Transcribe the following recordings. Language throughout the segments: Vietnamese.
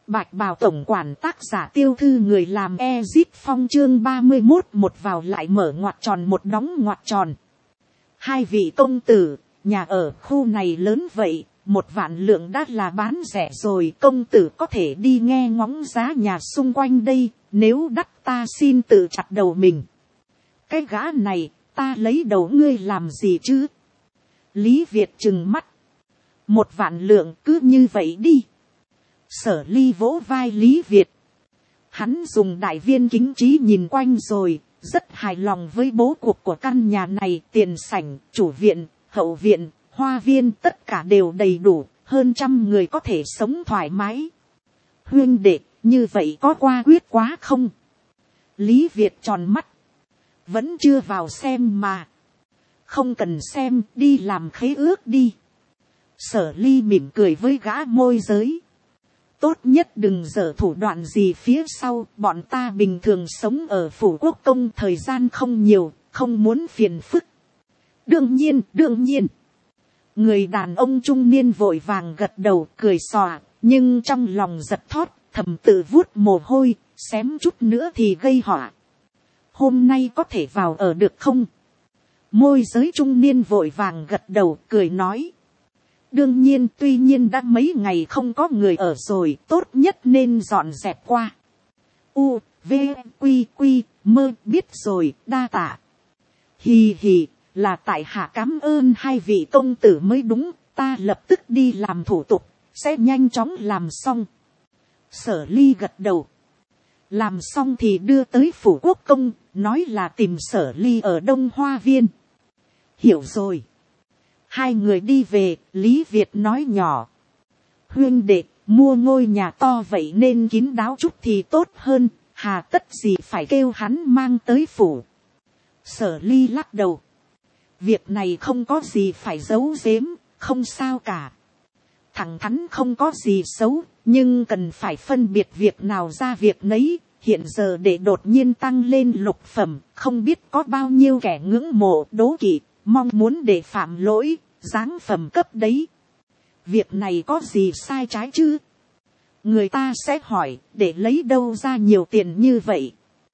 Bạch bào tổng quản tác giả Tiêu Thư người làm Ezip Phong chương 31 một vào lại mở ngoặc tròn một đóng ngoặc tròn. Hai vị công tử, nhà ở khu này lớn vậy, 1.000.000 lượng đã là bán rẻ rồi, công tử có thể đi nghe ngóng giá nhà xung quanh đây, nếu đắt ta xin tự chặt đầu mình. Cái gã này, ta lấy đầu ngươi làm gì chứ? Lý Việt trừng mắt. 1.000.000 lượng cứ như vậy đi. Sở Ly vỗ vai Lý Việt. Hắn dùng đại viên kính trí nhìn quanh rồi, rất hài lòng với bố cục của căn nhà này, tiền sảnh, chủ viện, hậu viện, hoa viên tất cả đều đầy đủ, hơn 100 người có thể sống thoải mái. Huynh đệ, như vậy có qua quyết quá không? Lý Việt tròn mắt. Vẫn chưa vào xem mà. Không cần xem, đi làm khế ước đi. Sở Ly mỉm cười với gã môi giới. Tốt nhất đừng giở thủ đoạn gì phía sau, bọn ta bình thường sống ở phủ quốc công thời gian không nhiều, không muốn phiền phức. Đương nhiên. Người đàn ông trung niên vội vàng gật đầu cười xòa, nhưng trong lòng giật thót, thầm tự vuốt mồ hôi, xém chút nữa thì gây họa. Hôm nay có thể vào ở được không? Môi giới trung niên vội vàng gật đầu cười nói. Đương nhiên, tuy nhiên đã mấy ngày không có người ở rồi, tốt nhất nên dọn dẹp qua. U, V, Quy, Mơ, biết rồi, đa tạ. Hì hì, là tại hạ cảm ơn hai vị công tử mới đúng, ta lập tức đi làm thủ tục, sẽ nhanh chóng làm xong. Sở Ly gật đầu. Làm xong thì đưa tới phủ quốc công, nói là tìm Sở Ly ở Đông Hoa Viên. Hiểu rồi. Hai người đi về, Lý Việt nói nhỏ. Huynh đệ, mua ngôi nhà to vậy nên kín đáo chút thì tốt hơn, hà tất gì phải kêu hắn mang tới phủ. Sở Ly lắc đầu. Việc này không có gì phải giấu giếm, không sao cả. Thẳng thắn không có gì xấu, nhưng cần phải phân biệt việc nào ra việc nấy. Hiện giờ để đột nhiên tăng lên lục phẩm, không biết có bao nhiêu kẻ ngưỡng mộ đố kỵ, mong muốn để phạm lỗi, giáng phẩm cấp đấy. Việc này có gì sai trái chứ? Người ta sẽ hỏi, để lấy đâu ra nhiều tiền như vậy?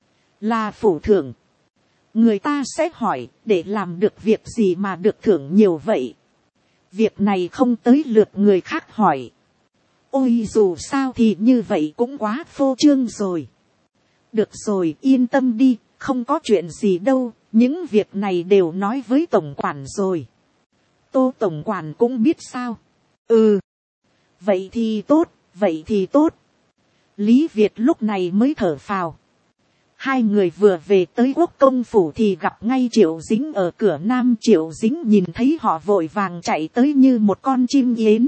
Là phủ thưởng. Người ta sẽ hỏi, để làm được việc gì mà được thưởng nhiều vậy? Việc này không tới lượt người khác hỏi. Ôi dù sao thì như vậy cũng quá phô trương rồi. Được rồi, yên tâm đi, không có chuyện gì đâu, những việc này đều nói với tổng quản rồi. Tô tổng quản cũng biết sao. Ừ. Vậy thì tốt. Lý Việt lúc này mới thở phào. Hai người vừa về tới quốc công phủ thì gặp ngay Triệu Dính ở cửa nam. Triệu Dính nhìn thấy họ vội vàng chạy tới như một con chim yến.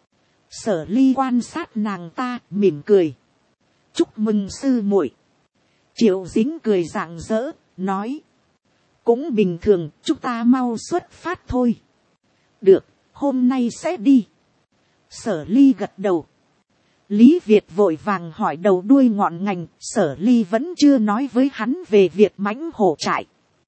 Sở Ly quan sát nàng ta, mỉm cười. Chúc mừng sư muội. Triệu Dính cười rạng rỡ, nói. Cũng bình thường, chúng ta mau xuất phát thôi. Được, hôm nay sẽ đi. Sở Ly gật đầu. Lý Việt vội vàng hỏi đầu đuôi ngọn ngành, Sở Ly vẫn chưa nói với hắn về việc mãnh hổ trại.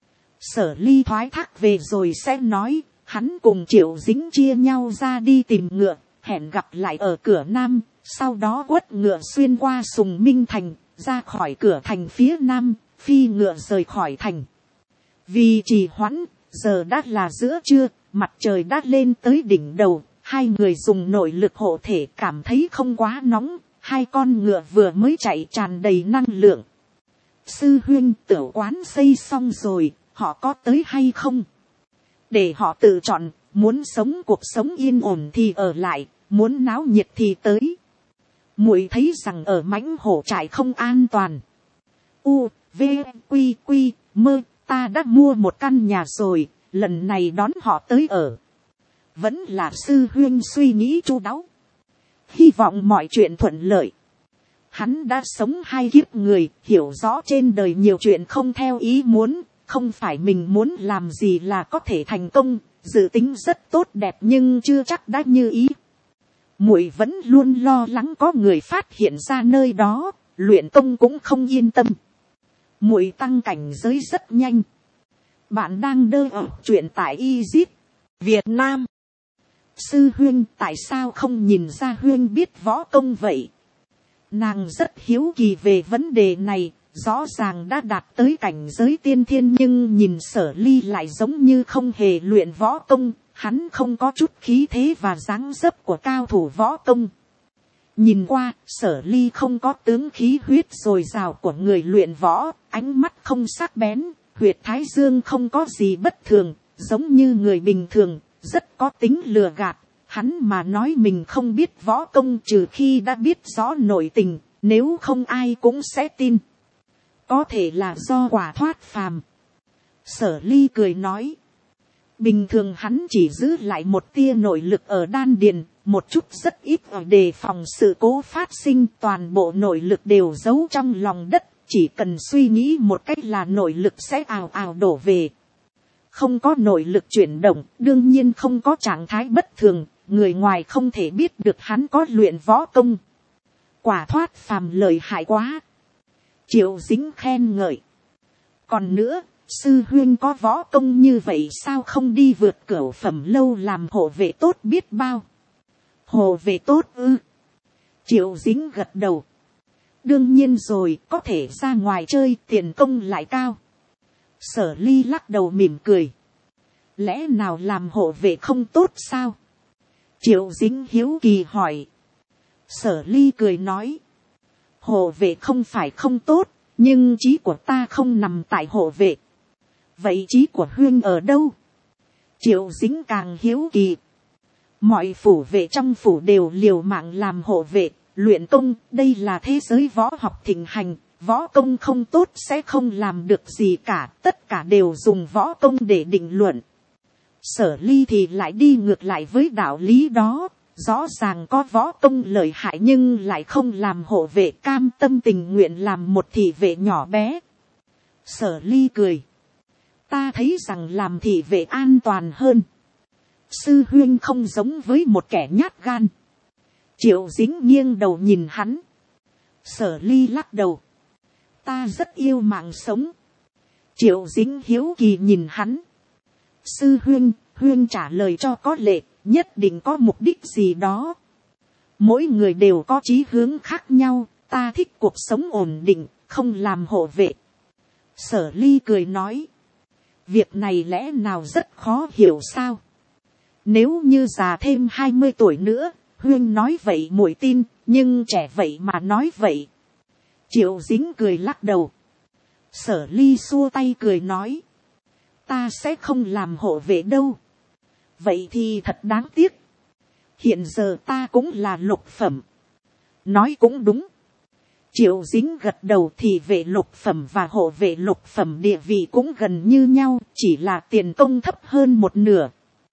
Sở Ly thoái thác về rồi sẽ nói, hắn cùng Triệu Dính chia nhau ra đi tìm ngựa, hẹn gặp lại ở cửa nam, sau đó quất ngựa xuyên qua Sùng Minh Thành, ra khỏi cửa thành phía nam, phi ngựa rời khỏi thành. Vì trì hoãn, giờ đã là giữa trưa, mặt trời đã lên tới đỉnh đầu. Hai người dùng nội lực hộ thể cảm thấy không quá nóng, hai con ngựa vừa mới chạy tràn đầy năng lượng. Sư huynh, tửu quán xây xong rồi, họ có tới hay không? Để họ tự chọn, muốn sống cuộc sống yên ổn thì ở lại, muốn náo nhiệt thì tới. Muội thấy rằng ở mãnh hổ trại không an toàn. U, V, Quy, Mơ, ta đã mua một căn nhà rồi, lần này đón họ tới ở. Vẫn là sư huynh suy nghĩ chu đáo. Hy vọng mọi chuyện thuận lợi. Hắn đã sống 2 kiếp người, hiểu rõ trên đời nhiều chuyện không theo ý muốn, không phải mình muốn làm gì là có thể thành công, dự tính rất tốt đẹp nhưng chưa chắc đã như ý. Muội vẫn luôn lo lắng có người phát hiện ra nơi đó, luyện công cũng không yên tâm. Muội tăng cảnh giới rất nhanh. Bạn đang đơ ở chuyện tại Egypt, Việt Nam. Sư huynh tại sao không nhìn ra huynh biết võ công vậy? Nàng rất hiếu kỳ về vấn đề này, rõ ràng đã đạt tới cảnh giới tiên thiên nhưng nhìn Sở Ly lại giống như không hề luyện võ công, hắn không có chút khí thế và dáng dấp của cao thủ võ công. Nhìn qua, Sở Ly không có tướng khí huyết dồi dào của người luyện võ, ánh mắt không sắc bén, huyệt thái dương không có gì bất thường, giống như người bình thường, rất có tính lừa gạt. Hắn mà nói mình không biết võ công trừ khi đã biết rõ nội tình, nếu không ai cũng sẽ tin. Có thể là do quả thoát phàm. Sở Ly cười nói. Bình thường hắn chỉ giữ lại một tia nội lực ở đan điền, một chút rất ít ở đề phòng sự cố phát sinh, toàn bộ nội lực đều giấu trong lòng đất, chỉ cần suy nghĩ một cách là nội lực sẽ ào ào đổ về. Không có nội lực chuyển động, đương nhiên không có trạng thái bất thường, người ngoài không thể biết được hắn có luyện võ công. Quả thoát phàm lợi hại quá. Triệu Dính khen ngợi. Còn nữa, sư huyên có võ công như vậy sao không đi vượt cửu phẩm lâu làm hộ vệ tốt biết bao. Hộ vệ tốt ư? Triệu Dính gật đầu. Đương nhiên rồi, có thể ra ngoài chơi, tiền công lại cao. Sở Ly lắc đầu mỉm cười. Lẽ nào làm hộ vệ không tốt sao? Triệu Dính hiếu kỳ hỏi. Sở Ly cười nói. Hộ vệ không phải không tốt, nhưng trí của ta không nằm tại hộ vệ. Vậy trí của huyên ở đâu? Triệu Dính càng hiếu kỳ. Mọi phủ vệ trong phủ đều liều mạng làm hộ vệ, luyện công, đây là thế giới võ học thịnh hành, võ công không tốt sẽ không làm được gì cả, tất cả đều dùng võ công để định luận. Sở Ly thì lại đi ngược lại với đạo lý đó, rõ ràng có võ công lợi hại nhưng lại không làm hộ vệ, cam tâm tình nguyện làm một thị vệ nhỏ bé. Sở Ly cười. Ta thấy rằng làm thị vệ an toàn hơn. Sư huyên không giống với một kẻ nhát gan. Triệu Dính nghiêng đầu nhìn hắn. Sở Ly lắc đầu. Ta rất yêu mạng sống. Triệu Dính hiếu kỳ nhìn hắn. Sư huyên trả lời cho có lệ, nhất định có mục đích gì đó. Mỗi người đều có chí hướng khác nhau, ta thích cuộc sống ổn định, không làm hộ vệ. Sở Ly cười nói. Việc này lẽ nào rất khó hiểu sao? Nếu như già thêm 20 tuổi nữa, huyên nói vậy muội tin, nhưng trẻ vậy mà nói vậy. Triệu Dính cười lắc đầu. Sở Ly xua tay cười nói. Ta sẽ không làm hộ vệ đâu. Vậy thì thật đáng tiếc. Hiện giờ ta cũng là lục phẩm. Nói cũng đúng. Triệu Dính gật đầu, thì vệ lục phẩm và hộ vệ lục phẩm địa vị cũng gần như nhau, chỉ là tiền công thấp hơn một nửa.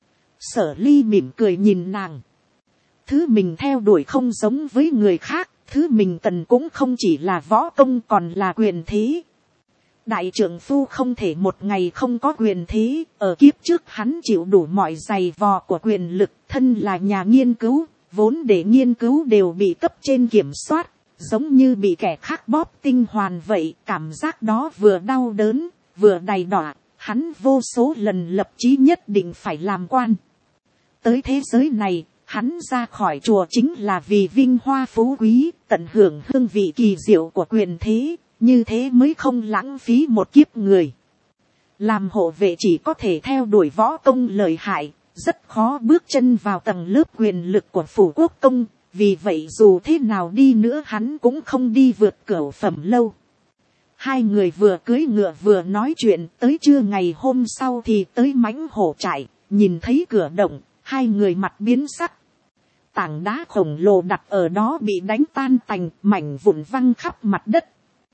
Sở Ly mỉm cười nhìn nàng. Thứ mình theo đuổi không giống với người khác, thứ mình cần cũng không chỉ là võ công còn là quyền thế. Đại trưởng phu không thể một ngày không có quyền thế, ở kiếp trước hắn chịu đủ mọi giày vò của quyền lực, thân là nhà nghiên cứu, vốn để nghiên cứu đều bị cấp trên kiểm soát, giống như bị kẻ khác bóp tinh hoàn vậy, cảm giác đó vừa đau đớn, vừa đầy đọa, hắn vô số lần lập chí nhất định phải làm quan. Tới thế giới này, hắn ra khỏi chùa chính là vì vinh hoa phú quý, tận hưởng hương vị kỳ diệu của quyền thế, như thế mới không lãng phí một kiếp người. Làm hộ vệ chỉ có thể theo đuổi võ công lợi hại, rất khó bước chân vào tầng lớp quyền lực của phủ quốc công, vì vậy dù thế nào đi nữa hắn cũng không đi vượt cửu phẩm lâu. Hai người vừa cưỡi ngựa vừa nói chuyện, tới trưa ngày hôm sau thì tới Mãnh Hổ trại, nhìn thấy cửa động, hai người mặt biến sắc. Tảng đá khổng lồ đặt ở đó bị đánh tan tành, mảnh vụn văng khắp mặt đất.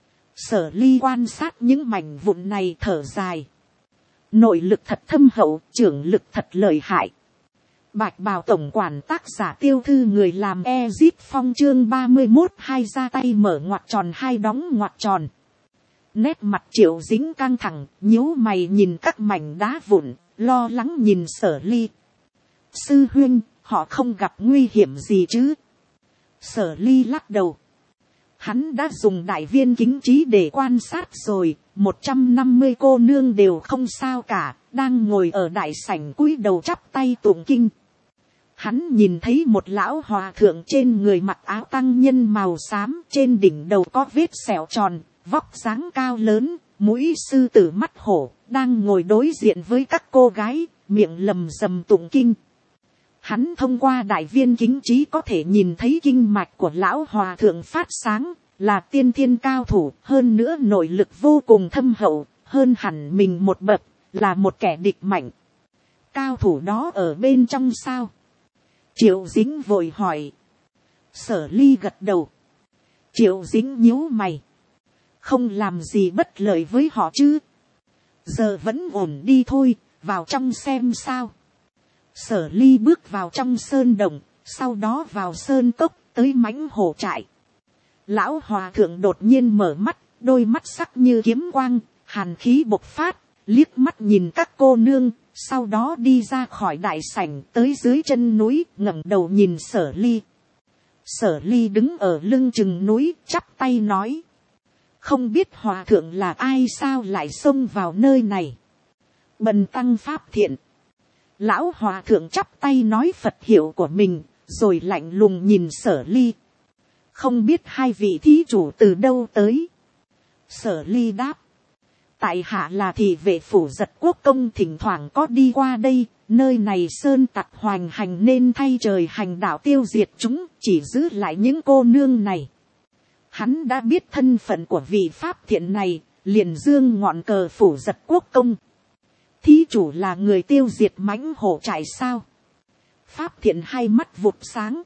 Sở Ly quan sát những mảnh vụn này thở dài. Nội lực thật thâm hậu, trưởng lực thật lợi hại. Bạch Bào tổng quản tác giả Tiêu Thư người làm Ezip Phong chương 31 hai ra tay mở ngoặc tròn hai đóng ngoặc tròn. Nét mặt Triệu Dính căng thẳng, nhíu mày nhìn các mảnh đá vụn, lo lắng nhìn Sở Ly. Sư huynh, họ không gặp nguy hiểm gì chứ? Sở Ly lắc đầu. Hắn đã dùng đại viên kính trí để quan sát rồi, 150 cô nương đều không sao cả, đang ngồi ở đại sảnh cúi đầu chắp tay tụng kinh. Hắn nhìn thấy một lão hòa thượng trên người mặc áo tăng nhân màu xám, trên đỉnh đầu có vết sẹo tròn, vóc dáng cao lớn, mũi sư tử mắt hổ, đang ngồi đối diện với các cô gái, miệng lầm rầm tụng kinh. Hắn thông qua đại viên kính trí có thể nhìn thấy kinh mạch của lão hòa thượng phát sáng, là tiên thiên cao thủ, hơn nữa nội lực vô cùng thâm hậu, hơn hẳn mình một bậc, là một kẻ địch mạnh. Cao thủ đó ở bên trong sao? Triệu Dính vội hỏi. Sở Ly gật đầu. Triệu Dính nhíu mày. Không làm gì bất lợi với họ chứ. Giờ vẫn ổn đi thôi, vào trong xem sao. Sở Ly bước vào trong sơn đồng, sau đó vào sơn cốc, tới mãnh hổ trại. Lão hòa thượng đột nhiên mở mắt, đôi mắt sắc như kiếm quang, hàn khí bộc phát, liếc mắt nhìn các cô nương, sau đó đi ra khỏi đại sảnh tới dưới chân núi, ngẩng đầu nhìn Sở Ly. Sở Ly đứng ở lưng chừng núi, chắp tay nói. Không biết hòa thượng là ai sao lại xông vào nơi này. Bần tăng pháp thiện. Lão hòa thượng chắp tay nói Phật hiệu của mình, rồi lạnh lùng nhìn Sở Ly. Không biết hai vị thí chủ từ đâu tới. Sở Ly đáp. Tại hạ là thị vệ phủ Giật Quốc công, thỉnh thoảng có đi qua đây, nơi này sơn tặc hoành hành nên thay trời hành đạo tiêu diệt chúng, chỉ giữ lại những cô nương này. Hắn đã biết thân phận của vị pháp thiện này, liền dương ngọn cờ phủ Giật Quốc công. Thí chủ là người tiêu diệt mãnh hổ trại sao? Pháp thiện hai mắt vụt sáng.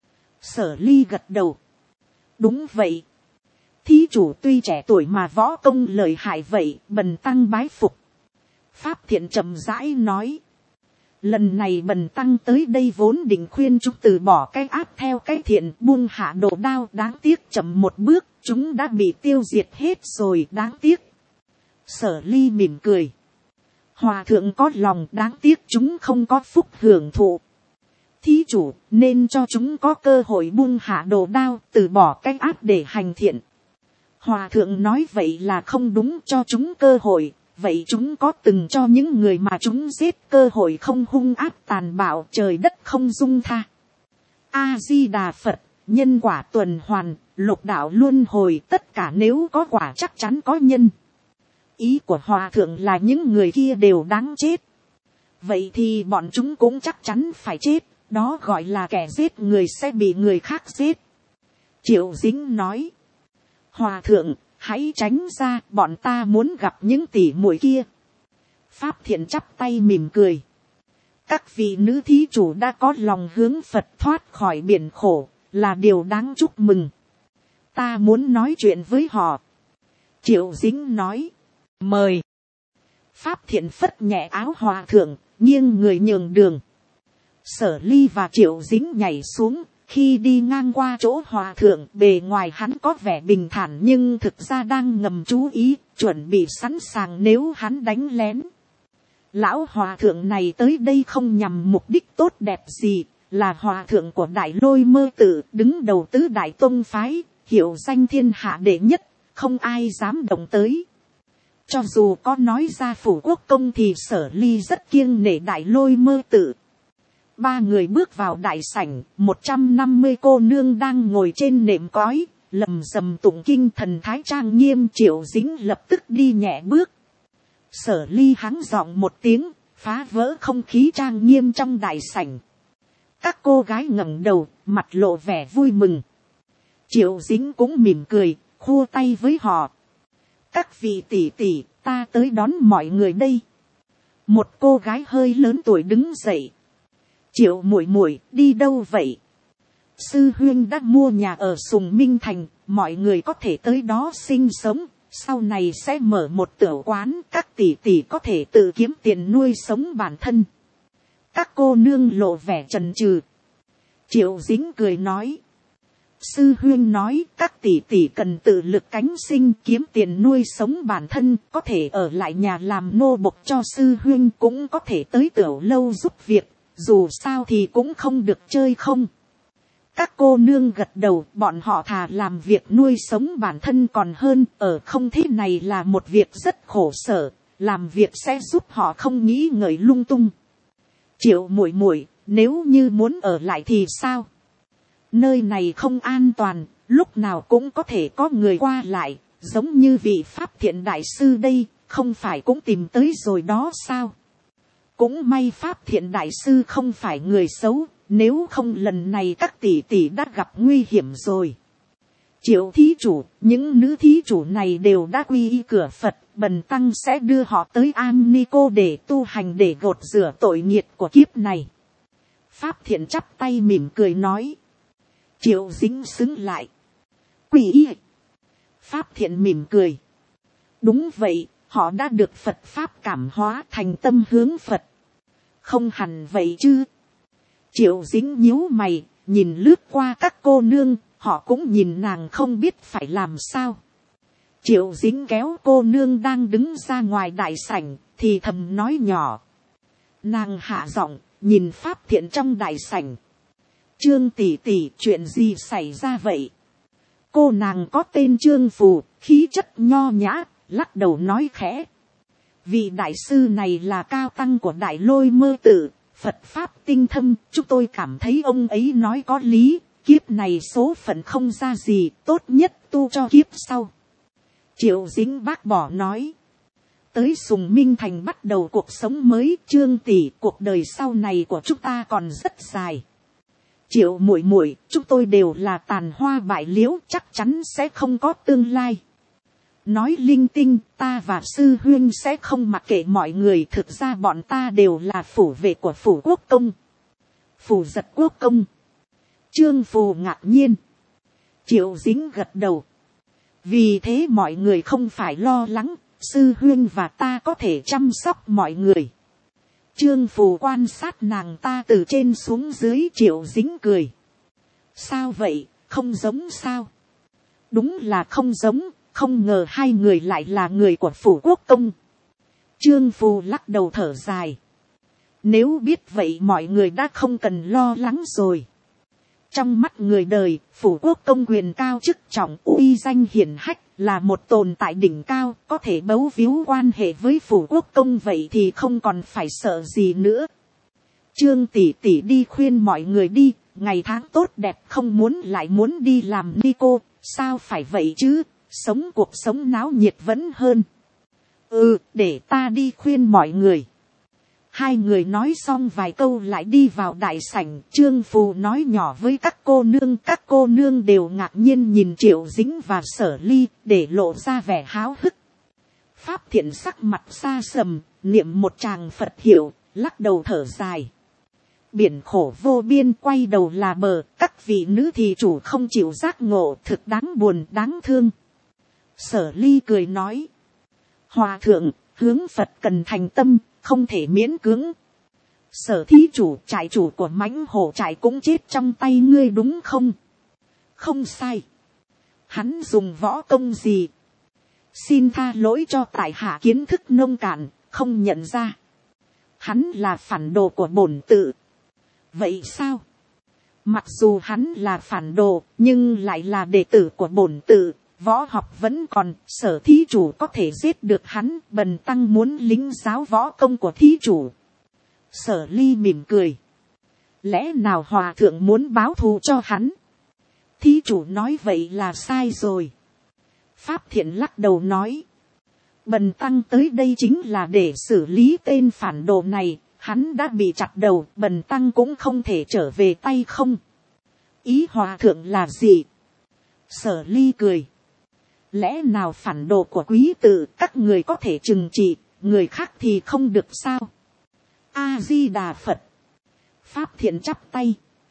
Sở Ly gật đầu. Đúng vậy. Thí chủ tuy trẻ tuổi mà võ công lợi hại vậy, bần tăng bái phục. Pháp thiện chậm rãi nói. Lần này bần tăng tới đây vốn định khuyên chúng từ bỏ cái ác theo cái thiện, buông hạ đồ đao, đáng tiếc chậm một bước, chúng đã bị tiêu diệt hết rồi, đáng tiếc. Sở Ly mỉm cười. Hòa thượng có lòng, đáng tiếc chúng không có phúc hưởng thụ. Thí chủ nên cho chúng có cơ hội buông hạ đồ đao, từ bỏ cái ác để hành thiện. Hòa thượng nói vậy là không đúng, cho chúng cơ hội. Vậy chúng có từng cho những người mà chúng giết cơ hội không hung ác tàn bạo, trời đất không dung tha. A Di Đà Phật, nhân quả tuần hoàn, lục đạo luân hồi, tất cả nếu có quả chắc chắn có nhân. Ý của hòa thượng là những người kia đều đáng chết. Vậy thì bọn chúng cũng chắc chắn phải chết, đó gọi là kẻ giết người sẽ bị người khác giết. Triệu Dính nói. Hòa thượng, hãy tránh ra, bọn ta muốn gặp những tỷ muội kia. Pháp thiện chắp tay mỉm cười. Các vị nữ thí chủ đã có lòng hướng Phật thoát khỏi biển khổ, là điều đáng chúc mừng. Ta muốn nói chuyện với họ. Triệu Dính nói. Mời. Pháp thiện phất nhẹ áo hòa thượng, nghiêng người nhường đường. Sở Ly và Triệu Dính nhảy xuống. Khi đi ngang qua chỗ hòa thượng, bề ngoài hắn có vẻ bình thản nhưng thực ra đang ngầm chú ý, chuẩn bị sẵn sàng nếu hắn đánh lén. Lão hòa thượng này tới đây không nhằm mục đích tốt đẹp gì, là hòa thượng của Đại Lôi Mơ Tự, đứng đầu tứ đại tông phái, hiệu danh thiên hạ đệ nhất, không ai dám động tới. Cho dù có nói ra phủ quốc công thì Sở Ly rất kiêng nể Đại Lôi Mơ Tự. Ba người bước vào đại sảnh, 150 cô nương đang ngồi trên nệm cói, lầm rầm tụng kinh, thần thái trang nghiêm. Triệu Dính lập tức đi nhẹ bước. Sở Ly hắng giọng một tiếng, phá vỡ không khí trang nghiêm trong đại sảnh. Các cô gái ngẩng đầu, mặt lộ vẻ vui mừng. Triệu Dính cũng mỉm cười, khua tay với họ. Các vị tỷ tỷ, ta tới đón mọi người đây. Một cô gái hơi lớn tuổi đứng dậy. Triệu muội muội đi đâu vậy? Sư huynh đã mua nhà ở Sùng Minh Thành, mọi người có thể tới đó sinh sống, sau này sẽ mở một tiểu quán, các tỷ tỷ có thể tự kiếm tiền nuôi sống bản thân. Các cô nương lộ vẻ chần chừ. Triệu Dính cười nói. Sư huynh nói các tỷ tỷ cần tự lực cánh sinh, kiếm tiền nuôi sống bản thân, có thể ở lại nhà làm nô bộc cho sư huynh, cũng có thể tới tiểu lâu giúp việc. Dù sao thì cũng không được chơi không. Các cô nương gật đầu, bọn họ thà làm việc nuôi sống bản thân còn hơn, ở không thế này là một việc rất khổ sở, làm việc sẽ giúp họ không nghĩ ngợi lung tung. Triệu muội muội, nếu như muốn ở lại thì sao? Nơi này không an toàn, lúc nào cũng có thể có người qua lại, giống như vị pháp thiện đại sư đây, không phải cũng tìm tới rồi đó sao? Cũng may pháp thiện đại sư không phải người xấu, nếu không lần này các tỷ tỷ đã gặp nguy hiểm rồi. Triệu thí chủ, những nữ thí chủ này đều đã quy y cửa Phật, bần tăng sẽ đưa họ tới An Ni Cô để tu hành, để gột rửa tội nghiệt của kiếp này. Pháp thiện chắp tay mỉm cười nói. Triệu dính xứng lại. Quy y. Pháp thiện mỉm cười. Đúng vậy, họ đã được Phật Pháp cảm hóa thành tâm hướng Phật. Không hẳn vậy chứ. Triệu dính nhíu mày, nhìn lướt qua các cô nương, họ cũng nhìn nàng không biết phải làm sao. Triệu dính kéo cô nương đang đứng ra ngoài đại sảnh, thì thầm nói nhỏ. Nàng hạ giọng, nhìn pháp thiện trong đại sảnh. Trương tỷ tỷ, chuyện gì xảy ra vậy? Cô nàng có tên Trương Phù, khí chất nho nhã, lắc đầu nói khẽ. Vị đại sư này là cao tăng của Đại Lôi Mơ Tự, Phật Pháp tinh thâm, chúng tôi cảm thấy ông ấy nói có lý, kiếp này số phận không ra gì, tốt nhất tu cho kiếp sau. Triệu dính bác bỏ nói. Tới Sùng Minh Thành bắt đầu cuộc sống mới, Trương tỷ, cuộc đời sau này của chúng ta còn rất dài. Triệu muội muội, chúng tôi đều là tàn hoa bại liễu, chắc chắn sẽ không có tương lai. Nói linh tinh, ta và sư huyên sẽ không mặc kệ mọi người, thực ra bọn ta đều là phủ vệ của phủ quốc công. Phủ giật quốc công. Trương Phù ngạc nhiên. Triệu dính gật đầu. Vì thế mọi người không phải lo lắng, sư huyên và ta có thể chăm sóc mọi người. Trương Phù quan sát nàng ta từ trên xuống dưới. Triệu dính cười. Sao vậy, không giống sao? Đúng là không giống, không ngờ hai người lại là người của phủ quốc công. Trương Phù lắc đầu thở dài. Nếu biết vậy mọi người đã không cần lo lắng rồi. Trong mắt người đời, phủ quốc công quyền cao chức trọng, uy danh hiển hách, là một tồn tại đỉnh cao, có thể bấu víu quan hệ với phủ quốc công, vậy thì không còn phải sợ gì nữa. Trương tỷ tỷ đi khuyên mọi người đi, ngày tháng tốt đẹp không muốn lại muốn đi làm ni cô, sao phải vậy chứ, sống cuộc sống náo nhiệt vẫn hơn. Để ta đi khuyên mọi người. Hai người nói xong vài câu lại đi vào đại sảnh. Trương Phù nói nhỏ với các cô nương đều ngạc nhiên nhìn Triệu dính và Sở Ly, để lộ ra vẻ háo hức. Pháp thiện sắc mặt xa sầm, niệm một tràng Phật hiệu, lắc đầu thở dài. Biển khổ vô biên, quay đầu là bờ, các vị nữ thị chủ không chịu giác ngộ, thực đáng buồn đáng thương. Sở Ly cười nói. Hòa thượng, hướng Phật cần thành tâm, không thể miễn cưỡng. Sở thí chủ, trại chủ của Mãnh Hổ trại cũng chết trong tay ngươi đúng không? Không sai. Hắn dùng võ công gì? Xin tha lỗi cho tại hạ kiến thức nông cạn, không nhận ra. Hắn là phản đồ của bổn tự. Vậy sao? Mặc dù hắn là phản đồ, nhưng lại là đệ tử của bổn tự. Võ học vẫn còn, Sở thí chủ có thể giết được hắn, bần tăng muốn lính giáo võ công của thí chủ. Sở Ly mỉm cười. Lẽ nào hòa thượng muốn báo thù cho hắn? Thí chủ nói vậy là sai rồi. Pháp thiện lắc đầu nói. Bần tăng tới đây chính là để xử lý tên phản đồ này, hắn đã bị chặt đầu, bần tăng cũng không thể trở về tay không. Ý hòa thượng là gì? Sở Ly cười. Lẽ nào phản đồ của quý tự các người có thể trừng trị, người khác thì không được sao? A Di Đà Phật. Pháp thiện chắp tay.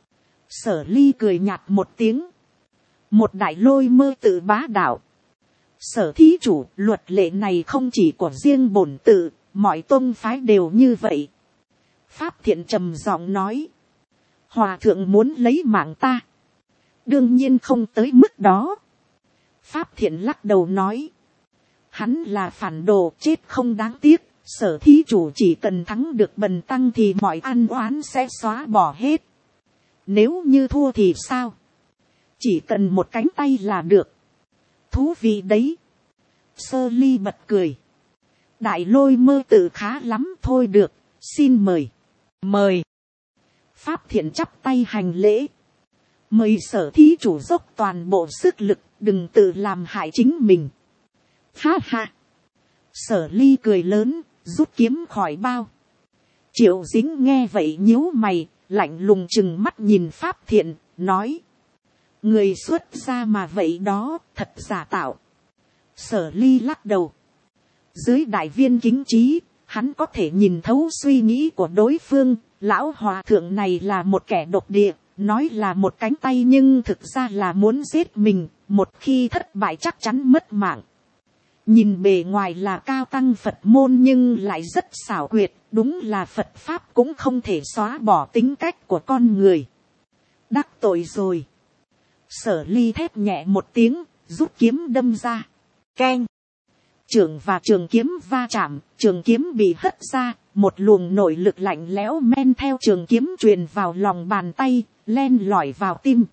Sở Ly cười nhạt một tiếng. Một Đại Lôi Mơ Tự bá đạo. Sở thí chủ, luật lệ này không chỉ của riêng bổn tự, mọi tông phái đều như vậy. Pháp thiện trầm giọng nói. Hòa thượng muốn lấy mạng ta. Đương nhiên không tới mức đó. Pháp thiện lắc đầu nói. Hắn là phản đồ, chết không đáng tiếc. Sở thí chủ chỉ cần thắng được bần tăng thì mọi ăn oán sẽ xóa bỏ hết. Nếu như thua thì sao? Chỉ cần một cánh tay là được. Thú vị đấy. Sơ Ly bật cười. Đại Lôi Mơ Tự khá lắm, thôi được, xin mời. Mời. Pháp Thiện chắp tay hành lễ. Mời Sở thí chủ dốc toàn bộ sức lực, đừng tự làm hại chính mình. Ha ha. Sở Ly cười lớn, rút kiếm khỏi bao. Triệu Dính nghe vậy nhíu mày, lạnh lùng chừng mắt nhìn Pháp Thiện, nói. Người xuất gia mà vậy đó, thật giả tạo. Sở Ly lắc đầu. Dưới đại viên kính trí, hắn có thể nhìn thấu suy nghĩ của đối phương. Lão hòa thượng này là một kẻ độc địa, nói là một cánh tay nhưng thực ra là muốn giết mình, một khi thất bại chắc chắn mất mạng. Nhìn bề ngoài là cao tăng Phật môn nhưng lại rất xảo quyệt, đúng là Phật Pháp cũng không thể xóa bỏ tính cách của con người. Đắc tội rồi. Sở Ly thét nhẹ một tiếng, rút kiếm đâm ra. Keng. Trường và trường kiếm va chạm, trường kiếm bị hất ra, một luồng nội lực lạnh lẽo men theo trường kiếm truyền vào lòng bàn tay, len lỏi vào tim.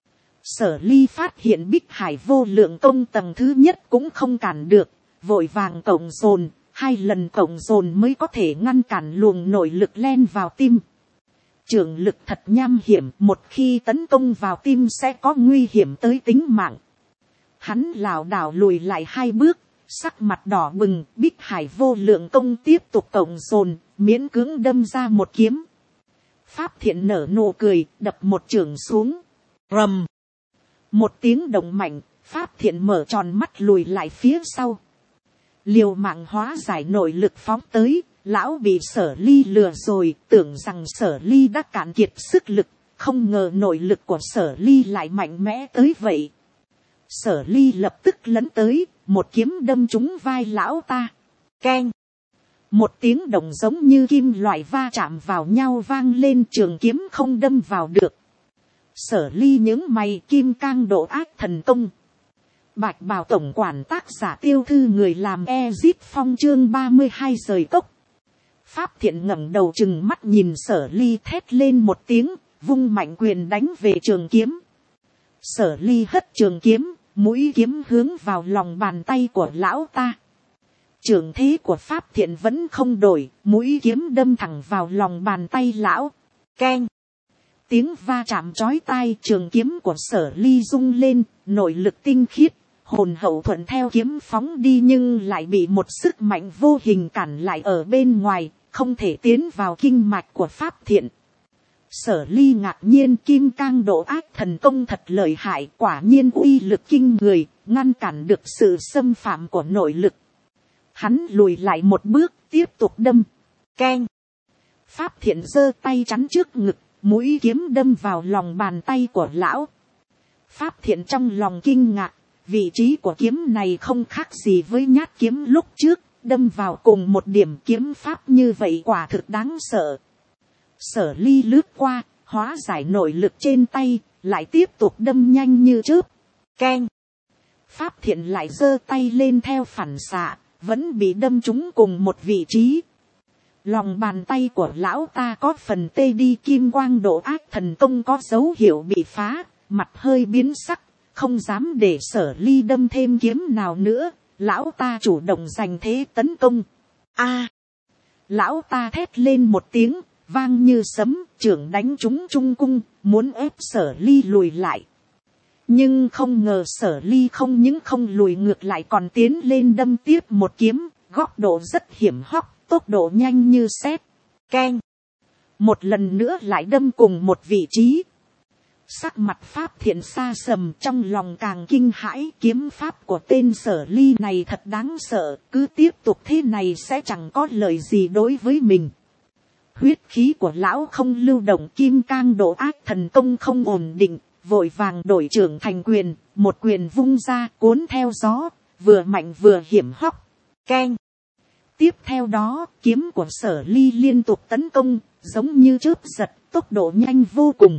Sở Ly phát hiện Bích Hải vô lượng công tầng thứ nhất cũng không cản được, vội vàng cộng dồn, 2 lần cộng dồn mới có thể ngăn cản luồng nội lực len vào tim. Trường lực thật nham hiểm, một khi tấn công vào tim sẽ có nguy hiểm tới tính mạng. Hắn lảo đảo lùi lại 2 bước, sắc mặt đỏ bừng. Bích Hải vô lượng công tiếp tục cộng dồn, miễn cưỡng đâm ra một kiếm. Pháp Thiện nở nụ cười, đập một chưởng xuống. Rầm. Một tiếng động mạnh, Pháp Thiện mở tròn mắt lùi lại phía sau. Liều mạng hóa giải nội lực phóng tới. Lão bị Sở Ly lừa rồi, tưởng rằng Sở Ly đã cạn kiệt sức lực, không ngờ nội lực của Sở Ly lại mạnh mẽ tới vậy. Sở Ly lập tức lấn tới, một kiếm đâm trúng vai lão ta. Keng. Một tiếng động giống như kim loại va chạm vào nhau vang lên, trường kiếm không đâm vào được. Sở Ly nhướng mày, kim cang độ ác thần công. Bạch Bào tổng quản tác giả Tiêu Thư người làm Ezip Phong chương 32 rời cốc. Pháp Thiện ngẩng đầu chừng mắt nhìn Sở Ly thét lên một tiếng, vung mạnh quyền đánh về trường kiếm. Sở Ly hất trường kiếm, mũi kiếm hướng vào lòng bàn tay của lão ta. Trường thế của Pháp Thiện vẫn không đổi, mũi kiếm đâm thẳng vào lòng bàn tay lão. Keng. Tiếng va chạm chói tai, trường kiếm của Sở Ly rung lên, nội lực tinh khiết, hồn hậu thuận theo kiếm phóng đi nhưng lại bị một sức mạnh vô hình cản lại ở bên ngoài, không thể tiến vào kinh mạch của Pháp Thiện. Sở Ly ngạc nhiên, kim cang độ ác thần công thật lợi hại, quả nhiên uy lực kinh người, ngăn cản được sự xâm phạm của nội lực. Hắn lùi lại một bước, tiếp tục đâm. Keng. Pháp Thiện giơ tay chắn trước ngực, mũi kiếm đâm vào lòng bàn tay của lão. Pháp Thiện trong lòng kinh ngạc, vị trí của kiếm này không khác gì với nhát kiếm lúc trước, đâm vào cùng một điểm kiếm pháp như vậy quả thực đáng sợ. Sở Ly lướt qua, hóa giải nội lực trên tay, lại tiếp tục đâm nhanh như chớp. Keng. Pháp Thiện lại giơ tay lên theo phản xạ, vẫn bị đâm trúng cùng một vị trí. Lòng bàn tay của lão ta có phần tê đi, kim quang độ ác thần công có dấu hiệu bị phá, mặt hơi biến sắc, không dám để Sở Ly đâm thêm kiếm nào nữa. Lão ta chủ động giành thế tấn công. A. Lão ta thét lên một tiếng, vang như sấm, chưởng đánh trúng trung cung, muốn ép Sở Ly lùi lại. Nhưng không ngờ Sở Ly không những không lùi ngược lại còn tiến lên đâm tiếp một kiếm, góc độ rất hiểm hóc, tốc độ nhanh như sét. Keng. Một lần nữa lại đâm cùng một vị trí. Sắc mặt Pháp Thiện xa sầm, trong lòng càng kinh hãi, kiếm pháp của tên Sở Ly này thật đáng sợ, cứ tiếp tục thế này sẽ chẳng có lợi gì đối với mình. Huyết khí của lão không lưu động, kim cang độ ác thần công không ổn định, vội vàng đổi trưởng thành quyền, một quyền vung ra cuốn theo gió, vừa mạnh vừa hiểm hóc. Keng. Tiếp theo đó, kiếm của Sở Ly liên tục tấn công, giống như chớp giật, tốc độ nhanh vô cùng.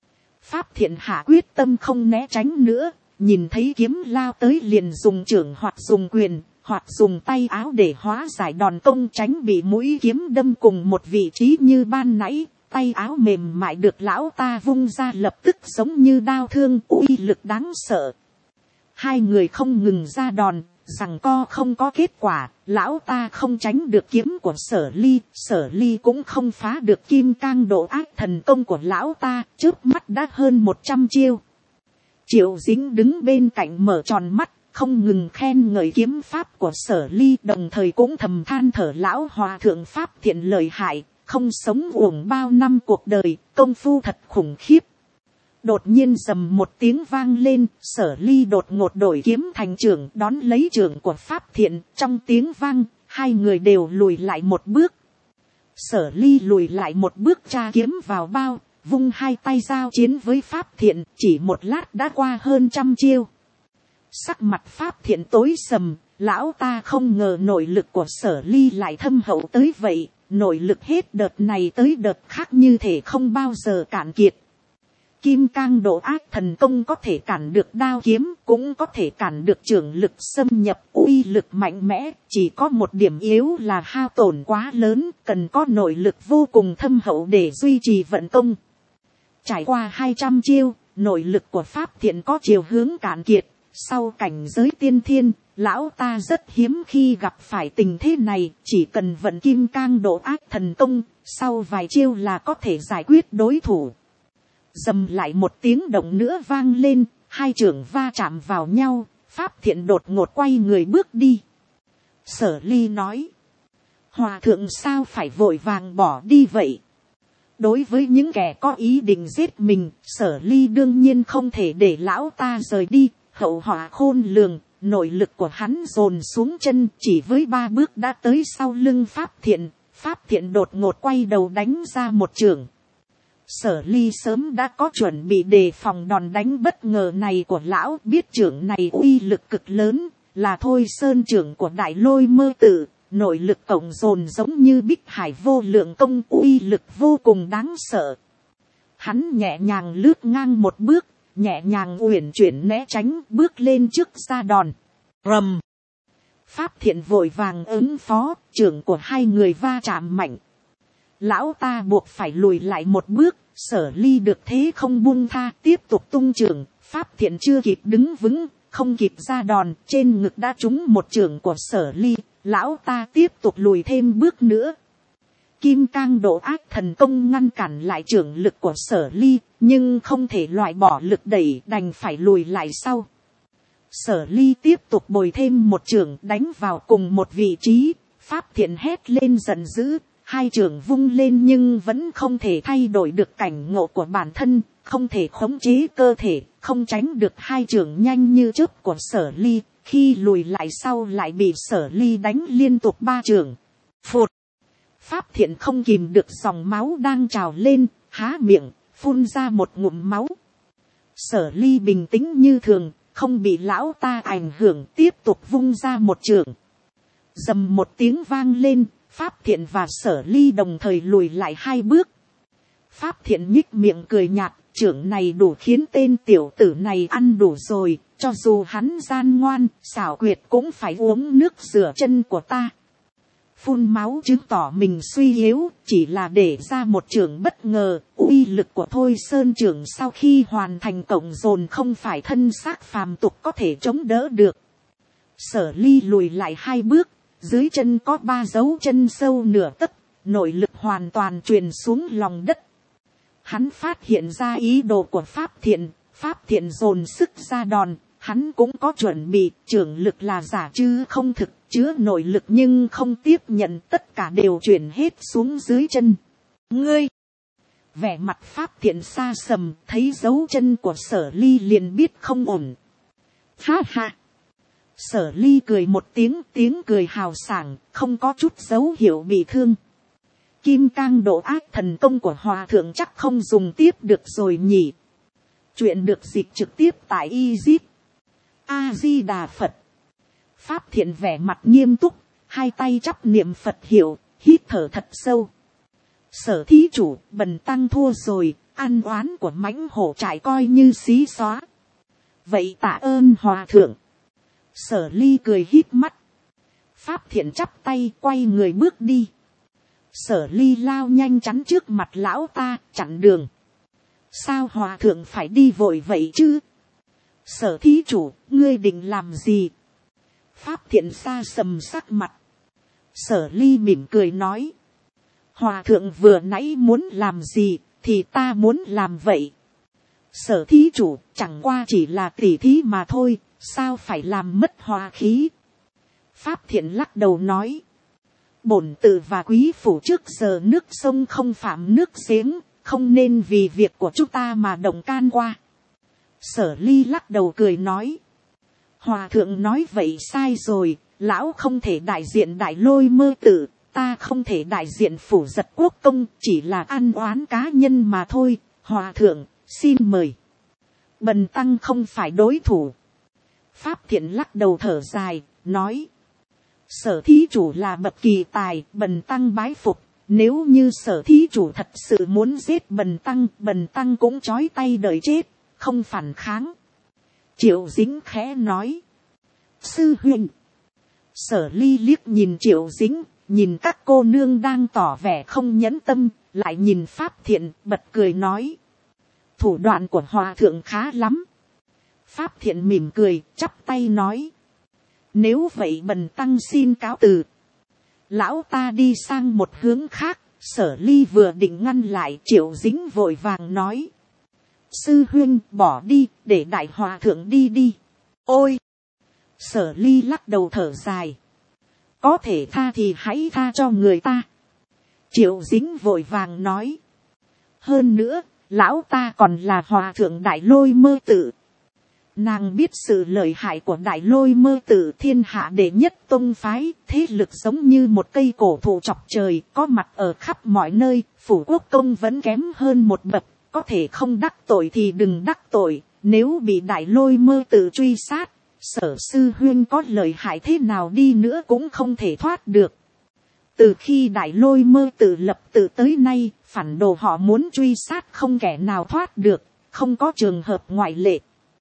Pháp Thiện hạ quyết tâm không né tránh nữa, nhìn thấy kiếm lao tới liền dùng chưởng hoặc dùng quyền, hoặc dùng tay áo để hóa giải đòn công, tránh bị mũi kiếm đâm cùng một vị trí như ban nãy. Tay áo mềm mại được lão ta vung ra lập tức giống như đao thương, uy lực đáng sợ. Hai người không ngừng ra đòn, rằng co không có kết quả, lão ta không tránh được kiếm của Sở Ly cũng không phá được kim cang độ ác thần công của lão ta, trước mắt đã hơn 100 chiêu. Triệu Dính đứng bên cạnh mở tròn mắt, không ngừng khen ngợi kiếm pháp của Sở Ly, đồng thời cũng thầm than thở lão hòa thượng pháp thiện lợi hại, không sống uổng bao năm cuộc đời, công phu thật khủng khiếp. Đột nhiên rầm một tiếng vang lên, Sở Ly đột ngột đổi kiếm thành chưởng đón lấy chưởng của pháp thiện, trong tiếng vang, hai người đều lùi lại một bước. Sở Ly lùi lại một bước tra kiếm vào bao, vung hai tay giao chiến với pháp thiện, chỉ một lát đã qua hơn 100 chiêu. Sắc mặt pháp thiện tối sầm, lão ta không ngờ nội lực của Sở Ly lại thâm hậu tới vậy, nội lực hết đợt này tới đợt khác như thể không bao giờ cạn kiệt. Kim cang độ ác thần công có thể cản được đao kiếm, cũng có thể cản được chưởng lực xâm nhập, uy lực mạnh mẽ, chỉ có một điểm yếu là hao tổn quá lớn, cần có nội lực vô cùng thâm hậu để duy trì vận công. Trải qua 200 chiêu, nội lực của pháp thiện có chiều hướng cạn kiệt, sau cảnh giới tiên thiên, lão ta rất hiếm khi gặp phải tình thế này, chỉ cần vận kim cang độ ác thần công, sau vài chiêu là có thể giải quyết đối thủ. Dầm lại một tiếng động nữa vang lên, hai chưởng va chạm vào nhau, pháp thiện đột ngột quay người bước đi. Sở Ly nói, hòa thượng sao phải vội vàng bỏ đi vậy? Đối với những kẻ có ý định giết mình, Sở Ly đương nhiên không thể để lão ta rời đi, hậu họa khôn lường, nội lực của hắn dồn xuống chân, chỉ với 3 bước đã tới sau lưng pháp thiện đột ngột quay đầu đánh ra một chưởng. Sở Ly sớm đã có chuẩn bị đề phòng đòn đánh bất ngờ này của lão, biết chưởng này uy lực cực lớn, là Thôi Sơn chưởng của Đại Lôi Mơ Tự, nội lực cộng dồn giống như bích hải vô lượng công, uy lực vô cùng đáng sợ. Hắn nhẹ nhàng lướt ngang một bước, nhẹ nhàng uyển chuyển né tránh, bước lên trước ra đòn. Rầm. Pháp thiện vội vàng ứng phó, chưởng của hai người va chạm mạnh. Lão ta buộc phải lùi lại một bước, Sở Ly được thế không buông tha, tiếp tục tung chưởng, pháp thiện chưa kịp đứng vững, không kịp ra đòn, trên ngực đã trúng một chưởng của Sở Ly, lão ta tiếp tục lùi thêm bước nữa. Kim cang độ ác thần công ngăn cản lại chưởng lực của Sở Ly, nhưng không thể loại bỏ lực đẩy, đành phải lùi lại sau. Sở Ly tiếp tục bồi thêm một chưởng đánh vào cùng một vị trí, pháp thiện hét lên giận dữ, hai chưởng vung lên nhưng vẫn không thể thay đổi được cảnh ngộ của bản thân, không thể khống chế cơ thể, không tránh được hai chưởng nhanh như chớp của Sở Ly, khi lùi lại sau lại bị Sở Ly đánh liên tục 3 chưởng. Phụt! Pháp thiện không kìm được dòng máu đang trào lên, há miệng, phun ra một ngụm máu. Sở Ly bình tĩnh như thường, không bị lão ta ảnh hưởng, tiếp tục vung ra một chưởng. Dầm một tiếng vang lên, Pháp thiện và Sở Ly đồng thời lùi lại 2 bước. Pháp thiện nhích miệng cười nhạt, chưởng này đủ khiến tên tiểu tử này ăn đủ rồi, cho dù hắn gian ngoan, xảo quyệt cũng phải uống nước rửa chân của ta. Phun máu chứng tỏ mình suy yếu, chỉ là để ra một chưởng bất ngờ, uy lực của Thôi Sơn chưởng sau khi hoàn thành cộng dồn không phải thân xác phàm tục có thể chống đỡ được. Sở Ly lùi lại 2 bước, dưới chân có 3 dấu chân sâu nửa tấc, nội lực hoàn toàn truyền xuống lòng đất. Hắn phát hiện ra ý đồ của pháp thiện dồn sức ra đòn, hắn cũng có chuẩn bị, chưởng lực là giả chứ không thực, chứa nội lực nhưng không tiếp nhận, tất cả đều chuyển hết xuống dưới chân. Ngươi! Vẻ mặt pháp thiện xa sầm, thấy dấu chân của Sở Ly liền biết không ổn. Ha ha! Sở Ly cười một tiếng, tiếng cười hào sảng, không có chút dấu hiệu bị thương. Kim cang độ ác thần công của hòa thượng chắc không dùng tiếp được rồi nhỉ. Chuyện được dịch trực tiếp tại Ezip. A Di Đà Phật. Pháp thiện vẻ mặt nghiêm túc, hai tay chắp niệm Phật hiệu, hít thở thật sâu. Sở thí chủ, bần tăng thua rồi, ăn oán của mãnh hổ trải coi như xí xóa. Vậy tạ ơn hòa thượng. Sở Ly cười híp mắt. Pháp thiện chắp tay quay người bước đi. Sở Ly lao nhanh chắn trước mặt lão ta, chặn đường. Sao hòa thượng phải đi vội vậy chứ? Sở thí chủ, ngươi định làm gì? Pháp thiện xa sầm sắc mặt. Sở ly mỉm cười nói. Hòa thượng vừa nãy muốn làm gì thì ta muốn làm vậy. Sở thí chủ chẳng qua chỉ là tỉ thí mà thôi, sao phải làm mất hòa khí. Pháp thiện lắc đầu nói. Bổn tự và quý phủ trước giờ nước sông không phạm nước giếng, không nên vì việc của chúng ta mà động can qua. Sở ly lắc đầu cười nói. Hòa thượng nói vậy sai rồi, lão không thể đại diện Đại Lôi Mơ Tự, ta không thể đại diện phủ Giật Quốc công, chỉ là ăn oán cá nhân mà thôi. Hòa thượng, xin mời. Bần tăng không phải đối thủ. Pháp thiện lắc đầu thở dài, nói. Sở thí chủ là bậc kỳ tài, bần tăng bái phục. Nếu như sở thí chủ thật sự muốn giết bần tăng cũng chói tay đợi chết, không phản kháng. Triệu Dính khẽ nói. Sư huynh. Sở ly liếc nhìn Triệu Dính, nhìn các cô nương đang tỏ vẻ không nhẫn tâm, lại nhìn Pháp thiện, bật cười nói. Thủ đoạn của hòa thượng khá lắm. Pháp thiện mỉm cười, chắp tay nói. Nếu vậy bần tăng xin cáo từ. Lão ta đi sang một hướng khác. Sở ly vừa định ngăn lại, Triệu Dính vội vàng nói. Sư huynh bỏ đi, để đại hòa thượng đi đi. Ôi! Sở ly lắc đầu thở dài. Có thể tha thì hãy tha cho người ta. Triệu Dính vội vàng nói. Hơn nữa, lão ta còn là hòa thượng Đại Lôi Mơ Tự. Nàng biết sự lợi hại của Đại Lôi Mơ Tự, thiên hạ đệ nhất tông phái, thế lực giống như một cây cổ thụ chọc trời, có mặt ở khắp mọi nơi, phủ quốc công vẫn kém hơn một bậc, có thể không đắc tội thì đừng đắc tội, nếu bị Đại Lôi Mơ Tự truy sát, Sở sư huynh có lợi hại thế nào đi nữa cũng không thể thoát được. Từ khi Đại Lôi Mơ Tự lập tự tới nay, phản đồ họ muốn truy sát không kẻ nào thoát được, không có trường hợp ngoại lệ.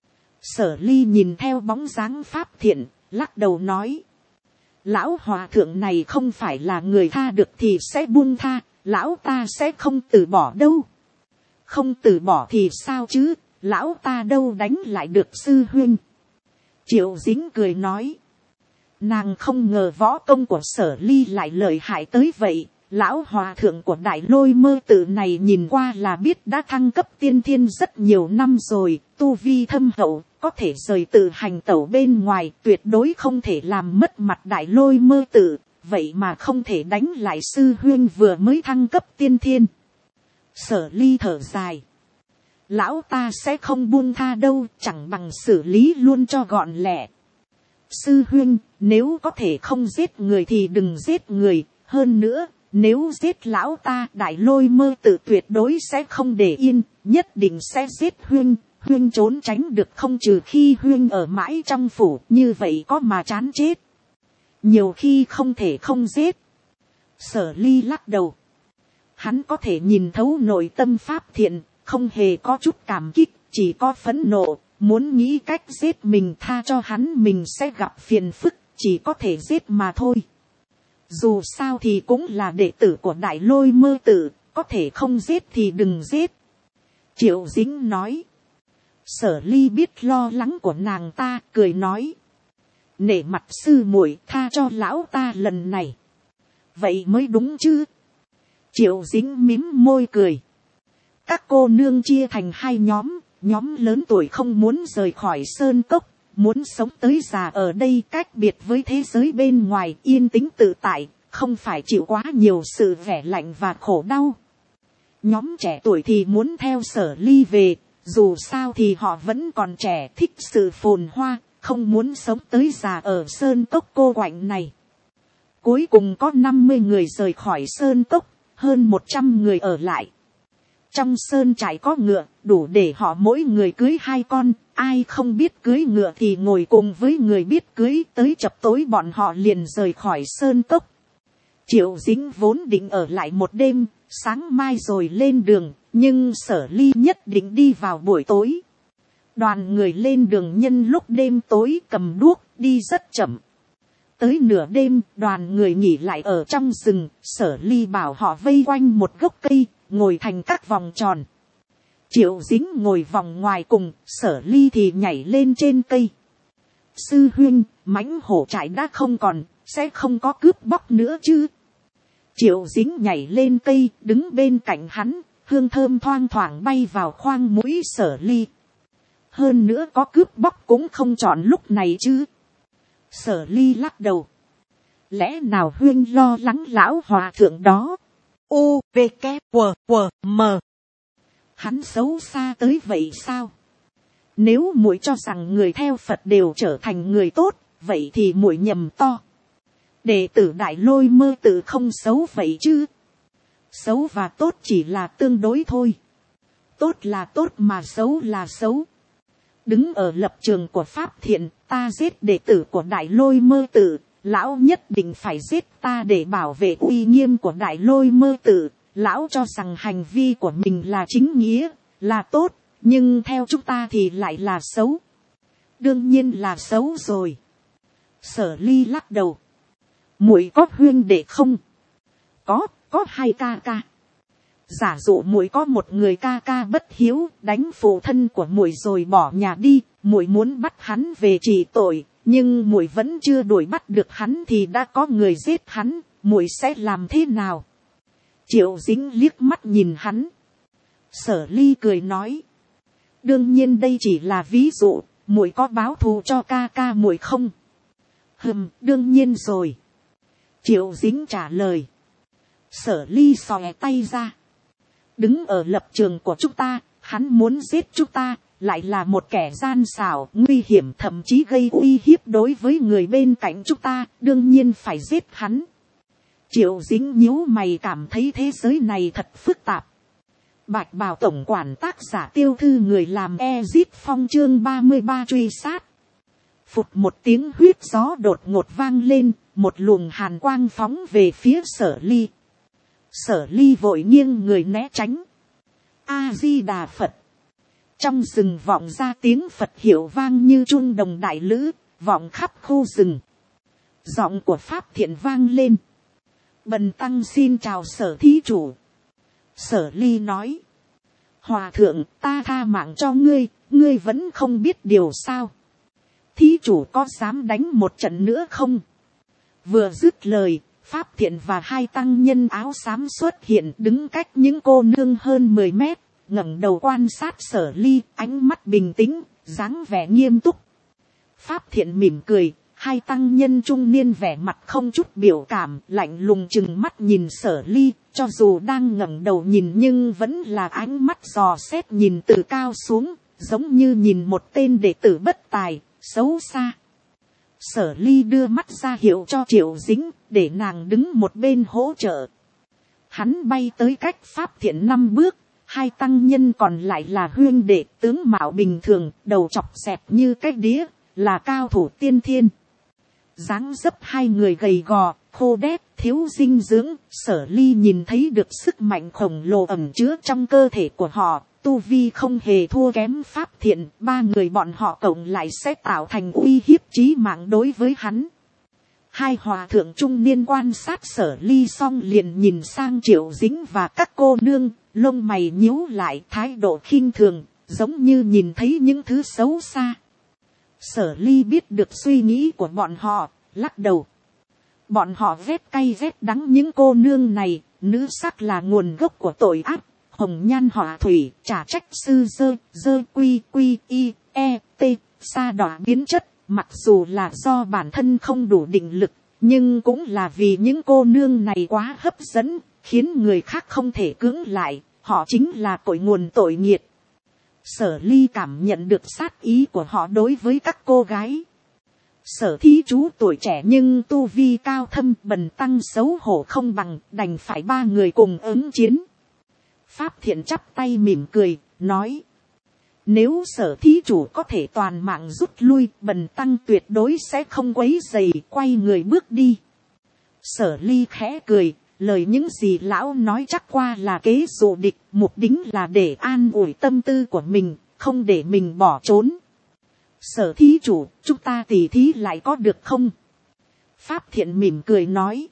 Sở ly nhìn theo bóng dáng Pháp thiện, lắc đầu nói. Lão hòa thượng này không phải là người tha được thì sẽ buông tha, lão ta sẽ không từ bỏ đâu. Không từ bỏ thì sao chứ, lão ta đâu đánh lại được sư huynh. Triệu Dính cười nói. Nàng không ngờ võ công của Sở ly lại lợi hại tới vậy. Lão hòa thượng của Đại Lôi Mơ Tự này nhìn qua là biết đã thăng cấp tiên thiên rất nhiều năm rồi, tu vi thâm hậu, có thể rời tự hành tẩu bên ngoài, tuyệt đối không thể làm mất mặt Đại Lôi Mơ Tự, vậy mà không thể đánh lại sư huynh vừa mới thăng cấp tiên thiên. Sở ly thở dài. Lão ta sẽ không buông tha đâu, chẳng bằng xử lý luôn cho gọn lẹ. Sư huynh, nếu có thể không giết người thì đừng giết người, hơn nữa, nếu giết lão ta, Đại Lôi Mơ Tự tuyệt đối sẽ không để yên, nhất định sẽ giết huynh. Huynh trốn tránh được không, trừ khi huynh ở mãi trong phủ, như vậy có mà chán chết. Nhiều khi không thể không giết. Sở ly lắc đầu. Hắn có thể nhìn thấu nội tâm Pháp thiện, không hề có chút cảm kích, chỉ có phẫn nộ, muốn nghĩ cách giết mình, tha cho hắn mình sẽ gặp phiền phức, chỉ có thể giết mà thôi. Dù sao thì cũng là đệ tử của Đại Lôi Mơ Tự, có thể không giết thì đừng giết. Triệu Dính nói. Sở ly biết lo lắng của nàng ta, cười nói. Nể mặt sư muội, tha cho lão ta lần này. Vậy mới đúng chứ. Triệu Dính mím môi cười. Các cô nương chia thành hai nhóm, nhóm lớn tuổi không muốn rời khỏi sơn cốc, muốn sống tới già ở đây, cách biệt với thế giới bên ngoài, yên tĩnh tự tại, không phải chịu quá nhiều sự vẻ lạnh và khổ đau. Nhóm trẻ tuổi thì muốn theo Sở ly về, dù sao thì họ vẫn còn trẻ, thích sự phồn hoa, không muốn sống tới già ở sơn cốc cô quạnh này. Cuối cùng có 50 người rời khỏi sơn cốc, hơn 100 người ở lại. Trong sơn trại có ngựa, đủ để họ mỗi người cưới 2 con, ai không biết cưới ngựa thì ngồi cùng với người biết cưới, tới chập tối bọn họ liền rời khỏi sơn cốc. Triệu Dính vốn định ở lại một đêm, sáng mai rồi lên đường, nhưng Sở ly nhất định đi vào buổi tối. Đoàn người lên đường nhân lúc đêm tối, cầm đuốc, đi rất chậm. Tới nửa đêm, đoàn người nghỉ lại ở trong rừng, Sở ly bảo họ vây quanh một gốc cây, ngồi thành các vòng tròn. Triệu Dính ngồi vòng ngoài cùng, Sở ly thì nhảy lên trên cây. sư huynh, mãnh hổ trại đã không còn, sẽ không có cướp bóc nữa chứ. Triệu Dính nhảy lên cây, đứng bên cạnh hắn, hương thơm thoang thoảng bay vào khoang mũi Sở Ly. Hơn nữa có cướp bóc cũng không chọn lúc này chứ. Sở Ly lắc đầu. Lẽ nào huynh lo lắng lão hòa thượng đó? U, V, K, W, W, M. Hắn xấu xa tới vậy sao? Nếu muội cho rằng người theo Phật đều trở thành người tốt, vậy thì muội nhầm to. Đệ tử Đại Lôi Mơ Tự không xấu vậy chứ. Xấu và tốt chỉ là tương đối thôi. Tốt là tốt mà xấu là xấu. Đứng ở lập trường của Pháp Thiện, ta giết đệ tử của Đại Lôi Mơ Tự, lão nhất định phải giết ta để bảo vệ uy nghiêm của Đại Lôi Mơ Tự. Lão cho rằng hành vi của mình là chính nghĩa, là tốt, nhưng theo chúng ta thì lại là xấu. Đương nhiên là xấu rồi. Sở Ly lắc đầu. Muội có huynh đệ không? Có 2 ca ca. Giả dụ muội có một người ca ca bất hiếu, đánh phụ thân của muội rồi bỏ nhà đi, muội muốn bắt hắn về trị tội, nhưng muội vẫn chưa đuổi bắt được hắn thì đã có người giết hắn, muội sẽ làm thế nào? Triệu Dính liếc mắt nhìn hắn. Sở Ly cười nói. Đương nhiên đây chỉ là ví dụ, muội có báo thù cho ca ca muội không? Đương nhiên rồi. Triệu Dính trả lời. Sở Ly xòe tay ra. Đứng ở lập trường của chúng ta, hắn muốn giết chúng ta, lại là một kẻ gian xảo, nguy hiểm, thậm chí gây uy hiếp đối với người bên cạnh chúng ta, đương nhiên phải giết hắn. Triệu Dính nhíu mày, cảm thấy thế giới này thật phức tạp. Bạch Bào tổng quản tác giả Tiêu Thư, người làm Ezit Phong, chương 33 truy sát. Phụt một tiếng huyết gió đột ngột vang lên, một luồng hàn quang phóng về phía Sở Ly. Sở Ly vội nghiêng người né tránh. A Di Đà Phật. Trong rừng vọng ra tiếng Phật hiệu vang như chuông đồng đại lữ, vọng khắp khu rừng. Giọng của Pháp Thiện vang lên. Bần tăng xin chào Sở thí chủ. Sở Ly nói. Hòa thượng, ta tha mạng cho ngươi, ngươi vẫn không biết điều sao? Thí chủ có dám đánh một trận nữa không? Vừa dứt lời, Pháp Thiện và 2 tăng nhân áo xám xuất hiện, đứng cách những cô nương hơn 10 mét, ngẩng đầu quan sát Sở Ly, ánh mắt bình tĩnh, dáng vẻ nghiêm túc. Pháp Thiện mỉm cười, 2 tăng nhân trung niên vẻ mặt không chút biểu cảm, lạnh lùng chừng mắt nhìn Sở Ly, cho dù đang ngẩng đầu nhìn nhưng vẫn là ánh mắt dò xét nhìn từ cao xuống, giống như nhìn một tên đệ tử bất tài, xấu xa. Sở Ly đưa mắt ra hiệu cho Triệu Dính, để nàng đứng một bên hỗ trợ. Hắn bay tới cách Pháp Thiện 5 bước, 2 tăng nhân còn lại là huynh đệ, tướng mạo bình thường, đầu chọc xẹp như cái đĩa, là cao thủ tiên thiên. Dáng dấp 2 người gầy gò, khô đét, thiếu dinh dưỡng. Sở Ly nhìn thấy được sức mạnh khổng lồ ẩn chứa trong cơ thể của họ, tu vi không hề thua kém Pháp Thiện. 3 người bọn họ cộng lại sẽ tạo thành uy hiếp chí mạng đối với hắn. 2 hòa thượng trung niên quan sát Sở Ly xong liền nhìn sang Triệu Dính và các cô nương, lông mày nhíu lại, thái độ khinh thường, giống như nhìn thấy những thứ xấu xa. Sở Ly biết được suy nghĩ của bọn họ, lắc đầu. Bọn họ ghét cay ghét đắng những cô nương này, nữ sắc là nguồn gốc của tội ác, hồng nhan họa thủy, chả trách sư dơ quy y e t sa đọa biến chất. Mặc dù là do bản thân không đủ định lực, nhưng cũng là vì những cô nương này quá hấp dẫn, khiến người khác không thể cưỡng lại, họ chính là cội nguồn tội nghiệt. Sở Ly cảm nhận được sát ý của họ đối với các cô gái. Sở thí chú tuổi trẻ nhưng tu vi cao thâm, bần tăng xấu hổ không bằng, đành phải 3 người cùng ứng chiến. Pháp Thiện chắp tay mỉm cười, nói. Nếu Sở thí chủ có thể toàn mạng rút lui, bần tăng tuyệt đối sẽ không quấy rầy, quay người bước đi. Sở Ly khẽ cười, lời những gì lão nói chắc qua là kế dụ địch, mục đích là để an ủi tâm tư của mình, không để mình bỏ trốn. Sở thí chủ, chúng ta tỉ thí lại có được không? Pháp Thiện mỉm cười nói.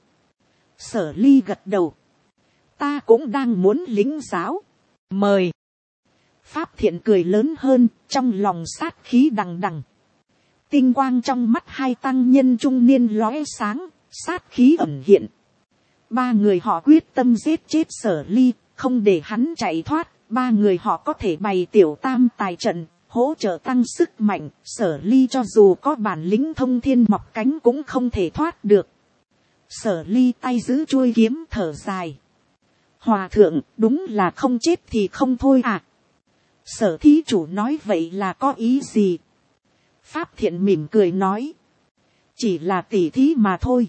Sở Ly gật đầu. Ta cũng đang muốn lĩnh giáo. Mời. Pháp Thiện cười lớn hơn, trong lòng sát khí đằng đằng. Tinh quang trong mắt hai tăng nhân trung niên lóe sáng, sát khí ẩn hiện. Ba người họ quyết tâm giết chết Sở Ly, không để hắn chạy thoát. Ba người họ có thể bày tiểu tam tài trận, hỗ trợ tăng sức mạnh. Sở Ly cho dù có bản lĩnh thông thiên mọc cánh cũng không thể thoát được. Sở Ly tay giữ chuôi kiếm thở dài. Hòa thượng, đúng là không chết thì không thôi à. Sở thí chủ nói vậy là có ý gì? Pháp Thiện mỉm cười nói. Chỉ là tỉ thí mà thôi.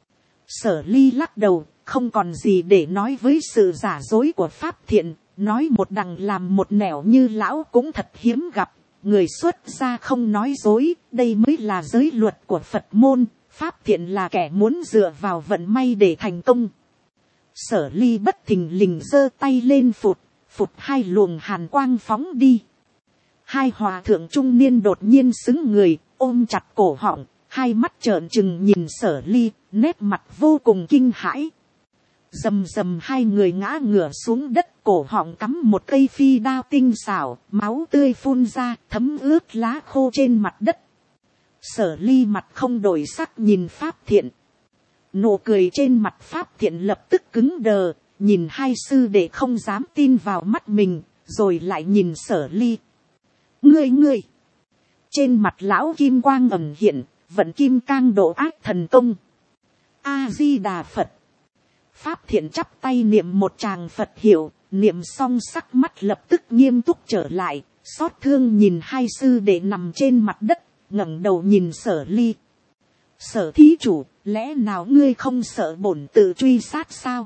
Sở Ly lắc đầu, không còn gì để nói với sự giả dối của Pháp Thiện. Nói một đằng làm một nẻo như lão cũng thật hiếm gặp. Người xuất gia không nói dối, đây mới là giới luật của Phật môn. Pháp Thiện là kẻ muốn dựa vào vận may để thành công. Sở Ly bất thình lình giơ tay lên phụt hai luồng hàn quang phóng đi. Hai hòa thượng trung niên đột nhiên xứng người, ôm chặt cổ họng, hai mắt trợn trừng nhìn Sở Ly, nét mặt vô cùng kinh hãi. Rầm rầm hai người ngã ngửa xuống đất, cổ họng cắm một cây phi đao tinh xảo, máu tươi phun ra, thấm ướt lá khô trên mặt đất. Sở Ly mặt không đổi sắc nhìn Pháp Thiện. Nụ cười trên mặt Pháp Thiện lập tức cứng đờ, nhìn hai sư đệ không dám tin vào mắt mình, rồi lại nhìn Sở Ly. Ngươi! Trên mặt lão kim quang ẩn hiện, vận kim cang độ ác thần công. A-di-đà Phật. Pháp Thiện chắp tay niệm một tràng Phật hiệu, niệm xong sắc mắt lập tức nghiêm túc trở lại, xót thương nhìn hai sư đệ nằm trên mặt đất, ngẩng đầu nhìn Sở Ly. Sở thí chủ, lẽ nào ngươi không sợ bổn tự truy sát sao?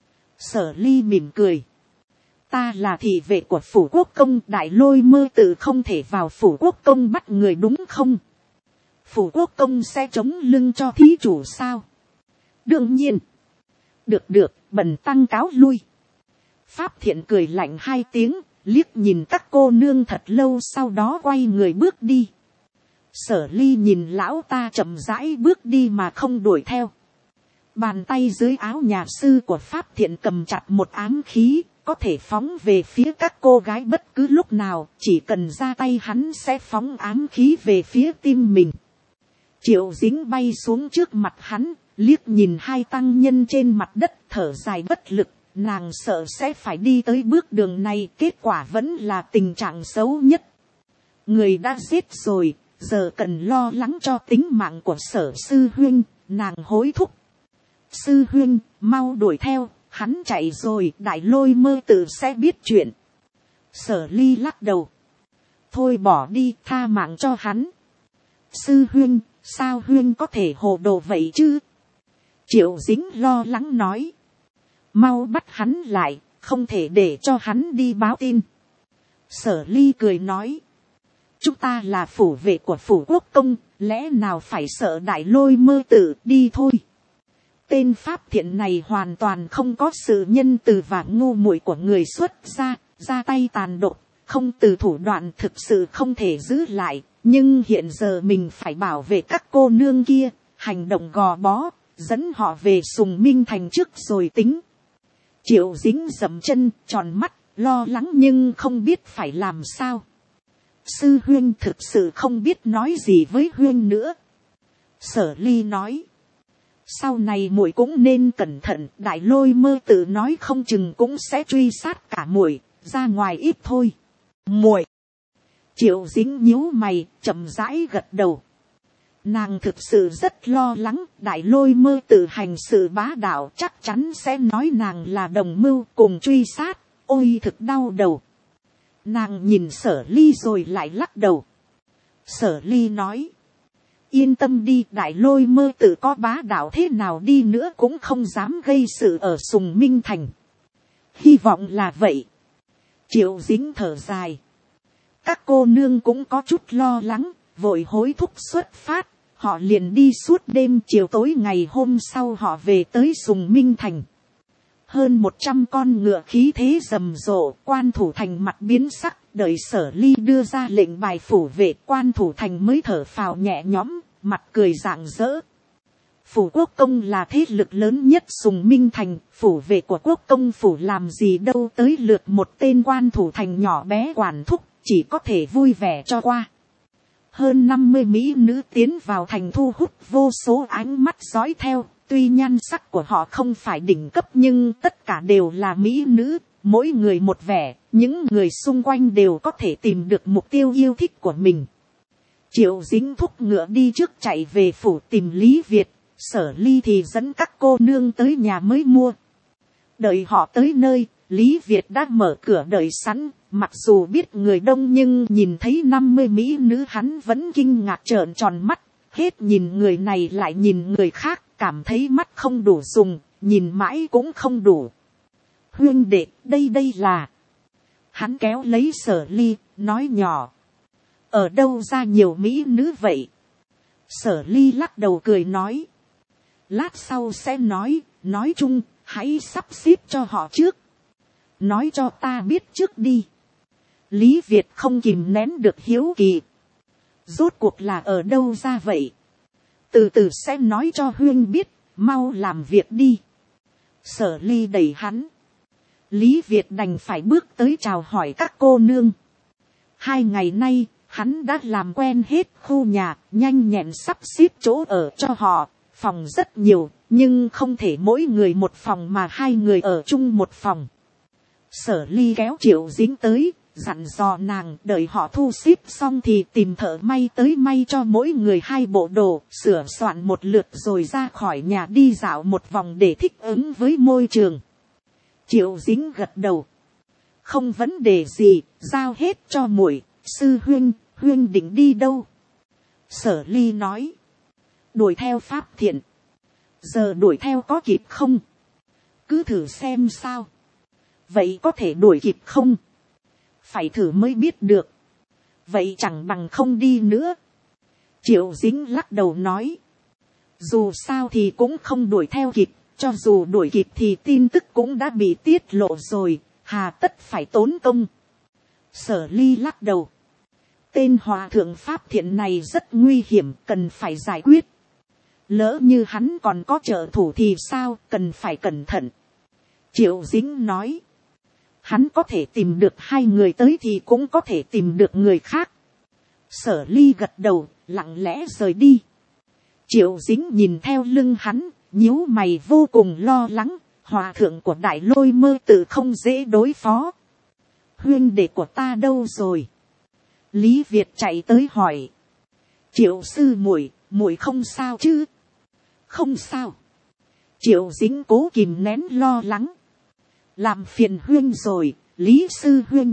Sở Ly mỉm cười. Ta là thị vệ của Phủ Quốc Công, Đại Lôi Mơ tự không thể vào Phủ Quốc Công bắt người đúng không? Phủ Quốc Công sẽ chống lưng cho thí chủ sao? Đương nhiên. Được, bần tăng cáo lui. Pháp Thiện cười lạnh hai tiếng, liếc nhìn các cô nương thật lâu, sau đó quay người bước đi. Sở Ly nhìn lão ta chậm rãi bước đi mà không đuổi theo. Bàn tay dưới áo nhà sư của Pháp Thiện cầm chặt một ám khí, có thể phóng về phía các cô gái bất cứ lúc nào, chỉ cần ra tay hắn sẽ phóng ám khí về phía tim mình. Triệu Dính bay xuống trước mặt hắn, liếc nhìn hai tăng nhân trên mặt đất thở dài bất lực, nàng sợ sẽ phải đi tới bước đường này, kết quả vẫn là tình trạng xấu nhất. Người đã giết rồi, giờ cần lo lắng cho tính mạng của Sở sư huynh, nàng hối thúc. Sư huynh, mau đuổi theo, hắn chạy rồi, Đại Lôi Mơ tự sẽ biết chuyện. Sở Ly lắc đầu. Thôi bỏ đi, tha mạng cho hắn. Sư huynh, sao huynh có thể hồ đồ vậy chứ? Triệu Dính lo lắng nói. Mau bắt hắn lại, không thể để cho hắn đi báo tin. Sở Ly cười nói. Chúng ta là phủ vệ của Phủ Quốc Công, lẽ nào phải sợ Đại Lôi Mơ tự, đi thôi. Tên Pháp Thiện này hoàn toàn không có sự nhân từ và ngu muội của người xuất gia, ra tay tàn độc, không từ thủ đoạn, thực sự không thể giữ lại. Nhưng hiện giờ mình phải bảo vệ các cô nương kia, hành động gò bó, dẫn họ về Sùng Minh Thành trước rồi tính. Triệu Dính dậm chân, tròn mắt, lo lắng nhưng không biết phải làm sao. Sư huynh thực sự không biết nói gì với huynh nữa. Sở Ly nói. Sau này muội cũng nên cẩn thận, Đại Lôi Mơ tự nói không chừng cũng sẽ truy sát cả muội, ra ngoài ít thôi. Muội. Triệu Dính nhíu mày, chậm rãi gật đầu. Nàng thực sự rất lo lắng, Đại Lôi Mơ tự hành sự bá đạo chắc chắn sẽ nói nàng là đồng mưu cùng truy sát, ôi thực đau đầu. Nàng nhìn Sở Ly rồi lại lắc đầu. Sở Ly nói. Yên tâm đi, Đại Lôi Mơ tự có bá đạo thế nào đi nữa cũng không dám gây sự ở Sùng Minh Thành. Hy vọng là vậy. Triệu Dính thở dài. Các cô nương cũng có chút lo lắng, vội hối thúc xuất phát. Họ liền đi suốt đêm, chiều tối ngày hôm sau họ về tới Sùng Minh Thành. Hơn 100 con ngựa khí thế rầm rộ, quan thủ thành mặt biến sắc, đợi Sở Ly đưa ra lệnh bài phủ vệ, quan thủ thành mới thở phào nhẹ nhõm, mặt cười rạng rỡ. Phủ Quốc Công là thế lực lớn nhất Sùng Minh Thành, phủ vệ của Quốc Công phủ làm gì đâu tới lượt một tên quan thủ thành nhỏ bé quản thúc, chỉ có thể vui vẻ cho qua. hơn 50 mỹ nữ tiến vào thành thu hút vô số ánh mắt dõi theo. Tuy nhan sắc của họ không phải đỉnh cấp nhưng tất cả đều là mỹ nữ, mỗi người một vẻ, những người xung quanh đều có thể tìm được mục tiêu yêu thích của mình. Triệu Dính thúc ngựa đi trước chạy về phủ tìm Lý Việt, Sở Ly thì dẫn các cô nương tới nhà mới mua. Đợi họ tới nơi, Lý Việt đã mở cửa đợi sẵn, mặc dù biết người đông nhưng nhìn thấy 50 mỹ nữ hắn vẫn kinh ngạc trợn tròn mắt, hết nhìn người này lại nhìn người khác, cảm thấy mắt không đủ dùng, nhìn mãi cũng không đủ. Huynh đệ, đây là... Hắn kéo lấy Sở Ly, nói nhỏ. Ở đâu ra nhiều mỹ nữ vậy? Sở Ly lắc đầu cười nói. Lát sau sẽ nói chung, hãy sắp xếp cho họ trước. Nói cho ta biết trước đi. Lý Việt không kìm nén được hiếu kỳ. Rốt cuộc là ở đâu ra vậy? Từ từ sẽ nói cho Huynh biết, mau làm việc đi. Sở Ly đẩy hắn. Lý Việt đành phải bước tới chào hỏi các cô nương. 2 ngày nay, hắn đã làm quen hết khu nhà, nhanh nhẹn sắp xếp chỗ ở cho họ. Phòng rất nhiều, nhưng không thể mỗi người một phòng mà 2 người ở chung một phòng. Sở Ly kéo Triệu Dính tới, dặn dò nàng đợi họ thu xếp xong thì tìm thợ may tới may cho mỗi người 2 bộ đồ, sửa soạn một lượt rồi ra khỏi nhà đi dạo một vòng để thích ứng với môi trường. Triệu Dính gật đầu. Không vấn đề gì, giao hết cho muội. Sư huynh định đi đâu? Sở Ly nói. Đuổi theo Pháp Thiện. Giờ đuổi theo có kịp không? Cứ thử xem sao. Vậy có thể đuổi kịp không? Phải thử mới biết được. Vậy chẳng bằng không đi nữa. Triệu Dính lắc đầu nói. Dù sao thì cũng không đuổi theo kịp. Cho dù đuổi kịp thì tin tức cũng đã bị tiết lộ rồi. Hà tất phải tốn công. Sở Ly lắc đầu. Tên hòa thượng Pháp Thiện này rất nguy hiểm, cần phải giải quyết. Lỡ như hắn còn có trợ thủ thì sao, cần phải cẩn thận. Triệu Dính nói. Hắn có thể tìm được 2 người tới thì cũng có thể tìm được người khác. Sở Ly gật đầu, lặng lẽ rời đi. Triệu Dính nhìn theo lưng hắn, nhíu mày vô cùng lo lắng. Hòa thượng của Đại Lôi Mơ Tự không dễ đối phó. Huynh đệ của ta đâu rồi? Lý Việt chạy tới hỏi. Triệu sư muội không sao chứ? Không sao. Triệu Dính cố kìm nén lo lắng. Làm phiền huynh rồi, Lý sư huynh.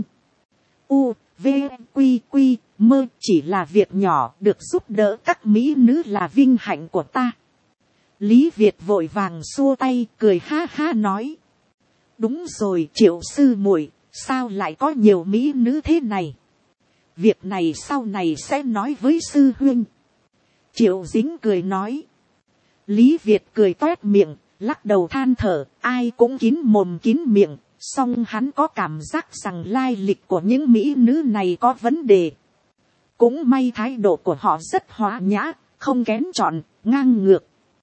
V, Quy, Mơ chỉ là việc nhỏ, được giúp đỡ các mỹ nữ là vinh hạnh của ta. Lý Việt vội vàng xua tay, cười ha ha nói. Đúng rồi Triệu sư muội, sao lại có nhiều mỹ nữ thế này? Việc này sau này sẽ nói với sư huynh. Triệu Dính cười nói. Lý Việt cười toét miệng, lắc đầu than thở, ai cũng kín mồm kín miệng. Song hắn có cảm giác rằng lai lịch của những mỹ nữ này có vấn đề. Cũng may thái độ của họ rất hòa nhã, không kén chọn, ngang ngược.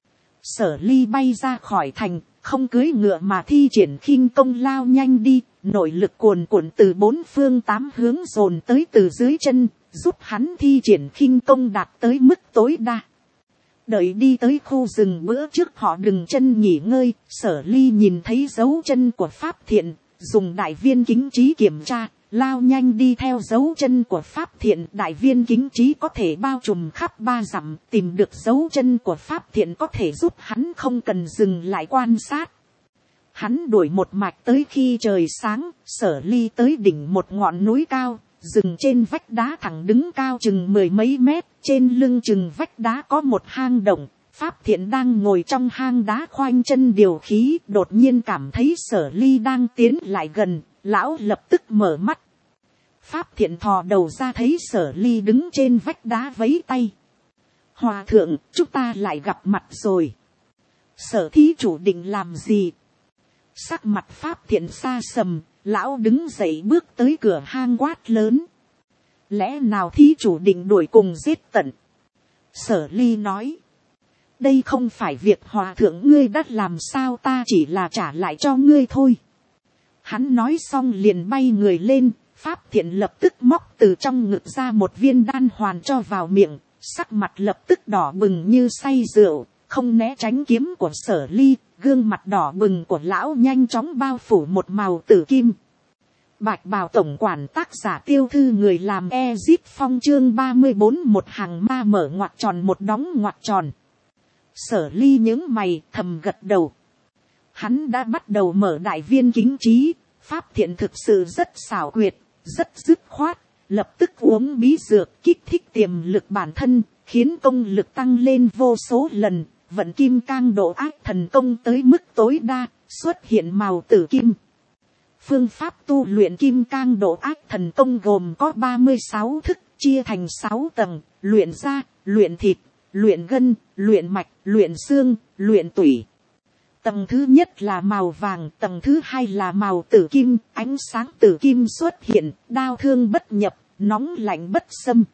Sở Ly bay ra khỏi thành, không cưỡi ngựa mà thi triển khinh công lao nhanh đi, nội lực cuồn cuộn từ 4 phương 8 hướng dồn tới từ dưới chân, giúp hắn thi triển khinh công đạt tới mức tối đa. Đợi đi tới khu rừng bữa trước họ dừng chân nghỉ ngơi, Sở Ly nhìn thấy dấu chân của Pháp Thiện, dùng đại viên kính trí kiểm tra, lao nhanh đi theo dấu chân của Pháp Thiện. Đại viên kính trí có thể bao trùm khắp 3 dặm, tìm được dấu chân của Pháp Thiện có thể giúp hắn không cần dừng lại quan sát. Hắn đuổi một mạch tới khi trời sáng, Sở Ly tới đỉnh một ngọn núi cao, dừng trên vách đá thẳng đứng cao chừng 10 mấy mét, trên lưng chừng vách đá có một hang động. Pháp Thiện đang ngồi trong hang đá khoanh chân điều khí, đột nhiên cảm thấy Sở Ly đang tiến lại gần, lão lập tức mở mắt. Pháp Thiện thò đầu ra thấy Sở Ly đứng trên vách đá vẫy tay. Hòa thượng, chúng ta lại gặp mặt rồi. Sở thí chủ định làm gì? Sắc mặt Pháp Thiện xa sầm, lão đứng dậy bước tới cửa hang quát lớn. Lẽ nào thí chủ định đuổi cùng giết tận? Sở Ly nói. Đây không phải việc hòa thượng ngươi đã làm, sao ta chỉ là trả lại cho ngươi thôi. Hắn nói xong liền bay người lên, Pháp thiện lập tức móc từ trong ngực ra một viên đan hoàn cho vào miệng, sắc mặt lập tức đỏ bừng như say rượu, không né tránh kiếm của Sở Ly, gương mặt đỏ bừng của lão nhanh chóng bao phủ một màu tử kim. Bạch bào tổng quản tác giả tiêu thư người làm Ezip Phong chương 34 một hàng ma mở ngoặc tròn một đóng ngoặc tròn. Sở Ly những mày thầm gật đầu. Hắn đã bắt đầu mở đại viên kính trí, Pháp thiện thực sự rất xảo quyệt, rất dứt khoát, lập tức uống bí dược kích thích tiềm lực bản thân, khiến công lực tăng lên vô số lần, vận kim cang độ ác thần công tới mức tối đa, xuất hiện màu tử kim. Phương pháp tu luyện kim cang độ ác thần công gồm có 36 thức, chia thành 6 tầng, luyện da, luyện thịt, luyện gân, luyện mạch, luyện xương, luyện tủy. Tầng thứ nhất là màu vàng, tầng thứ hai là màu tử kim, ánh sáng tử kim xuất hiện, đao thương bất nhập, nóng lạnh bất xâm.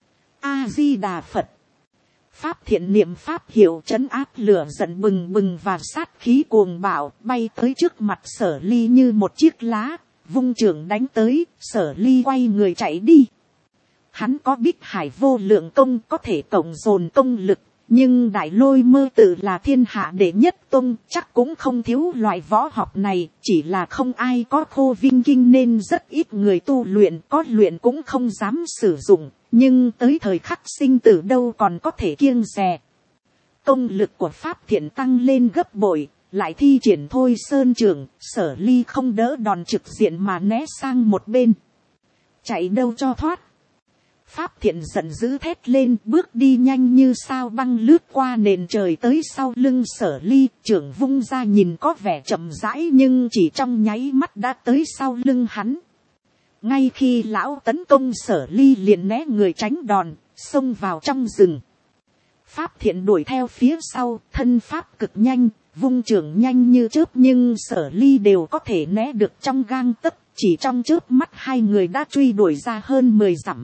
A-di-đà Phật. Pháp thiện niệm pháp hiệu trấn áp lửa giận bừng bừng và sát khí cuồng bạo bay tới trước mặt Sở Ly như một chiếc lá, vung trường đánh tới, Sở Ly quay người chạy đi. Hắn có Bích Hải vô lượng công có thể cộng dồn công lực, nhưng Đại Lôi Mơ tự là thiên hạ đệ nhất tông, chắc cũng không thiếu loại võ học này, chỉ là không ai có Khô Vinh Kinh nên rất ít người tu luyện, có luyện cũng không dám sử dụng, nhưng tới thời khắc sinh tử đâu còn có thể kiêng dè. Công lực của Pháp thiện tăng lên gấp bội, lại thi triển Thôi Sơn Trưởng, Sở Ly không đỡ đòn trực diện mà né sang một bên. Chạy đâu cho thoát. Pháp thiện giận dữ thét lên, bước đi nhanh như sao băng lướt qua nền trời tới sau lưng Sở Ly, trưởng vung ra nhìn có vẻ chậm rãi nhưng chỉ trong nháy mắt đã tới sau lưng hắn. Ngay khi lão tấn công Sở Ly liền né người tránh đòn, xông vào trong rừng. Pháp thiện đuổi theo phía sau, thân pháp cực nhanh, vung trưởng nhanh như chớp nhưng Sở Ly đều có thể né được trong gang tấc, chỉ trong chớp mắt hai người đã truy đuổi ra hơn 10 dặm.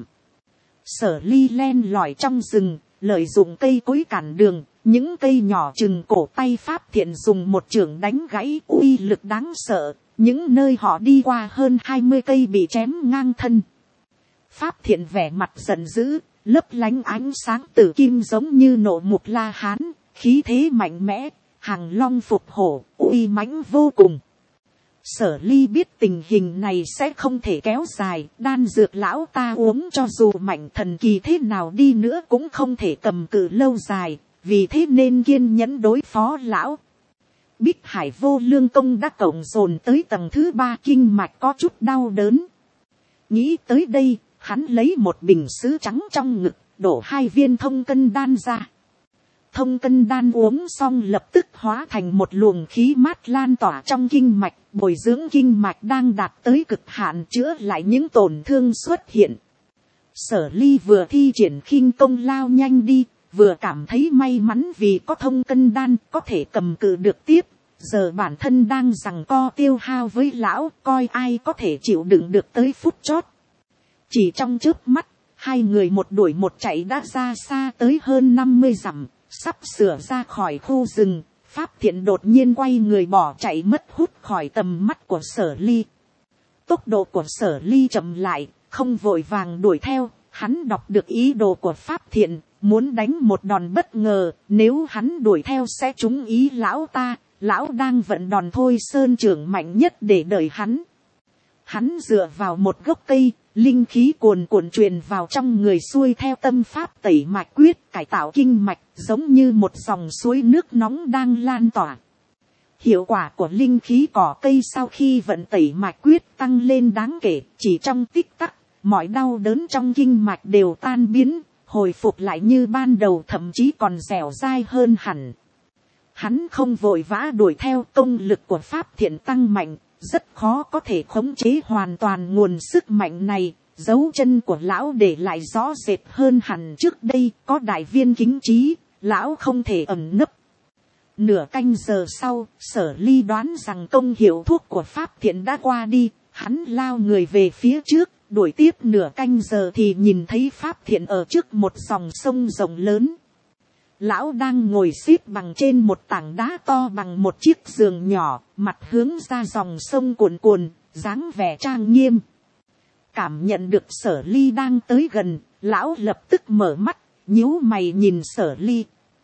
Sở Ly len lỏi trong rừng, lợi dụng cây cối cản đường, những cây nhỏ chừng cổ tay Pháp thiện dùng một chưởng đánh gãy, uy lực đáng sợ, những nơi họ đi qua hơn 20 cây bị chém ngang thân. Pháp thiện vẻ mặt giận dữ, lấp lánh ánh sáng tử kim giống như nộ mục La Hán, khí thế mạnh mẽ, hàng long phục hổ, uy mãnh vô cùng. Sở Ly biết tình hình này sẽ không thể kéo dài, đan dược lão ta uống cho dù mạnh thần kỳ thế nào đi nữa cũng không thể cầm cự lâu dài, vì thế nên kiên nhẫn đối phó lão. Bích Hải vô lương công đã cộng dồn tới tầng thứ 3 kinh mạch có chút đau đớn. Nghĩ tới đây, hắn lấy một bình sứ trắng trong ngực, đổ 2 viên thông cân đan ra. Thông cân đan uống xong lập tức hóa thành một luồng khí mát lan tỏa trong kinh mạch, bồi dưỡng kinh mạch đang đạt tới cực hạn, chữa lại những tổn thương xuất hiện. Sở Ly vừa thi triển khinh công lao nhanh đi, vừa cảm thấy may mắn vì có thông cân đan có thể cầm cự được tiếp. Giờ bản thân đang giằng co tiêu hao với lão, coi ai có thể chịu đựng được tới phút chót. Chỉ trong chớp mắt, hai người một đuổi một chạy đã ra xa tới hơn 50 dặm, sắp sửa ra khỏi khu rừng. Pháp thiện đột nhiên quay người bỏ chạy mất hút khỏi tầm mắt của Sở Ly. Tốc độ của Sở Ly chậm lại, không vội vàng đuổi theo. Hắn đọc được ý đồ của Pháp thiện, muốn đánh một đòn bất ngờ, nếu hắn đuổi theo sẽ trúng ý lão ta. Lão đang vận đòn Thôi Sơn Trưởng mạnh nhất để đợi hắn. Hắn dựa vào một gốc cây, linh khí cuồn cuộn truyền vào trong người xuôi theo tâm pháp tẩy mạch quyết cải tạo kinh mạch, giống như một dòng suối nước nóng đang lan tỏa. Hiệu quả của linh khí cỏ cây sau khi vận tẩy mạch quyết tăng lên đáng kể, chỉ trong tích tắc, mọi đau đớn trong kinh mạch đều tan biến, hồi phục lại như ban đầu, thậm chí còn dẻo dai hơn hẳn. Hắn không vội vã đuổi theo, công lực của Pháp thiện tăng mạnh, rất khó có thể khống chế hoàn toàn nguồn sức mạnh này. Dấu chân của lão để lại rõ rệt hơn hẳn trước đây, có đại viên kính trí, lão không thể ẩn nấp. Nửa canh giờ sau, Sở Ly đoán rằng công hiệu thuốc của Pháp thiện đã qua đi, hắn lao người về phía trước, đuổi tiếp nửa canh giờ thì nhìn thấy Pháp thiện ở trước một dòng sông rộng lớn. Lão đang ngồi xếp bằng trên một tảng đá to bằng một chiếc giường nhỏ, mặt hướng ra dòng sông cuồn cuộn, dáng vẻ trang nghiêm. cảm nhận được Sở Ly đang tới gần, lão lập tức mở mắt, nhíu mày nhìn Sở Ly.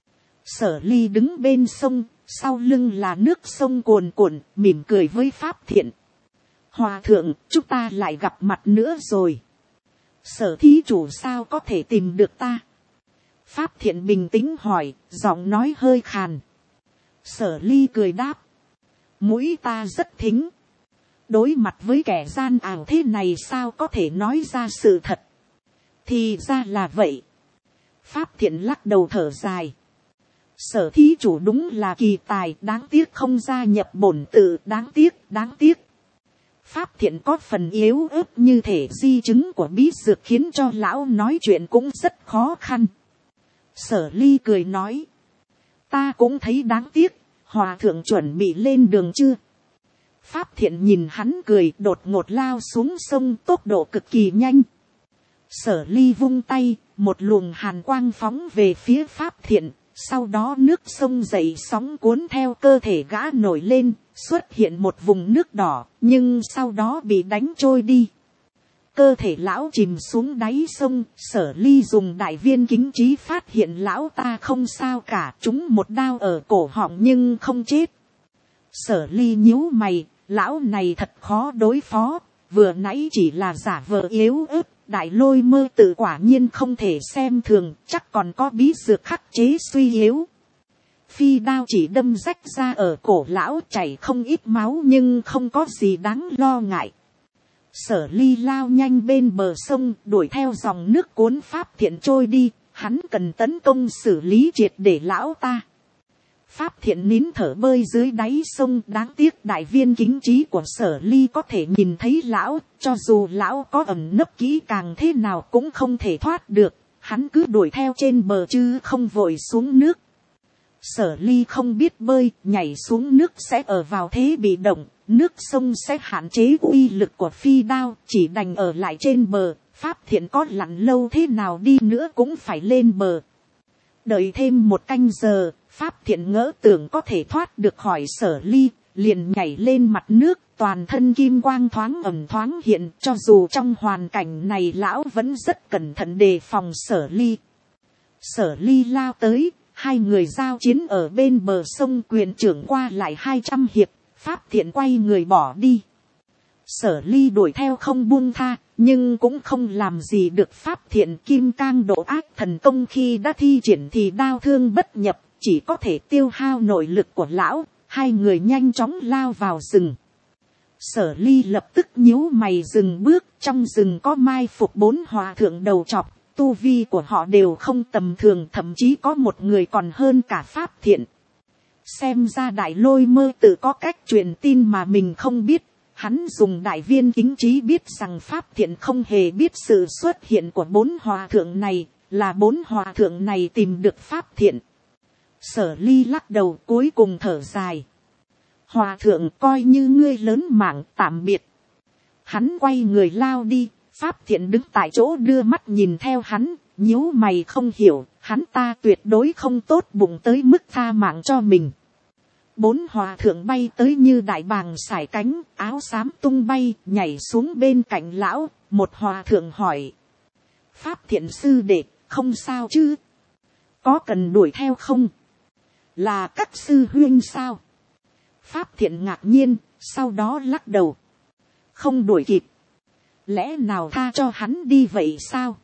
Sở Ly đứng bên sông, sau lưng là nước sông cuồn cuộn, mỉm cười với Pháp Thiện. Hòa thượng, chúng ta lại gặp mặt nữa rồi. Sở thí chủ sao có thể tìm được ta? Pháp Thiện bình tĩnh hỏi, giọng nói hơi khàn. Sở Ly cười đáp. Mũi ta rất thính. Đối mặt với kẻ gian ảo thế này sao có thể nói ra sự thật? Thì ra là vậy. Pháp Thiện lắc đầu thở dài. Sở thí chủ đúng là kỳ tài, đáng tiếc không gia nhập bổn tự, đáng tiếc, đáng tiếc. Pháp Thiện có phần yếu ớt như thể di chứng của bí dược khiến cho lão nói chuyện cũng rất khó khăn. Sở Ly cười nói. Ta cũng thấy đáng tiếc, hòa thượng chuẩn bị lên đường chưa? Pháp Thiện nhìn hắn cười, đột ngột lao xuống sông, tốc độ cực kỳ nhanh. Sở Ly vung tay, một luồng hàn quang phóng về phía Pháp Thiện. Sau đó nước sông dậy sóng cuốn theo cơ thể gã nổi lên, xuất hiện một vùng nước đỏ, nhưng sau đó bị đánh trôi đi. Cơ thể lão chìm xuống đáy sông, Sở Ly dùng đại viên kính trí phát hiện lão ta không sao cả, trúng một đao ở cổ họng nhưng không chết. Sở Ly nhíu mày, lão này thật khó đối phó, vừa nãy chỉ là giả vờ yếu ớt. Đại Lôi Mơ tự quả nhiên không thể xem thường, chắc còn có bí dược khắc chế suy yếu. Phi đao chỉ đâm rách ra ở cổ lão, chảy không ít máu nhưng không có gì đáng lo ngại. Sở Ly lao nhanh bên bờ sông, đuổi theo dòng nước cuốn Pháp Thiện trôi đi, hắn cần tấn công xử lý triệt để lão ta. Pháp Thiện nín thở bơi dưới đáy sông, đáng tiếc đại viên kính trí của Sở Ly có thể nhìn thấy lão, cho dù lão có ẩn nấp kỹ càng thế nào cũng không thể thoát được, hắn cứ đuổi theo trên bờ chứ không vội xuống nước. Sở Ly không biết bơi, nhảy xuống nước sẽ ở vào thế bị động, nước sông sẽ hạn chế uy lực của phi đao, chỉ đành ở lại trên bờ. Pháp Thiện có lặn lâu thế nào đi nữa cũng phải lên bờ. Đợi thêm một canh giờ, Pháp Thiện ngỡ tưởng có thể thoát được khỏi Sở Ly, liền nhảy lên mặt nước, toàn thân kim quang thoáng ẩn thoáng hiện, cho dù trong hoàn cảnh này lão vẫn rất cẩn thận đề phòng Sở Ly. Sở Ly lao tới, hai người giao chiến ở bên bờ sông, quyền trưởng qua lại 200 hiệp, Pháp Thiện quay người bỏ đi. Sở Ly đuổi theo không buông tha, nhưng cũng không làm gì được Pháp Thiện. Kim cang độ ác thần công khi đã thi triển thì đao thương bất nhập, chỉ có thể tiêu hao nội lực của lão. Hai người nhanh chóng lao vào rừng. Sở Ly lập tức nhíu mày dừng bước, trong rừng có mai phục 4 hòa thượng đầu trọc, tu vi của họ đều không tầm thường, thậm chí có một người còn hơn cả Pháp Thiện. Xem ra Đại Lôi Mơ tự có cách truyền tin mà mình không biết. Hắn dùng đại viên kính trí biết rằng Pháp Thiện không hề biết sự xuất hiện của 4 hòa thượng này, là 4 hòa thượng này tìm được Pháp Thiện. Sở Ly lắc đầu cuối cùng thở dài. Hòa thượng, coi như ngươi lớn mạng, tạm biệt. Hắn quay người lao đi, Pháp Thiện đứng tại chỗ đưa mắt nhìn theo hắn, nhíu mày không hiểu, hắn ta tuyệt đối không tốt bụng tới mức tha mạng cho mình. 4 hòa thượng bay tới như đại bàng sải cánh, áo xám tung bay, nhảy xuống bên cạnh lão. Một hòa thượng hỏi. Pháp Thiện sư đệ, không sao chứ? Có cần đuổi theo không? Là các sư huynh sao? Pháp Thiện ngạc nhiên, sau đó lắc đầu. Không đuổi kịp. Lẽ nào tha cho hắn đi vậy sao?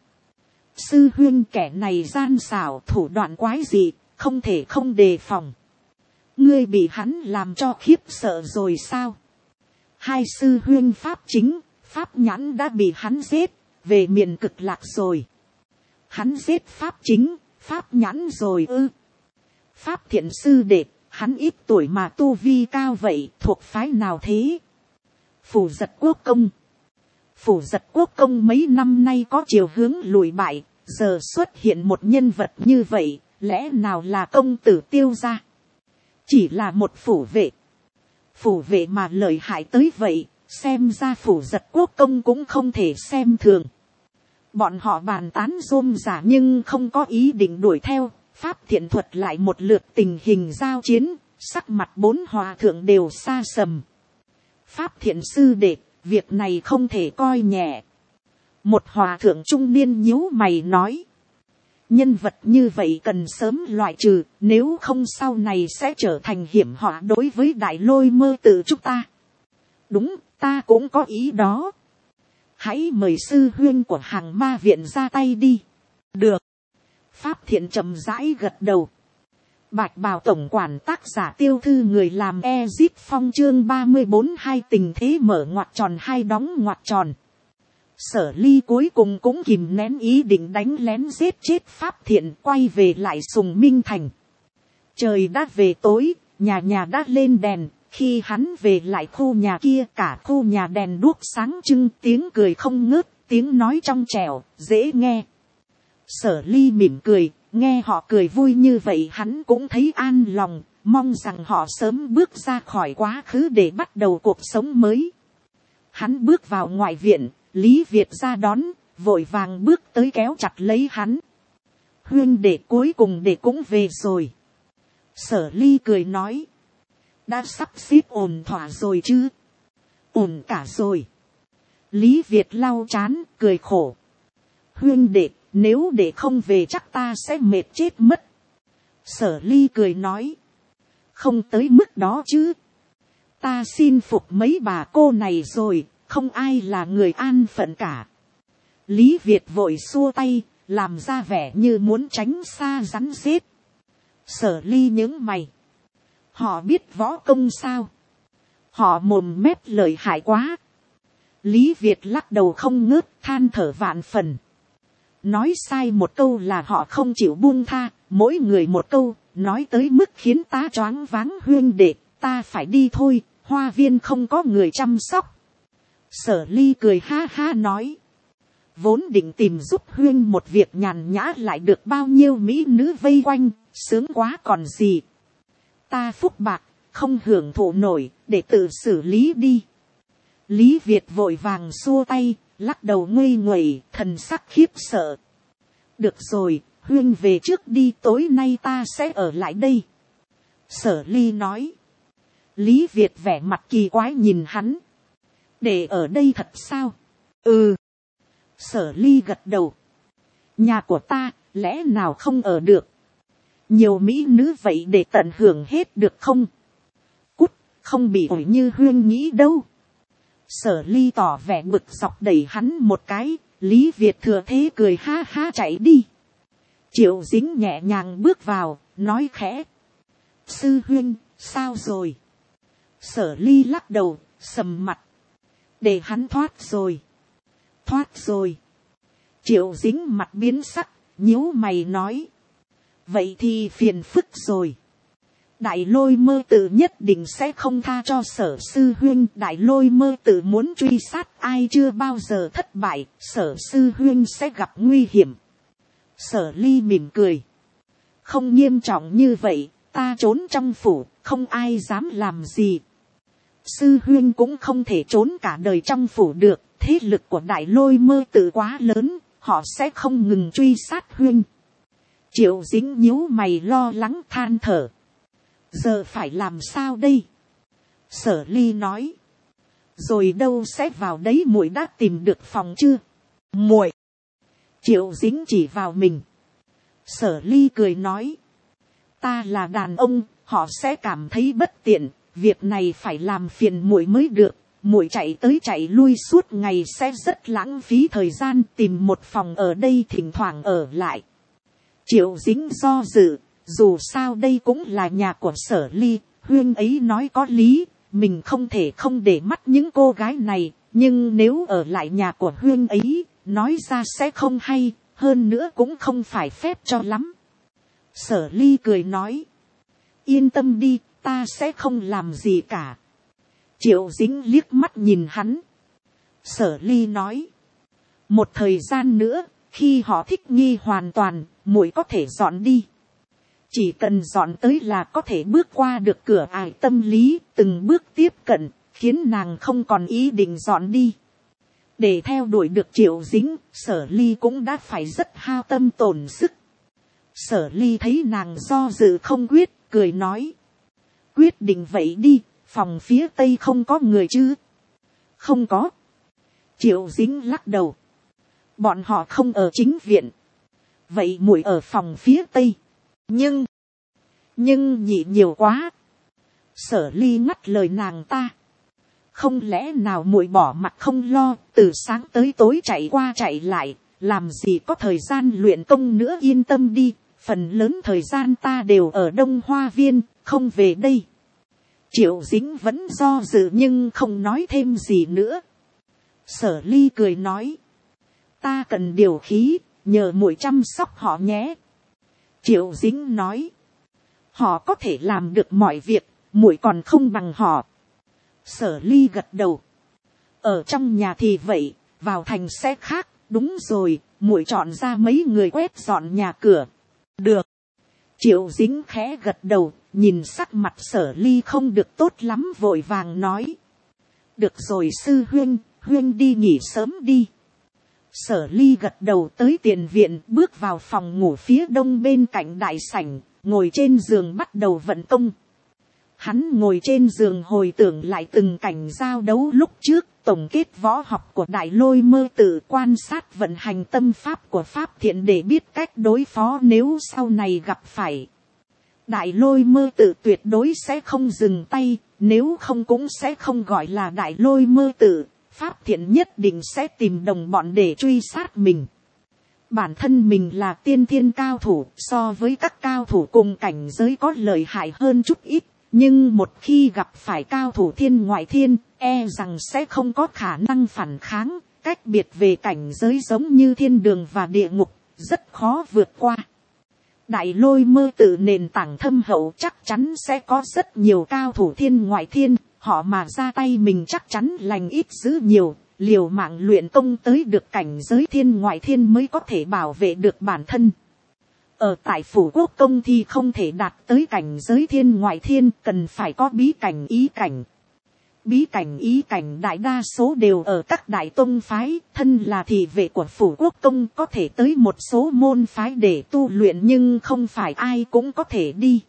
Sư huynh kẻ này gian xảo, thủ đoạn quái dị, không thể không đề phòng. Ngươi bị hắn làm cho khiếp sợ rồi sao? Hai sư huynh Pháp Chính, Pháp Nhãn đã bị hắn giết, về miền Cực Lạc rồi. Hắn giết Pháp Chính, Pháp Nhãn rồi ư? Pháp Thiện sư đệ, hắn ít tuổi mà tu vi cao vậy, thuộc phái nào thế? Phủ Giật Quốc Công. Phủ Giật Quốc Công mấy năm nay có chiều hướng lùi bại, giờ xuất hiện một nhân vật như vậy, lẽ nào là công tử Tiêu gia? Chỉ là một phủ vệ. Phủ vệ mà lợi hại tới vậy, xem ra Phủ Giật Quốc Công cũng không thể xem thường. Bọn họ bàn tán rôm rả nhưng không có ý định đuổi theo. Pháp Thiện thuật lại một lượt tình hình giao chiến, sắc mặt 4 hòa thượng đều xa sầm. Pháp Thiện sư đệ, việc này không thể coi nhẹ. Một hòa thượng trung niên nhíu mày nói. Nhân vật như vậy cần sớm loại trừ, nếu không sau này sẽ trở thành hiểm họa đối với Đại Lôi Mơ Tự chúng ta. Đúng, ta cũng có ý đó. Hãy mời sư huyên của Hàng Ma Viện ra tay đi. Được. Pháp Thiện chậm rãi gật đầu. Bạch Bào tổng quản tác giả Tiêu Thư người làm Ezip Phong chương 34 hai tình thế mở ngoặc tròn hai đóng ngoặc tròn. Sở Ly cuối cùng cũng kìm nén ý định đánh lén giết chết Pháp Thiện, quay về lại Sùng Minh Thành. Trời đã về tối, nhà nhà đã lên đèn, khi hắn về lại khu nhà kia cả khu nhà đèn đuốc sáng trưng, tiếng cười không ngớt, tiếng nói trong trẻo, dễ nghe. Sở Ly mỉm cười, nghe họ cười vui như vậy hắn cũng thấy an lòng, mong rằng họ sớm bước ra khỏi quá khứ để bắt đầu cuộc sống mới. Hắn bước vào ngoại viện, Lý Việt ra đón, vội vàng bước tới kéo chặt lấy hắn. Huyên đệ cuối cùng đệ cũng về rồi. Sở Ly cười nói. Đã sắp xếp ổn thỏa rồi chứ? Ổn cả rồi. Lý Việt lau chán, cười khổ. Huyên đệ, nếu đệ không về chắc ta sẽ mệt chết mất. Sở Ly cười nói. Không tới mức đó chứ. Ta xin phục mấy bà cô này rồi, không ai là người an phận cả. Lý Việt vội xua tay, làm ra vẻ như muốn tránh xa rắn rết. Sở Ly nhướng mày. Họ biết võ công sao? Họ mồm mép lợi hại quá. Lý Việt lắc đầu không ngớt, than thở vạn phần. Nói sai một câu là họ không chịu buông tha, mỗi người một câu, nói tới mức khiến ta choáng váng. Huyên đệ, ta phải đi thôi, hoa viên không có người chăm sóc. Sở Ly cười ha ha nói. Vốn định tìm giúp huyên một việc nhàn nhã lại được bao nhiêu mỹ nữ vây quanh, sướng quá còn gì. Ta phúc bạc, không hưởng thụ nổi, để tự xử lý đi. Lý Việt vội vàng xua tay, lắc đầu nguây nguẩy, thần sắc khiếp sợ. Được rồi, huyên về trước đi, tối nay ta sẽ ở lại đây. Sở Ly nói. Lý Việt vẻ mặt kỳ quái nhìn hắn. Để ở đây thật sao? Ừ. Sở Ly gật đầu. Nhà của ta, lẽ nào không ở được? Nhiều mỹ nữ vậy để tận hưởng hết được không? Cút, không bị ổi như huyên nghĩ đâu. Sở Ly tỏ vẻ bực dọc đẩy hắn một cái, Lý Việt thừa thế cười ha ha chạy đi. Triệu Dính nhẹ nhàng bước vào, nói khẽ. Sư huyên, sao rồi? Sở Ly lắc đầu, sầm mặt. Để hắn thoát rồi. Thoát rồi. Triệu Dính mặt biến sắc, nhíu mày nói. Vậy thì phiền phức rồi. Đại Lôi Mơ Tự nhất định sẽ không tha cho Sở sư huyên. Đại Lôi Mơ Tự muốn truy sát ai chưa bao giờ thất bại, Sở sư huyên sẽ gặp nguy hiểm. Sở Ly mỉm cười. Không nghiêm trọng như vậy, ta trốn trong phủ, không ai dám làm gì. Sư huyên cũng không thể trốn cả đời trong phủ được, thế lực của Đại Lôi Mơ Tự quá lớn, họ sẽ không ngừng truy sát huyên. Triệu Dính nhíu mày lo lắng than thở. Giờ phải làm sao đây? Sở Ly nói. Rồi đâu sẽ vào đấy, muội đã tìm được phòng chưa? Muội. Triệu Dính chỉ vào mình. Sở Ly cười nói. Ta là đàn ông, họ sẽ cảm thấy bất tiện, việc này phải làm phiền muội mới được. Muội chạy tới chạy lui suốt ngày sẽ rất lãng phí thời gian, tìm một phòng ở đây thỉnh thoảng ở lại. Triệu Dính do dự, dù sao đây cũng là nhà của Sở Ly, huyên ấy nói có lý, mình không thể không để mắt những cô gái này, nhưng nếu ở lại nhà của huyên ấy, nói ra sẽ không hay, hơn nữa cũng không phải phép cho lắm. Sở Ly cười nói, yên tâm đi, ta sẽ không làm gì cả. Triệu Dính liếc mắt nhìn hắn. Sở Ly nói, một thời gian nữa, khi họ thích nghi hoàn toàn, muội có thể dọn đi. Chỉ cần dọn tới là có thể bước qua được cửa ải tâm lý, từng bước tiếp cận, khiến nàng không còn ý định dọn đi. Để theo đuổi được Triệu Dính, Sở Ly cũng đã phải rất hao tâm tổn sức. Sở Ly thấy nàng do dự không quyết, cười nói. Quyết định vậy đi, phòng phía tây không có người chứ? Không có. Triệu Dính lắc đầu. Bọn họ không ở chính viện. Vậy muội ở phòng phía tây. Nhưng nhị nhiều quá. Sở Ly ngắt lời nàng ta. Không lẽ nào muội bỏ mặt không lo, từ sáng tới tối chạy qua chạy lại, làm gì có thời gian luyện công nữa. Yên tâm đi, phần lớn thời gian ta đều ở Đông Hoa Viên, không về đây. Triệu Dính vẫn do dự nhưng không nói thêm gì nữa. Sở Ly cười nói. Ta cần điều khí, nhờ muội chăm sóc họ nhé. Triệu Dính nói. Họ có thể làm được mọi việc, muội còn không bằng họ. Sở Ly gật đầu. Ở trong nhà thì vậy, vào thành sẽ khác. Đúng rồi, muội chọn ra mấy người quét dọn nhà cửa. Được. Triệu Dính khẽ gật đầu, nhìn sắc mặt Sở Ly không được tốt lắm vội vàng nói. Được rồi sư huynh, huynh đi nghỉ sớm đi. Sở Ly gật đầu tới tiền viện, bước vào phòng ngủ phía đông bên cạnh đại sảnh, ngồi trên giường bắt đầu vận công. Hắn ngồi trên giường hồi tưởng lại từng cảnh giao đấu lúc trước, tổng kết võ học của Đại Lôi Mơ Tự, quan sát vận hành tâm pháp của Pháp Thiện để biết cách đối phó nếu sau này gặp phải. Đại Lôi Mơ Tự tuyệt đối sẽ không dừng tay, nếu không cũng sẽ không gọi là Đại Lôi Mơ Tự. Pháp Thiện nhất định sẽ tìm đồng bọn để truy sát mình. Bản thân mình là tiên thiên cao thủ, so với các cao thủ cùng cảnh giới có lợi hại hơn chút ít. Nhưng một khi gặp phải cao thủ thiên ngoại thiên, e rằng sẽ không có khả năng phản kháng. Cách biệt về cảnh giới giống như thiên đường và địa ngục, rất khó vượt qua. Đại Lôi Mơ Tự nền tảng thâm hậu, chắc chắn sẽ có rất nhiều cao thủ thiên ngoại thiên. Họ mà ra tay mình chắc chắn lành ít dữ nhiều, liều mạng luyện công tới được cảnh giới thiên ngoại thiên mới có thể bảo vệ được bản thân. Ở tại phủ quốc công thì không thể đạt tới cảnh giới thiên ngoại thiên, cần phải có bí cảnh ý cảnh. Bí cảnh ý cảnh đại đa số đều ở các đại tông phái, thân là thị vệ của phủ quốc công có thể tới một số môn phái để tu luyện nhưng không phải ai cũng có thể đi.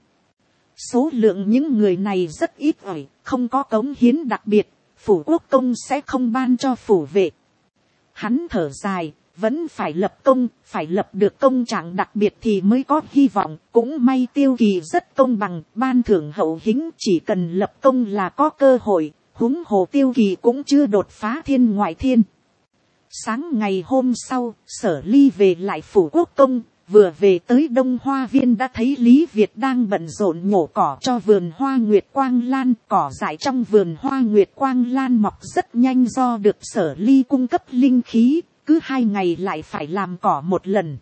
Số lượng những người này rất ít ỏi, không có cống hiến đặc biệt, phủ quốc công sẽ không ban cho phủ vệ. Hắn thở dài, vẫn phải lập công, phải lập được công trạng đặc biệt thì mới có hy vọng. Cũng may Tiêu Kỳ rất công bằng, ban thưởng hậu hĩnh, chỉ cần lập công là có cơ hội. Huống hồ Tiêu Kỳ cũng chưa đột phá thiên ngoại thiên. Sáng ngày hôm sau, Sở Ly về lại phủ quốc công. Vừa về tới Đông Hoa Viên đã thấy Lý Việt đang bận rộn nhổ cỏ cho vườn hoa Nguyệt Quang Lan. Cỏ dại trong vườn hoa Nguyệt Quang Lan mọc rất nhanh do được Sở Ly cung cấp linh khí. Cứ 2 ngày lại phải làm cỏ một lần.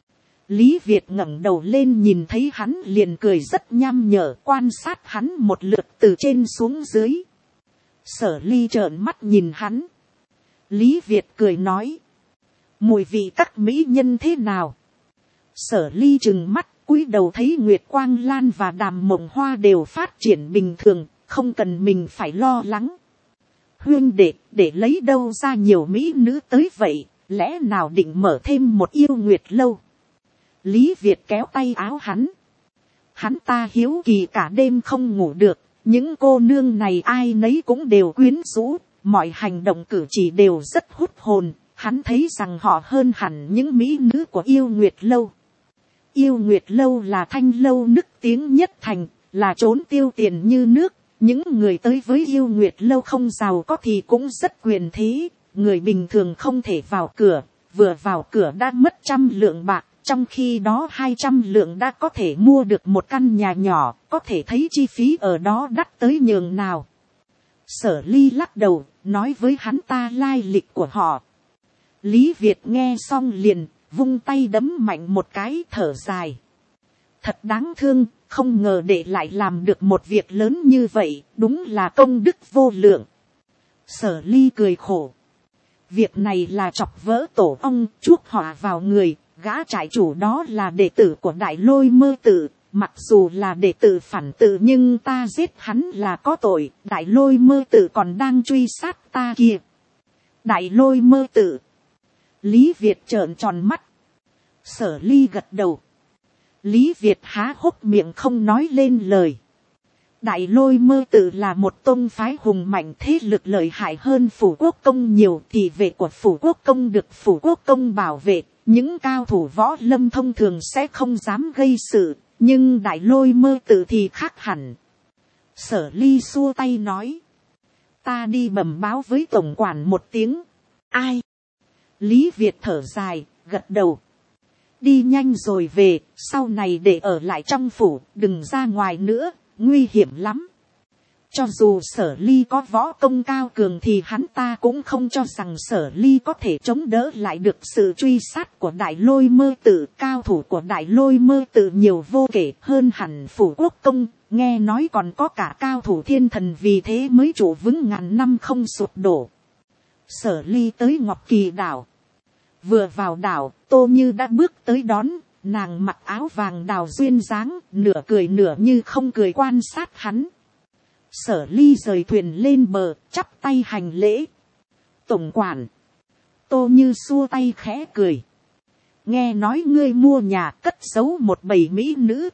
Lý Việt ngẩng đầu lên nhìn thấy hắn liền cười rất nham nhở, quan sát hắn một lượt từ trên xuống dưới. Sở Ly trợn mắt nhìn hắn. Lý Việt cười nói. Mùi vị các mỹ nhân thế nào? Sở Ly trừng mắt, cúi đầu thấy Nguyệt Quang Lan và Đàm Mộng Hoa đều phát triển bình thường, không cần mình phải lo lắng. Huynh đệ, để lấy đâu ra nhiều mỹ nữ tới vậy, lẽ nào định mở thêm một Yêu Nguyệt lâu? Lý Việt kéo tay áo hắn. Hắn ta hiếu kỳ cả đêm không ngủ được, những cô nương này ai nấy cũng đều quyến rũ, mọi hành động cử chỉ đều rất hút hồn, hắn thấy rằng họ hơn hẳn những mỹ nữ của Yêu Nguyệt lâu. Yêu Nguyệt lâu là thanh lâu nức tiếng nhất thành, là trốn tiêu tiền như nước. Những người tới với Yêu Nguyệt lâu không giàu có thì cũng rất quyền thế. Người bình thường không thể vào cửa, vừa vào cửa đã mất 100 lượng bạc. Trong khi đó 200 lượng đã có thể mua được một căn nhà nhỏ, có thể thấy chi phí ở đó đắt tới nhường nào. Sở Ly lắc đầu, nói với hắn ta lai lịch của họ. Lý Việt nghe xong liền vung tay đấm mạnh một cái, thở dài. Thật đáng thương, không ngờ đệ lại làm được một việc lớn như vậy, đúng là công đức vô lượng. Sở Ly cười khổ. Việc này là chọc vỡ tổ ong, chuốc họa vào người, gã trại chủ đó là đệ tử của Đại Lôi Mơ Tự. Mặc dù là đệ tử phản tự nhưng ta giết hắn là có tội, Đại Lôi Mơ Tự còn đang truy sát ta kia. Đại Lôi Mơ Tự. Lý Việt trợn tròn mắt. Sở Ly gật đầu. Lý Việt há hốc miệng không nói lên lời. Đại Lôi Mơ Tự là một tôn phái hùng mạnh, thế lực lợi hại hơn Phủ Quốc Công nhiều, thì vệ của Phủ Quốc Công được Phủ Quốc Công bảo vệ, những cao thủ võ lâm thông thường sẽ không dám gây sự, nhưng Đại Lôi Mơ Tự thì khác hẳn. Sở Ly xua tay nói, ta đi bẩm báo với tổng quản một tiếng. Ai? Lý Việt thở dài, gật đầu. Đi nhanh rồi về, sau này để ở lại trong phủ, đừng ra ngoài nữa, nguy hiểm lắm. Cho dù Sở Ly có võ công cao cường thì hắn ta cũng không cho rằng Sở Ly có thể chống đỡ lại được sự truy sát của Đại Lôi Mơ Tự. Cao thủ của Đại Lôi Mơ Tự nhiều vô kể, hơn hẳn Phủ Quốc Công, nghe nói còn có cả cao thủ thiên thần, vì thế mới trụ vững ngàn năm không sụp đổ. Sở Ly tới Ngọc Kỳ đảo. Vừa vào đảo, Tô Như đã bước tới đón, nàng mặc áo vàng đào duyên dáng, nửa cười nửa như không cười quan sát hắn. Sở Ly rời thuyền lên bờ, chắp tay hành lễ. Tổng quản. Tô Như xua tay khẽ cười. Nghe nói ngươi mua nhà cất giấu một bầy mỹ nữ.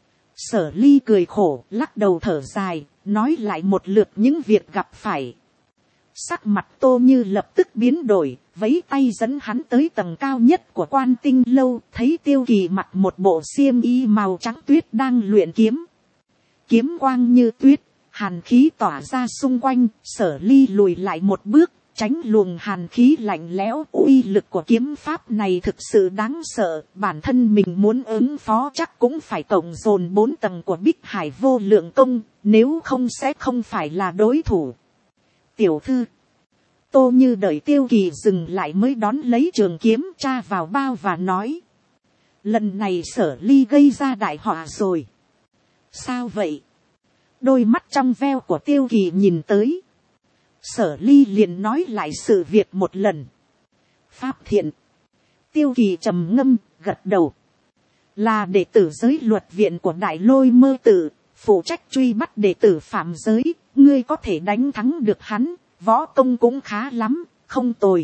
Sở Ly cười khổ, lắc đầu thở dài, nói lại một lượt những việc gặp phải. Sắc mặt Tô Như lập tức biến đổi, vẫy tay dẫn hắn tới tầng cao nhất của Quan Tinh lâu, thấy Tiêu Kỳ mặc một bộ xiêm y màu trắng tuyết đang luyện kiếm. Kiếm quang như tuyết, hàn khí tỏa ra xung quanh, Sở Ly lùi lại một bước, tránh luồng hàn khí lạnh lẽo. Uy lực của kiếm pháp này thực sự đáng sợ, bản thân mình muốn ứng phó chắc cũng phải cộng dồn 4 tầng của Bích Hải Vô Lượng Công, nếu không sẽ không phải là đối thủ. Tiểu thư. Tô Như đợi Tiêu Kỳ dừng lại mới đón lấy trường kiếm tra vào bao và nói. Lần này Sở Ly gây ra đại họa rồi. Sao vậy? Đôi mắt trong veo của Tiêu Kỳ nhìn tới. Sở Ly liền nói lại sự việc một lần. Pháp thiện. Tiêu Kỳ trầm ngâm, gật đầu. Là đệ tử giới luật viện của Đại Lôi Mơ Tự, phụ trách truy bắt đệ tử phạm giới. Ngươi có thể đánh thắng được hắn, võ công cũng khá lắm, không tồi.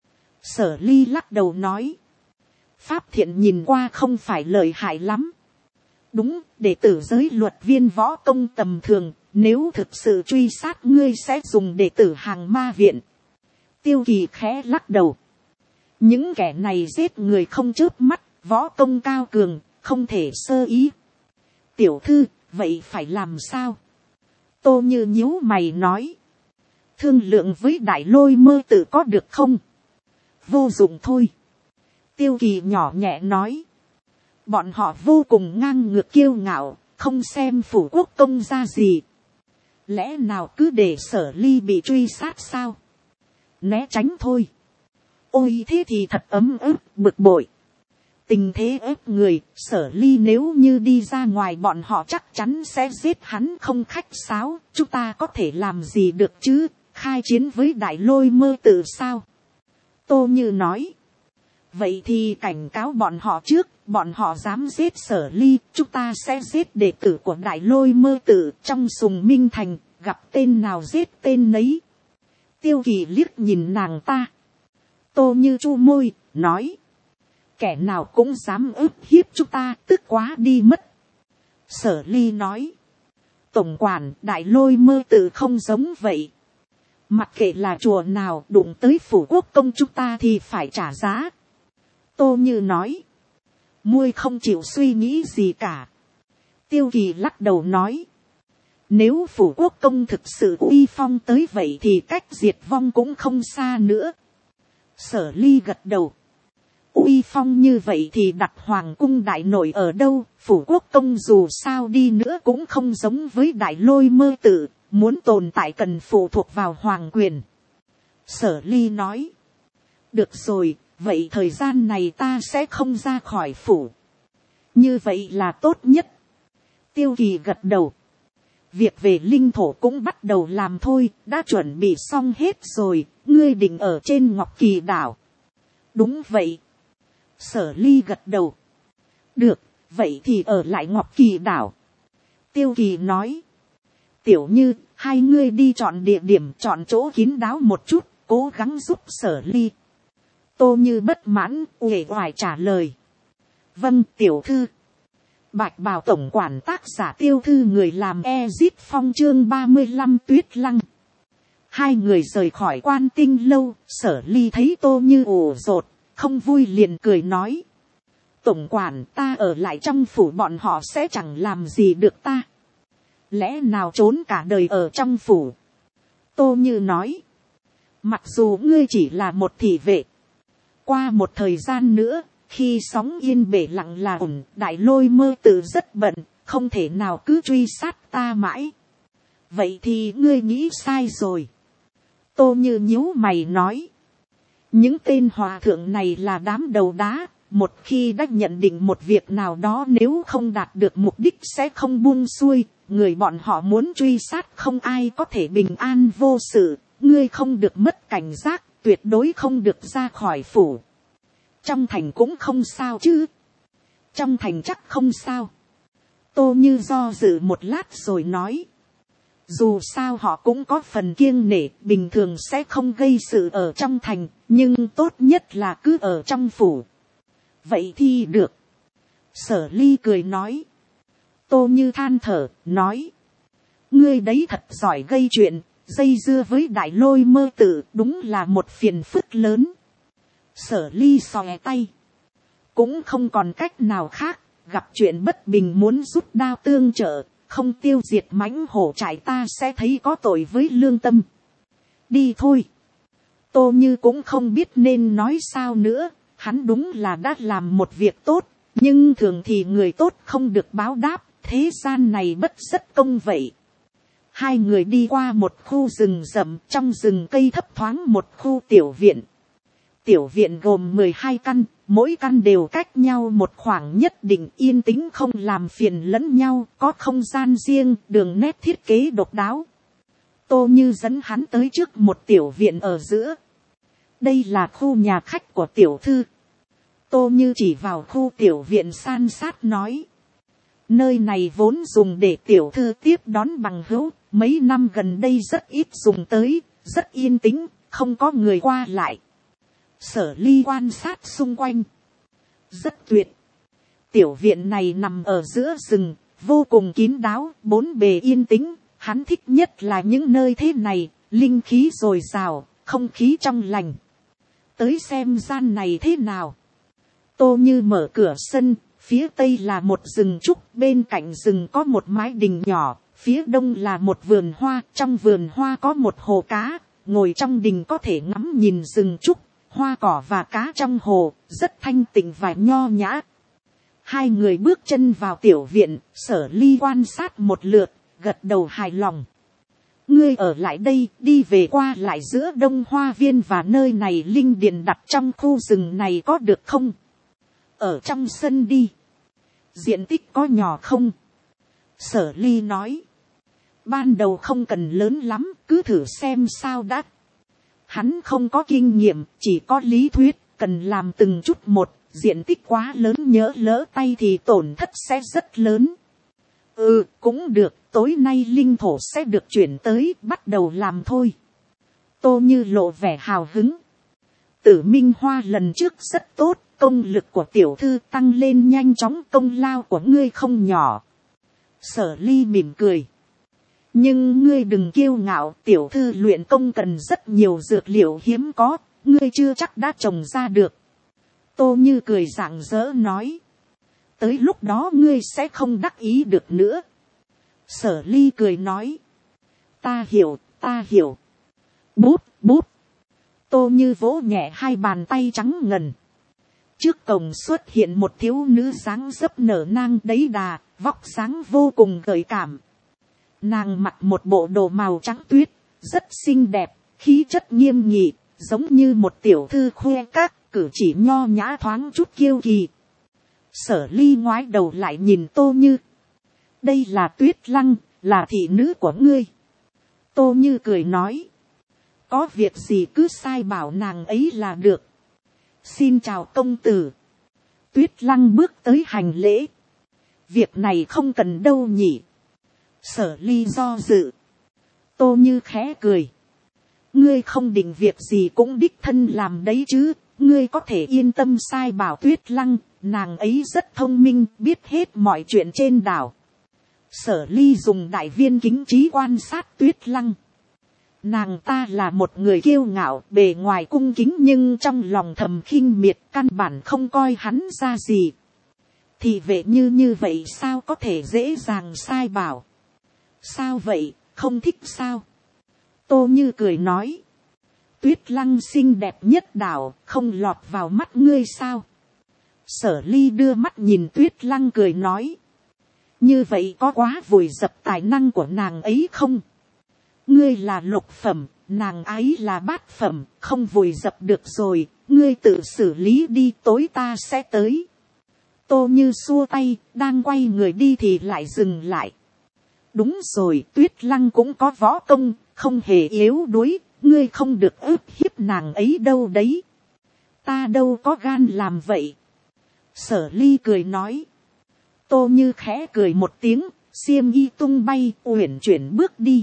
Sở Ly lắc đầu nói. Pháp thiện nhìn qua không phải lợi hại lắm. Đúng, đệ tử giới luật viên võ công tầm thường, nếu thực sự truy sát ngươi sẽ dùng đệ tử hàng ma viện. Tiêu Kỳ khẽ lắc đầu. Những kẻ này giết người không chớp mắt, võ công cao cường, không thể sơ ý. Tiểu thư, vậy phải làm sao? Tô Như nhíu mày nói. Thương lượng với Đại Lôi Mơ Tự có được không? Vô dụng thôi. Tiêu Kỳ nhỏ nhẹ nói. Bọn họ vô cùng ngang ngược kiêu ngạo, không xem Phủ Quốc Công ra gì. Lẽ nào cứ để Sở Ly bị truy sát sao? Né tránh thôi. Ôi thế thì thật ấm ức, bực bội. Tình thế ép người, Sở Ly nếu như đi ra ngoài bọn họ chắc chắn sẽ giết hắn không khách sáo. Chúng ta có thể làm gì được chứ? Khai chiến với Đại Lôi Mơ Tự sao? Tô Như nói. Vậy thì cảnh cáo bọn họ trước, bọn họ dám giết Sở Ly, chúng ta sẽ giết đệ tử của Đại Lôi Mơ Tự trong Sùng Minh Thành, gặp tên nào giết tên nấy. Tiêu Kỳ liếc nhìn nàng ta. Tô Như chu môi, nói. Kẻ nào cũng dám ức hiếp chúng ta, tức quá đi mất. Sở Ly nói. Tổng quản, Đại Lôi Mơ Tự không giống vậy. Mặc kệ là chùa nào đụng tới Phủ Quốc Công chúng ta thì phải trả giá. Tô Như nói. Muôi không chịu suy nghĩ gì cả. Tiêu Kỳ lắc đầu nói. Nếu Phủ Quốc Công thực sự uy phong tới vậy thì cách diệt vong cũng không xa nữa. Sở Ly gật đầu. Uy phong như vậy thì đặt Hoàng cung Đại Nội ở đâu? Phủ Quốc Công dù sao đi nữa cũng không giống với Đại Lôi Mơ Tự. Muốn tồn tại cần phụ thuộc vào hoàng quyền. Sở Ly nói. Được rồi, vậy thời gian này ta sẽ không ra khỏi phủ. Như vậy là tốt nhất. Tiêu Kỳ gật đầu. Việc về linh thổ cũng bắt đầu làm thôi, đã chuẩn bị xong hết rồi, ngươi định ở trên Ngọc Kỳ đảo. Đúng vậy. Sở Ly gật đầu. Được, vậy thì ở lại Ngọc Kỳ đảo. Tiêu Kỳ nói. Tiểu Như, hai ngươi đi chọn địa điểm, chọn chỗ kín đáo một chút, cố gắng giúp Sở Ly. Tô Như bất mãn, uể oải trả lời. Vâng tiểu thư. Bạch bào tổng quản tác giả tiêu thư người làm Ezit Phong chương 35 Tuyết Lăng. Hai người rời khỏi Quan Tinh lâu, Sở Ly thấy Tô Như ủ rột, không vui liền cười nói. Tổng quản, ta ở lại trong phủ bọn họ sẽ chẳng làm gì được ta. Lẽ nào trốn cả đời ở trong phủ? Tô Như nói. Mặc dù ngươi chỉ là một thị vệ. Qua một thời gian nữa, khi sóng yên bể lặng là ổn, Đại Lôi Mơ Tử rất bận, không thể nào cứ truy sát ta mãi. Vậy thì ngươi nghĩ sai rồi. Tô Như nhíu mày nói. Những tên hòa thượng này là đám đầu đá, một khi đã nhận định một việc nào đó nếu không đạt được mục đích sẽ không buông xuôi, người bọn họ muốn truy sát không ai có thể bình an vô sự, ngươi không được mất cảnh giác, tuyệt đối không được ra khỏi phủ. Trong thành cũng không sao chứ? Trong thành chắc không sao. Tô Như do dự một lát rồi nói. Dù sao họ cũng có phần kiêng nể, bình thường sẽ không gây sự ở trong thành, nhưng tốt nhất là cứ ở trong phủ. Vậy thì được. Sở Ly cười nói. Tô Như than thở, nói. Ngươi đấy thật giỏi gây chuyện, dây dưa với Đại Lôi Mơ Tử đúng là một phiền phức lớn. Sở Ly xòe tay. Cũng không còn cách nào khác, gặp chuyện bất bình muốn rút đao tương trợ, không tiêu diệt mãnh hổ trại ta sẽ thấy có tội với lương tâm. Đi thôi. Tô Như cũng không biết nên nói sao nữa, hắn đúng là đã làm một việc tốt, nhưng thường thì người tốt không được báo đáp, thế gian này bất rất công vậy. Hai người đi qua một khu rừng rậm, trong rừng cây thấp thoáng một khu tiểu viện. Tiểu viện gồm 12 căn, mỗi căn đều cách nhau một khoảng nhất định, yên tĩnh không làm phiền lẫn nhau, có không gian riêng, đường nét thiết kế độc đáo. Tô Như dẫn hắn tới trước một tiểu viện ở giữa. Đây là khu nhà khách của tiểu thư. Tô Như chỉ vào khu tiểu viện san sát nói. Nơi này vốn dùng để tiểu thư tiếp đón bằng hữu, mấy năm gần đây rất ít dùng tới, rất yên tĩnh, không có người qua lại. Sở Ly quan sát xung quanh. Rất tuyệt. Tiểu viện này nằm ở giữa rừng, vô cùng kín đáo, bốn bề yên tĩnh. Hắn thích nhất là những nơi thế này, linh khí dồi dào, không khí trong lành. Tới xem gian này thế nào. Tô Như mở cửa sân, phía tây là một rừng trúc, bên cạnh rừng có một mái đình nhỏ, phía đông là một vườn hoa, trong vườn hoa có một hồ cá, ngồi trong đình có thể ngắm nhìn rừng trúc, hoa cỏ và cá trong hồ, rất thanh tịnh và nho nhã. Hai người bước chân vào tiểu viện, Sở Ly quan sát một lượt, gật đầu hài lòng. Ngươi ở lại đây, đi về qua lại giữa Đông Hoa Viên và nơi này linh điền đặt trong khu rừng này có được không? Ở trong sân đi. Diện tích có nhỏ không? Sở Ly nói. Ban đầu không cần lớn lắm, cứ thử xem sao đã. Hắn không có kinh nghiệm, chỉ có lý thuyết, cần làm từng chút một, diện tích quá lớn nhỡ lỡ tay thì tổn thất sẽ rất lớn. Ừ, cũng được, tối nay linh thổ sẽ được chuyển tới, bắt đầu làm thôi. Tô Như lộ vẻ hào hứng. Tử Minh Hoa lần trước rất tốt, công lực của tiểu thư tăng lên nhanh chóng, công lao của ngươi không nhỏ. Sở Ly mỉm cười. Nhưng ngươi đừng kiêu ngạo, tiểu thư luyện công cần rất nhiều dược liệu hiếm có, ngươi chưa chắc đã trồng ra được. Tô Như cười rạng rỡ nói. Tới lúc đó ngươi sẽ không đắc ý được nữa. Sở Ly cười nói. Ta hiểu, ta hiểu. Bút, bút. Tô Như vỗ nhẹ hai bàn tay trắng ngần. Trước cổng xuất hiện một thiếu nữ dáng dấp nở nang đấy đà, vóc dáng vô cùng gợi cảm. Nàng mặc một bộ đồ màu trắng tuyết, rất xinh đẹp, khí chất nghiêm nghị, giống như một tiểu thư khoe các, cử chỉ nho nhã thoáng chút kiêu kỳ. Sở Ly ngoái đầu lại nhìn Tô Như. Đây là Tuyết Lăng, là thị nữ của ngươi. Tô Như cười nói. Có việc gì cứ sai bảo nàng ấy là được. Xin chào công tử. Tuyết Lăng bước tới hành lễ. Việc này không cần đâu nhỉ. Sở Ly do dự. Tô Như khẽ cười. Ngươi không định việc gì cũng đích thân làm đấy chứ. ngươi có thể yên tâm sai bảo Tuyết Lăng, nàng ấy rất thông minh, biết hết mọi chuyện trên đảo. Sở Ly dùng đại viên kính trí quan sát Tuyết Lăng. Nàng ta là một người kiêu ngạo, bề ngoài cung kính nhưng trong lòng thầm khinh miệt, căn bản không coi hắn ra gì. Thì vệ như vậy sao có thể dễ dàng sai bảo? Sao vậy, không thích sao? Tô Như cười nói. Tuyết Lăng xinh đẹp nhất đảo, không lọt vào mắt ngươi sao? Sở Ly đưa mắt nhìn Tuyết Lăng cười nói. Như vậy có quá vùi dập tài năng của nàng ấy không? Ngươi là lục phẩm, nàng ấy là bát phẩm, không vùi dập được rồi, ngươi tự xử lý đi, tối ta sẽ tới. Tô Như xua tay, đang quay người đi thì lại dừng lại. Đúng rồi, Tuyết Lăng cũng có võ công, không hề yếu đuối, ngươi không được ức hiếp nàng ấy đâu đấy. Ta đâu có gan làm vậy. Sở Ly cười nói. Tô Như khẽ cười một tiếng, xiêm y tung bay, uyển chuyển bước đi.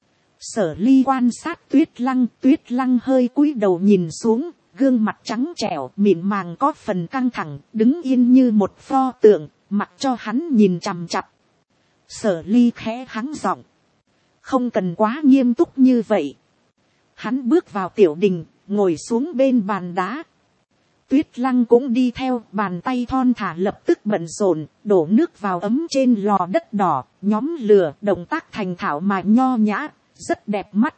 Sở Ly quan sát Tuyết Lăng hơi cúi đầu nhìn xuống, gương mặt trắng trẻo, mịn màng có phần căng thẳng, đứng yên như một pho tượng, mặc cho hắn nhìn chằm chặp. Sở Ly khẽ hắng giọng. Không cần quá nghiêm túc như vậy. Hắn bước vào tiểu đình, ngồi xuống bên bàn đá. Tuyết Lăng cũng đi theo, bàn tay thon thả lập tức bận rộn, đổ nước vào ấm trên lò đất đỏ, nhóm lửa, động tác thành thạo mà nho nhã, rất đẹp mắt.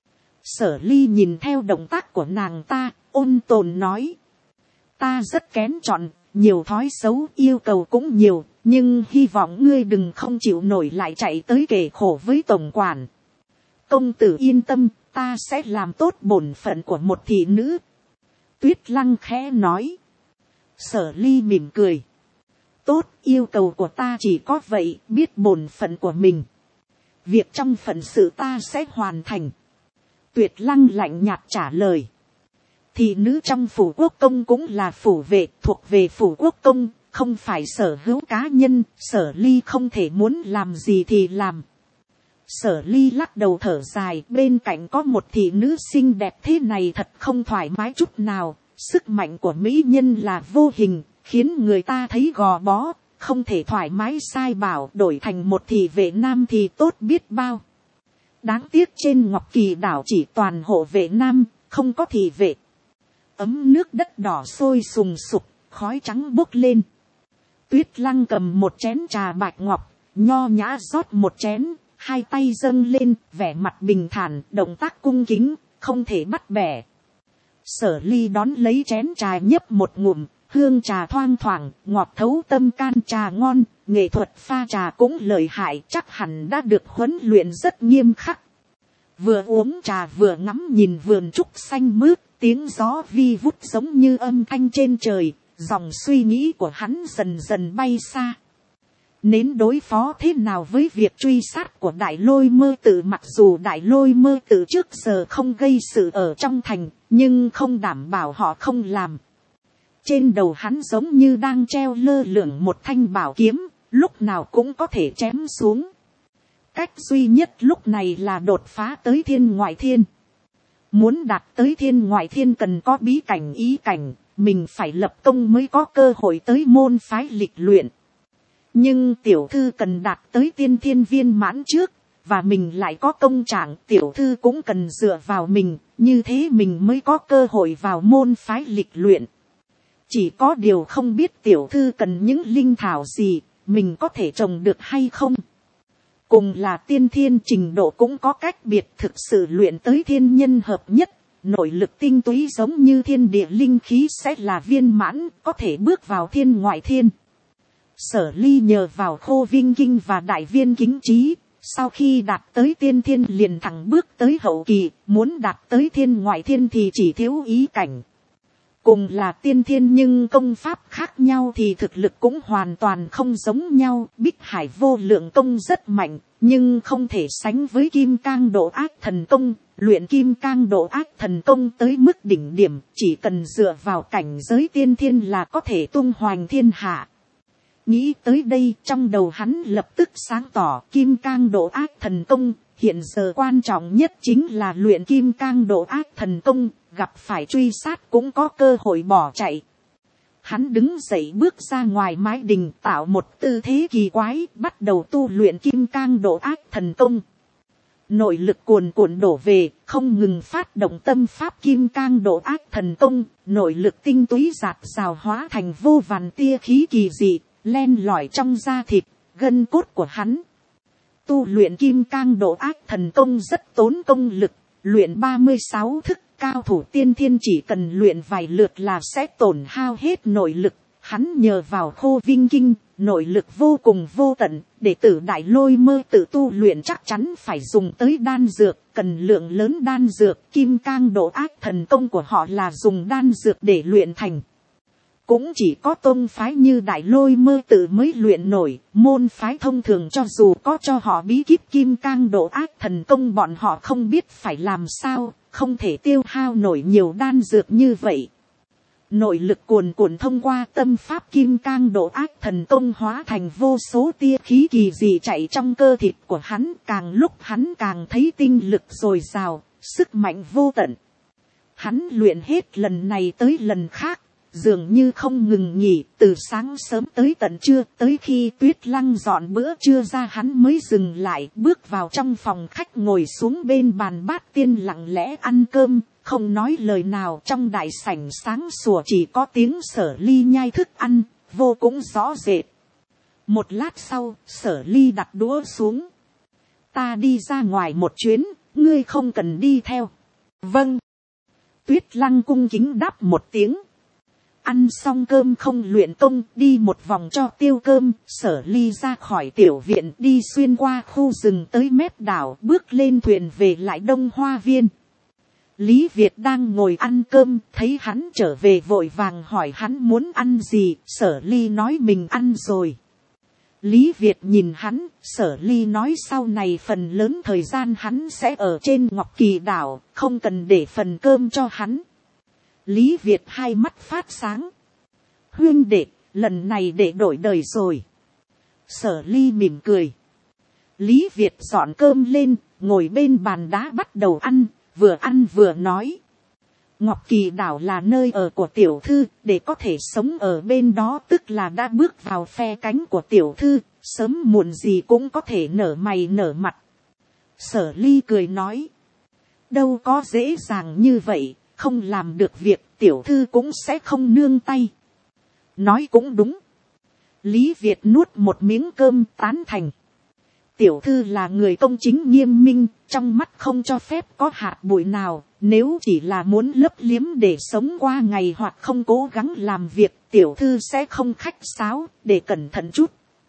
Sở Ly nhìn theo động tác của nàng ta, ôn tồn nói. Ta rất kén chọn, nhiều thói xấu, yêu cầu cũng nhiều, nhưng hy vọng ngươi đừng không chịu nổi lại chạy tới kể khổ với tổng quản. Công tử yên tâm, ta sẽ làm tốt bổn phận của một thị nữ. Tuyết Lăng khẽ nói. Sở Ly mỉm cười. Tốt, yêu cầu của ta chỉ có vậy, biết bổn phận của mình. Việc trong phận sự ta sẽ hoàn thành. Tuyết Lăng lạnh nhạt trả lời. Thị nữ trong phủ quốc công cũng là phủ vệ, thuộc về phủ quốc công, không phải sở hữu cá nhân. Sở Ly không thể muốn làm gì thì làm. Sở Ly lắc đầu thở dài, bên cạnh có một thị nữ xinh đẹp thế này thật không thoải mái chút nào. Sức mạnh của mỹ nhân là vô hình, khiến người ta thấy gò bó, không thể thoải mái sai bảo, đổi thành một thị vệ nam thì tốt biết bao. Đáng tiếc trên Ngọc Kỳ đảo chỉ toàn hộ vệ nam, không có thị vệ. Ấm nước đất đỏ sôi sùng sục, khói trắng bốc lên. Tuyết Lăng cầm một chén trà bạch ngọc, nho nhã rót một chén, hai tay dâng lên, vẻ mặt bình thản, động tác cung kính, không thể bắt bẻ. Sở Ly đón lấy chén trà nhấp một ngụm, hương trà thoang thoảng, ngọt thấu tâm can, trà ngon, nghệ thuật pha trà cũng lợi hại, chắc hẳn đã được huấn luyện rất nghiêm khắc. Vừa uống trà vừa ngắm nhìn vườn trúc xanh mướt, tiếng gió vi vút giống như âm thanh trên trời, dòng suy nghĩ của hắn dần dần bay xa. Nên đối phó thế nào với việc truy sát của Đại Lôi Mơ Tự, mặc dù Đại Lôi Mơ Tự trước giờ không gây sự ở trong thành, nhưng không đảm bảo họ không làm. Trên đầu hắn giống như đang treo lơ lửng một thanh bảo kiếm, lúc nào cũng có thể chém xuống. Cách duy nhất lúc này là đột phá tới thiên ngoại thiên. Muốn đạt tới thiên ngoại thiên cần có bí cảnh ý cảnh, mình phải lập công mới có cơ hội tới môn phái lịch luyện. Nhưng tiểu thư cần đạt tới tiên thiên viên mãn trước, và mình lại có công trạng, tiểu thư cũng cần dựa vào mình, như thế mình mới có cơ hội vào môn phái lịch luyện. Chỉ có điều không biết tiểu thư cần những linh thảo gì, mình có thể trồng được hay không. Cùng là tiên thiên trình độ cũng có cách biệt, thực sự luyện tới thiên nhân hợp nhất, nội lực tinh túy giống như thiên địa linh khí sẽ là viên mãn, có thể bước vào thiên ngoại thiên. Sở Ly nhờ vào Khô Vinh Kinh và Đại Viên Kính Trí, sau khi đạt tới tiên thiên liền thẳng bước tới hậu kỳ, muốn đạt tới thiên ngoại thiên thì chỉ thiếu ý cảnh. Cùng là tiên thiên nhưng công pháp khác nhau thì thực lực cũng hoàn toàn không giống nhau. Bích Hải Vô Lượng Công rất mạnh, nhưng không thể sánh với Kim Cang Độ Ác Thần Công. Luyện Kim Cang Độ Ác Thần Công tới mức đỉnh điểm, chỉ cần dựa vào cảnh giới tiên thiên là có thể tung hoành thiên hạ. Nghĩ tới đây, trong đầu hắn lập tức sáng tỏ, Kim Cang Độ Ác Thần Công, hiện giờ quan trọng nhất chính là luyện Kim Cang Độ Ác Thần Công, gặp phải truy sát cũng có cơ hội bỏ chạy. Hắn đứng dậy bước ra ngoài mái đình, tạo một tư thế kỳ quái, bắt đầu tu luyện kim cang độ ác thần công. Nội lực cuồn cuộn đổ về, không ngừng phát động tâm pháp kim cang độ ác thần công, nội lực tinh túy giạt rào hóa thành vô vàn tia khí kỳ dị, len lỏi trong da thịt, gân cốt của hắn. Tu luyện kim cang độ ác thần công rất tốn công lực, luyện 36 thức, cao thủ tiên thiên chỉ cần luyện vài lượt là sẽ tổn hao hết nội lực. Hắn nhờ vào khô vinh kinh, nội lực vô cùng vô tận, đệ tử Đại Lôi Mơ tự tu luyện chắc chắn phải dùng tới đan dược, cần lượng lớn đan dược. Kim cang độ ác thần công của họ là dùng đan dược để luyện thành. Cũng chỉ có tôn phái như Đại Lôi Mơ tự mới luyện nổi, môn phái thông thường cho dù có cho họ bí kíp kim cang độ ác thần công bọn họ không biết phải làm sao, không thể tiêu hao nổi nhiều đan dược như vậy. Nội lực cuồn cuộn thông qua tâm pháp kim cang độ ác thần công hóa thành vô số tia khí kỳ dị chạy trong cơ thịt của hắn, càng lúc hắn càng thấy tinh lực dồi dào, sức mạnh vô tận. Hắn luyện hết lần này tới lần khác, dường như không ngừng nghỉ, từ sáng sớm tới tận trưa, tới khi Tuyết Lăng dọn bữa trưa ra hắn mới dừng lại, bước vào trong phòng khách ngồi xuống bên bàn bát tiên lặng lẽ ăn cơm, không nói lời nào. Trong đại sảnh sáng sủa chỉ có tiếng Sở Ly nhai thức ăn, vô cùng rõ rệt. Một lát sau, Sở Ly đặt đũa xuống. Ta đi ra ngoài một chuyến, ngươi không cần đi theo. Vâng. Tuyết Lăng cung kính đáp một tiếng. Ăn xong cơm không luyện công, đi một vòng cho tiêu cơm, Sở Ly ra khỏi tiểu viện, đi xuyên qua khu rừng tới mép đảo, bước lên thuyền về lại Đông Hoa Viên. Lý Việt đang ngồi ăn cơm, thấy hắn trở về vội vàng hỏi hắn muốn ăn gì, Sở Ly nói mình ăn rồi. Lý Việt nhìn hắn, Sở Ly nói sau này phần lớn thời gian hắn sẽ ở trên Ngọc Kỳ đảo, không cần để phần cơm cho hắn. Lý Việt hai mắt phát sáng. Huynh đệ, lần này để đổi đời rồi. Sở Ly mỉm cười. Lý Việt dọn cơm lên, ngồi bên bàn đá bắt đầu ăn vừa nói. Ngọc Kỳ đảo là nơi ở của tiểu thư, để có thể sống ở bên đó tức là đã bước vào phe cánh của tiểu thư, sớm muộn gì cũng có thể nở mày nở mặt. Sở Ly cười nói. Đâu có dễ dàng như vậy. Không làm được việc tiểu thư cũng sẽ không nương tay. Nói cũng đúng. Lý Việt nuốt một miếng cơm tán thành. Tiểu thư là người công chính nghiêm minh, trong mắt không cho phép có hạt bụi nào. Nếu chỉ là muốn lấp liếm để sống qua ngày hoặc không cố gắng làm việc, tiểu thư sẽ không khách sáo, để cẩn thận chút.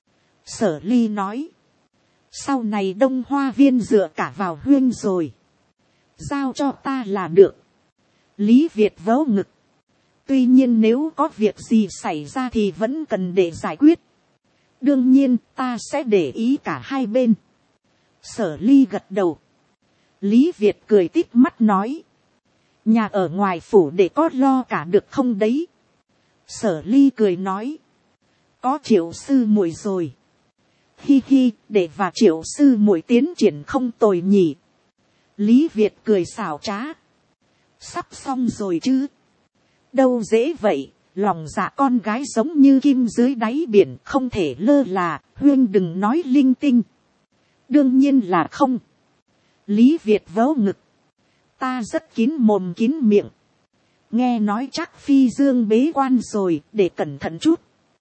Sở Ly nói. Sau này Đông Hoa Viên dựa cả vào Huyên rồi. Giao cho ta là được. Lý Việt vớ ngực. Tuy nhiên nếu có việc gì xảy ra thì vẫn cần để giải quyết. Đương nhiên ta sẽ để ý cả hai bên. Sở Ly gật đầu. Lý Việt cười tít mắt nói. Nhà ở ngoài phủ để có lo cả được không đấy? Sở Ly cười nói. Có Triệu sư muội rồi. Hi hi, để và Triệu sư muội tiến triển không tồi nhỉ. Lý Việt cười xảo trá. Sắp xong rồi chứ. Đâu dễ vậy, lòng dạ con gái giống như kim dưới đáy biển, không thể lơ là. Huyên đừng nói linh tinh. Đương nhiên là không. Lý Việt vớ ngực. Ta rất kín mồm kín miệng. Nghe nói chắc Phi Dương bế quan rồi, để cẩn thận chút.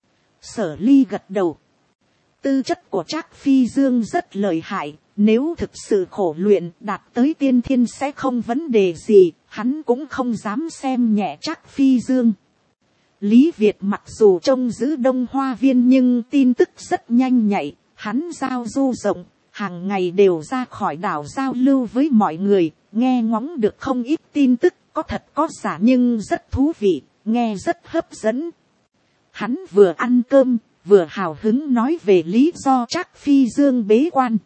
Sở Ly gật đầu. Tư chất của Trác Phi Dương rất lợi hại, nếu thực sự khổ luyện đạt tới tiên thiên sẽ không vấn đề gì, hắn cũng không dám xem nhẹ Trác Phi Dương. Lý Việt mặc dù trông giữ Đông Hoa Viên nhưng tin tức rất nhanh nhạy, hắn giao du rộng, hàng ngày đều ra khỏi đảo giao lưu với mọi người, nghe ngóng được không ít tin tức, có thật có giả nhưng rất thú vị, nghe rất hấp dẫn. Hắn vừa ăn cơm, vừa hào hứng nói về lý do Trác Phi Dương bế quan.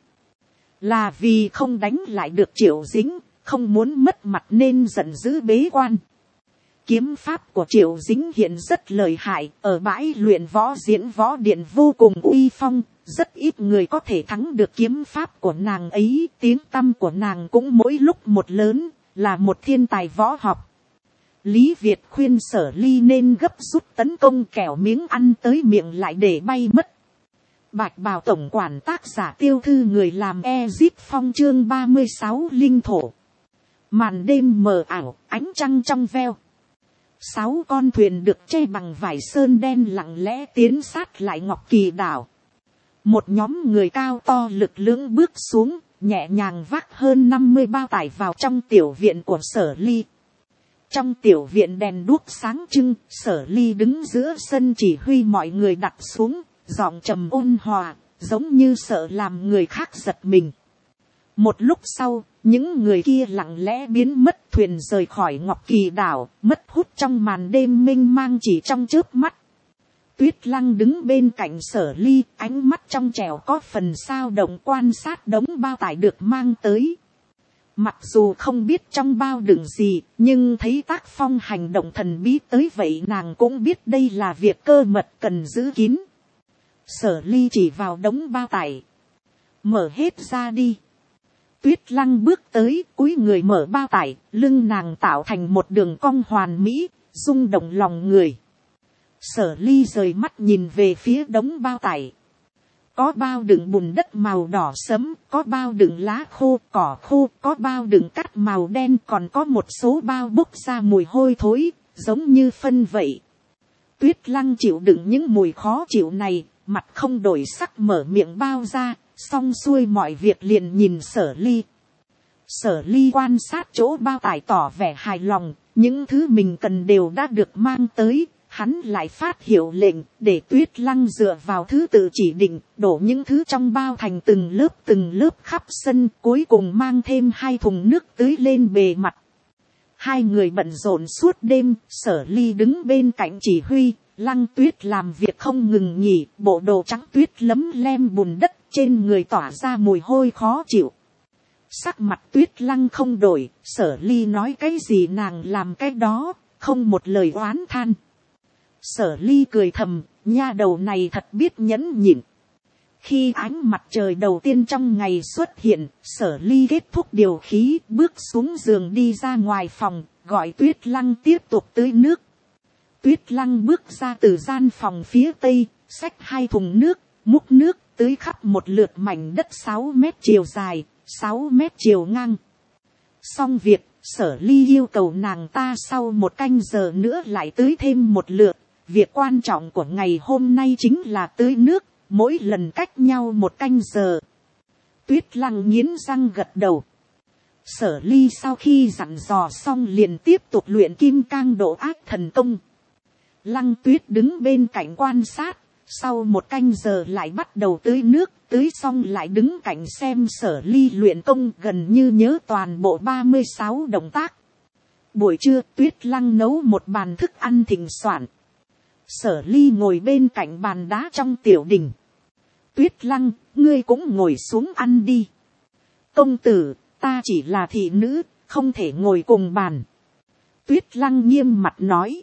Là vì không đánh lại được Triệu Dính, không muốn mất mặt nên giận dữ bế quan. Kiếm pháp của Triệu Dính hiện rất lợi hại, ở bãi luyện võ diễn võ điện vô cùng uy phong, rất ít người có thể thắng được kiếm pháp của nàng ấy. Tiếng tăm của nàng cũng mỗi lúc một lớn, là một thiên tài võ học. Lý Việt khuyên Sở Ly nên gấp rút tấn công, kẻo miếng ăn tới miệng lại để bay mất. Bạch bào tổng quản tác giả tiêu thư người làm Ezip Phong chương 36 linh thổ. Màn đêm mờ ảo, ánh trăng trong veo. 6 con thuyền được che bằng vải sơn đen lặng lẽ tiến sát lại Ngọc Kỳ đảo. Một nhóm người cao to lực lưỡng bước xuống, nhẹ nhàng vác hơn 50 bao tải vào trong tiểu viện của Sở Ly. Trong tiểu viện đèn đuốc sáng trưng, Sở Ly đứng giữa sân chỉ huy mọi người đặt xuống, giọng trầm ôn hòa, giống như sợ làm người khác giật mình. Một lúc sau, những người kia lặng lẽ biến mất, thuyền rời khỏi Ngọc Kỳ đảo, mất hút trong màn đêm mênh mang chỉ trong chớp mắt. Tuyết Lăng đứng bên cạnh Sở Ly, ánh mắt trong trẻo có phần sao động, quan sát đống bao tải được mang tới. Mặc dù không biết trong bao đựng gì, nhưng thấy tác phong hành động thần bí tới vậy, nàng cũng biết đây là việc cơ mật cần giữ kín. Sở Ly chỉ vào đống bao tải. Mở hết ra đi. Tuyết Lăng bước tới, cúi người mở bao tải, lưng nàng tạo thành một đường cong hoàn mỹ, rung động lòng người. Sở Ly rời mắt nhìn về phía đống bao tải. Có bao đựng bùn đất màu đỏ sẫm, có bao đựng lá khô, cỏ khô, có bao đựng cát màu đen, còn có một số bao bốc ra mùi hôi thối, giống như phân vậy. Tuyết Lăng chịu đựng những mùi khó chịu này, mặt không đổi sắc mở miệng bao ra, xong xuôi mọi việc liền nhìn Sở Ly. Sở Ly quan sát chỗ bao tải tỏ vẻ hài lòng, những thứ mình cần đều đã được mang tới. Hắn lại phát hiệu lệnh để Tuyết Lăng dựa vào thứ tự chỉ định, đổ những thứ trong bao thành từng lớp khắp sân, cuối cùng mang thêm 2 thùng nước tưới lên bề mặt. 2 người bận rộn suốt đêm, Sở Ly đứng bên cạnh chỉ huy, Lăng Tuyết làm việc không ngừng nghỉ, bộ đồ trắng tuyết lấm lem bùn đất, trên người tỏa ra mùi hôi khó chịu. Sắc mặt Tuyết Lăng không đổi, Sở Ly nói cái gì nàng làm cái đó, không một lời oán than. Sở Ly cười thầm, nha đầu này thật biết nhẫn nhịn. Khi ánh mặt trời đầu tiên trong ngày xuất hiện, Sở Ly kết thúc điều khí, bước xuống giường đi ra ngoài phòng, gọi Tuyết Lăng tiếp tục tưới nước. Tuyết Lăng bước ra từ gian phòng phía tây, xách 2 thùng nước, múc nước, tưới khắp một lượt mảnh đất 6 mét chiều dài, 6 mét chiều ngang. Xong việc, Sở Ly yêu cầu nàng ta sau 1 canh giờ nữa lại tưới thêm 1 lượt. Việc quan trọng của ngày hôm nay chính là tưới nước, mỗi lần cách nhau 1 canh giờ. Tuyết Lăng nghiến răng gật đầu. Sở Ly sau khi dặn dò xong liền tiếp tục luyện kim cang độ ác thần công. Lăng Tuyết đứng bên cạnh quan sát, sau 1 canh giờ lại bắt đầu tưới nước, tưới xong lại đứng cạnh xem Sở Ly luyện công, gần như nhớ toàn bộ 36 động tác. Buổi trưa Tuyết Lăng nấu một bàn thức ăn thịnh soạn. Sở Ly ngồi bên cạnh bàn đá trong tiểu đình. Tuyết Lăng, ngươi cũng ngồi xuống ăn đi. Công tử, ta chỉ là thị nữ, không thể ngồi cùng bàn. Tuyết Lăng nghiêm mặt nói.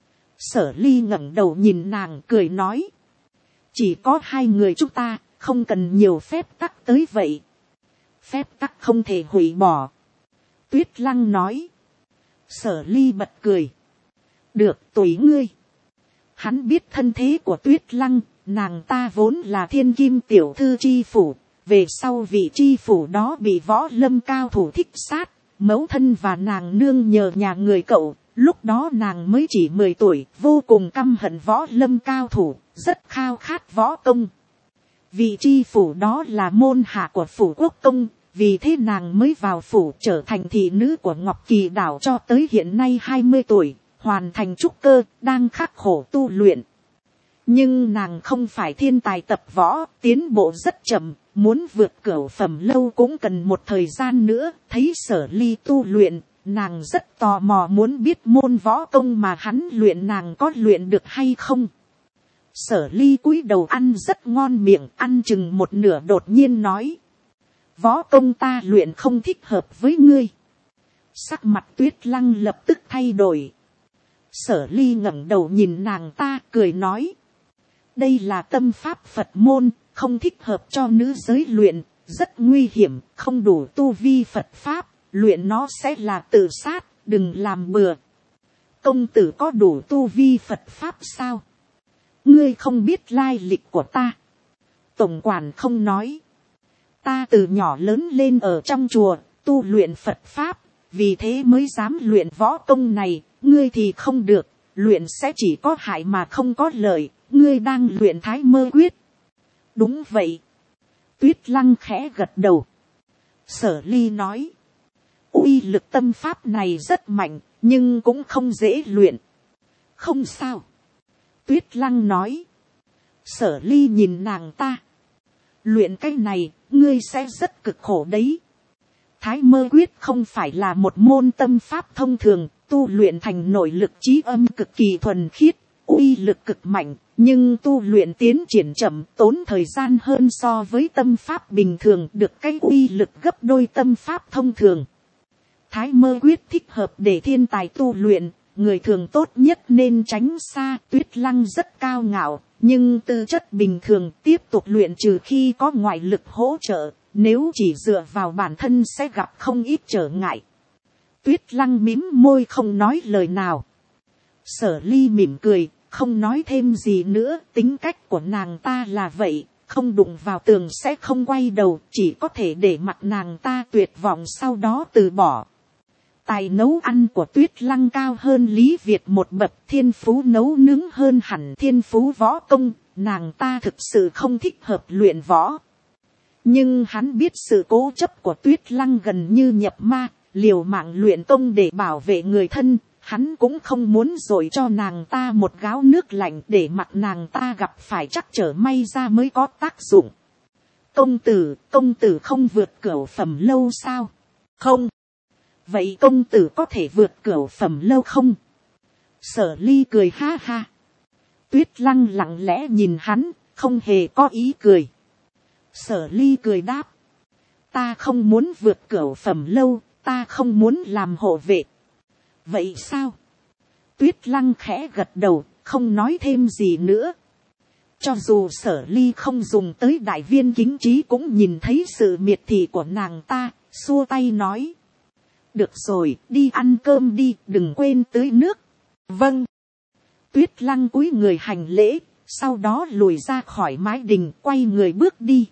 Sở Ly ngẩng đầu nhìn nàng cười nói. Chỉ có 2 người chúng ta, không cần nhiều phép tắc tới vậy. Phép tắc không thể hủy bỏ. Tuyết Lăng nói. Sở Ly bật cười. Được, tùy ngươi. Hắn biết thân thế của Tuyết Lăng, nàng ta vốn là thiên kim tiểu thư chi phủ, về sau vị chi phủ đó bị võ lâm cao thủ thích sát, mẫu thân và nàng nương nhờ nhà người cậu, lúc đó nàng mới chỉ 10 tuổi, vô cùng căm hận võ lâm cao thủ, rất khao khát võ công. Vị chi phủ đó là môn hạ của phủ quốc công, vì thế nàng mới vào phủ trở thành thị nữ của Ngọc Kỳ đảo cho tới hiện nay 20 tuổi. Hoàn thành trúc cơ, đang khắc khổ tu luyện. Nhưng nàng không phải thiên tài tập võ, tiến bộ rất chậm, muốn vượt cửu phẩm lâu cũng cần một thời gian nữa. Thấy Sở Ly tu luyện, nàng rất tò mò muốn biết môn võ công mà hắn luyện nàng có luyện được hay không. Sở Ly cúi đầu ăn rất ngon miệng, ăn chừng 1/2 đột nhiên nói. Võ công ta luyện không thích hợp với ngươi. Sắc mặt Tuyết Lăng lập tức thay đổi. Sở Ly ngẩng đầu nhìn nàng ta cười nói. Đây là tâm pháp Phật môn, không thích hợp cho nữ giới luyện, rất nguy hiểm, không đủ tu vi Phật pháp, luyện nó sẽ là tự sát, đừng làm bừa. công tử có đủ tu vi Phật Pháp sao? Ngươi không biết lai lịch của ta. Tổng quản không nói. Ta từ nhỏ lớn lên ở trong chùa, tu luyện Phật Pháp, vì thế mới dám luyện võ công này. Ngươi thì không được, luyện sẽ chỉ có hại mà không có lợi. Ngươi đang luyện Thái Mơ Quyết. Đúng vậy. Tuyết Lăng khẽ gật đầu. Sở Ly nói. Uy lực tâm pháp này rất mạnh, nhưng cũng không dễ luyện. Không sao. Tuyết Lăng nói. Sở Ly nhìn nàng ta. Luyện cái này, ngươi sẽ rất cực khổ đấy. Thái Mơ Quyết không phải là một môn tâm pháp thông thường, tu luyện thành nội lực trí âm cực kỳ thuần khiết, uy lực cực mạnh, nhưng tu luyện tiến triển chậm, tốn thời gian hơn so với tâm pháp bình thường, được cái uy lực gấp đôi tâm pháp thông thường. Thái Mơ Quyết thích hợp để thiên tài tu luyện, người thường tốt nhất nên tránh xa. Tuyết Lăng rất cao ngạo, nhưng tư chất bình thường, tiếp tục luyện trừ khi có ngoại lực hỗ trợ, nếu chỉ dựa vào bản thân sẽ gặp không ít trở ngại. Tuyết Lăng mím môi không nói lời nào. Sở Ly mỉm cười, không nói thêm gì nữa. Tính cách của nàng ta là vậy, không đụng vào tường sẽ không quay đầu, chỉ có thể để mặt nàng ta tuyệt vọng sau đó từ bỏ. Tài nấu ăn của Tuyết Lăng cao hơn Lý Việt một bậc, thiên phú nấu nướng hơn hẳn thiên phú võ công, nàng ta thực sự không thích hợp luyện võ. Nhưng hắn biết sự cố chấp của Tuyết Lăng gần như nhập ma, liều mạng luyện công để bảo vệ người thân, hắn cũng không muốn dội cho nàng ta một gáo nước lạnh để mặt nàng ta gặp phải trắc trở may ra mới có tác dụng. Công tử không vượt cửu phẩm lâu sao? Không. Vậy công tử có thể vượt cửu phẩm lâu không? Sở Ly cười ha ha. Tuyết Lăng lặng lẽ nhìn hắn, không hề có ý cười. Sở Ly cười đáp. Ta không muốn vượt cửu phẩm lâu, ta không muốn làm hộ vệ. Vậy sao? Tuyết Lăng khẽ gật đầu, không nói thêm gì nữa. Cho dù Sở Ly không dùng tới đại viên kính trí cũng nhìn thấy sự miệt thị của nàng ta, xua tay nói. Được rồi, đi ăn cơm đi, đừng quên tưới nước. Vâng. Tuyết Lăng cúi người hành lễ, sau đó lùi ra khỏi mái đình, quay người bước đi.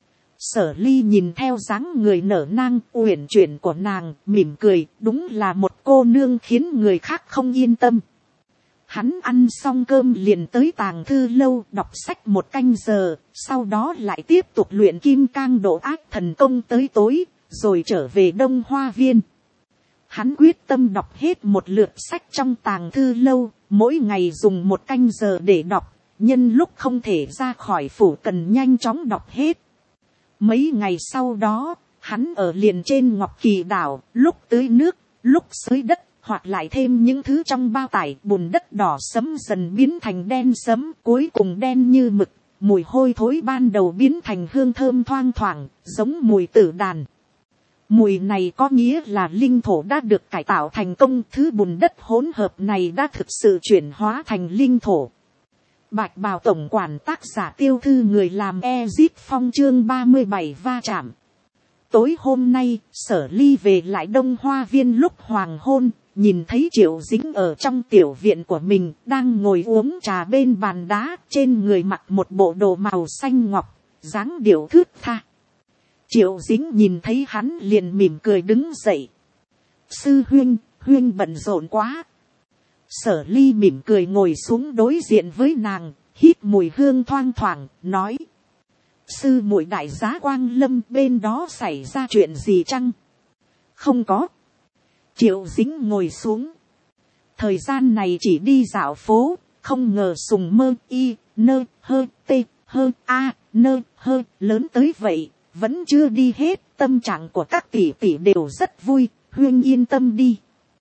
Sở Ly nhìn theo dáng người nở nang uyển chuyển của nàng, mỉm cười, đúng là một cô nương khiến người khác không yên tâm. Hắn ăn xong cơm liền tới tàng thư lâu đọc sách một canh giờ, sau đó lại tiếp tục luyện kim cang độ ác thần công tới tối, rồi trở về Đông Hoa Viên. Hắn quyết tâm đọc hết một lượt sách trong tàng thư lâu, mỗi ngày dùng một canh giờ để đọc, nhân lúc không thể ra khỏi phủ cần nhanh chóng đọc hết. Mấy ngày sau đó, hắn ở liền trên Ngọc Kỳ đảo, lúc tưới nước, lúc xới đất, hoặc lại thêm những thứ trong bao tải, bùn đất đỏ sẫm dần biến thành đen sẫm, cuối cùng đen như mực, mùi hôi thối ban đầu biến thành hương thơm thoang thoảng, giống mùi tử đàn. Mùi này có nghĩa là linh thổ đã được cải tạo thành công, thứ bùn đất hỗn hợp này đã thực sự chuyển hóa thành linh thổ. Bạch Bào tổng quản tác giả Tiêu Thư người làm Ezip Phong chương 37 va chạm. Tối hôm nay, Sở Ly về lại Đông Hoa Viên lúc hoàng hôn, nhìn thấy Triệu Dính ở trong tiểu viện của mình, đang ngồi uống trà bên bàn đá, trên người mặc một bộ đồ màu xanh ngọc, dáng điệu thướt tha. Triệu Dính nhìn thấy hắn liền mỉm cười đứng dậy. Sư huynh bận rộn quá. Sở Ly mỉm cười ngồi xuống đối diện với nàng, hít mùi hương thoang thoảng, nói. Sư muội đại giá Quang Lâm, bên đó xảy ra chuyện gì chăng? Không có. Triệu Dính ngồi xuống. Thời gian này chỉ đi dạo phố, không ngờ sùng mơ y, nơ, hơ, tê, hơ, a, nơ, hơ, lớn tới vậy, vẫn chưa đi hết. Tâm trạng của các tỷ tỷ đều rất vui, huynh yên tâm đi.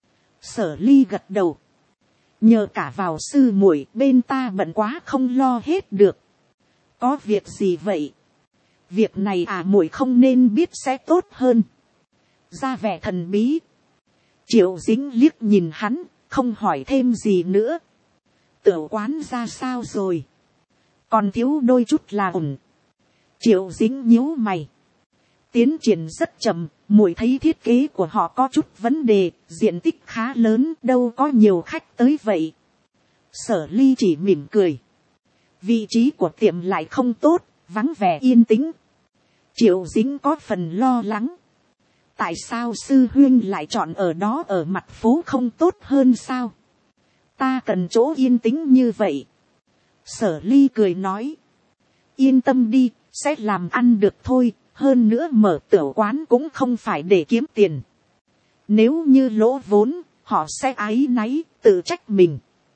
Sở Ly gật đầu. Nhờ cả vào sư muội, bên ta bận quá không lo hết được. Có việc gì vậy? Việc này muội không nên biết sẽ tốt hơn. Ra vẻ thần bí. Triệu Dính liếc nhìn hắn, không hỏi thêm gì nữa. Tửu quán ra sao rồi? Còn thiếu đôi chút là ổn. Triệu Dính nhíu mày. tiến triển rất chậm, muội thấy thiết kế của họ có chút vấn đề, diện tích khá lớn, đâu có nhiều khách tới vậy. Sở Ly chỉ mỉm cười. Vị trí của tiệm lại không tốt, vắng vẻ yên tĩnh. Triệu Dính có phần lo lắng. Tại sao sư huynh lại chọn ở đó, ở mặt phố không tốt hơn sao? Ta cần chỗ yên tĩnh như vậy. Sở Ly cười nói. Yên tâm đi, sẽ làm ăn được thôi. Hơn nữa mở tiểu quán cũng không phải để kiếm tiền. Nếu như lỗ vốn, họ sẽ áy náy, tự trách mình.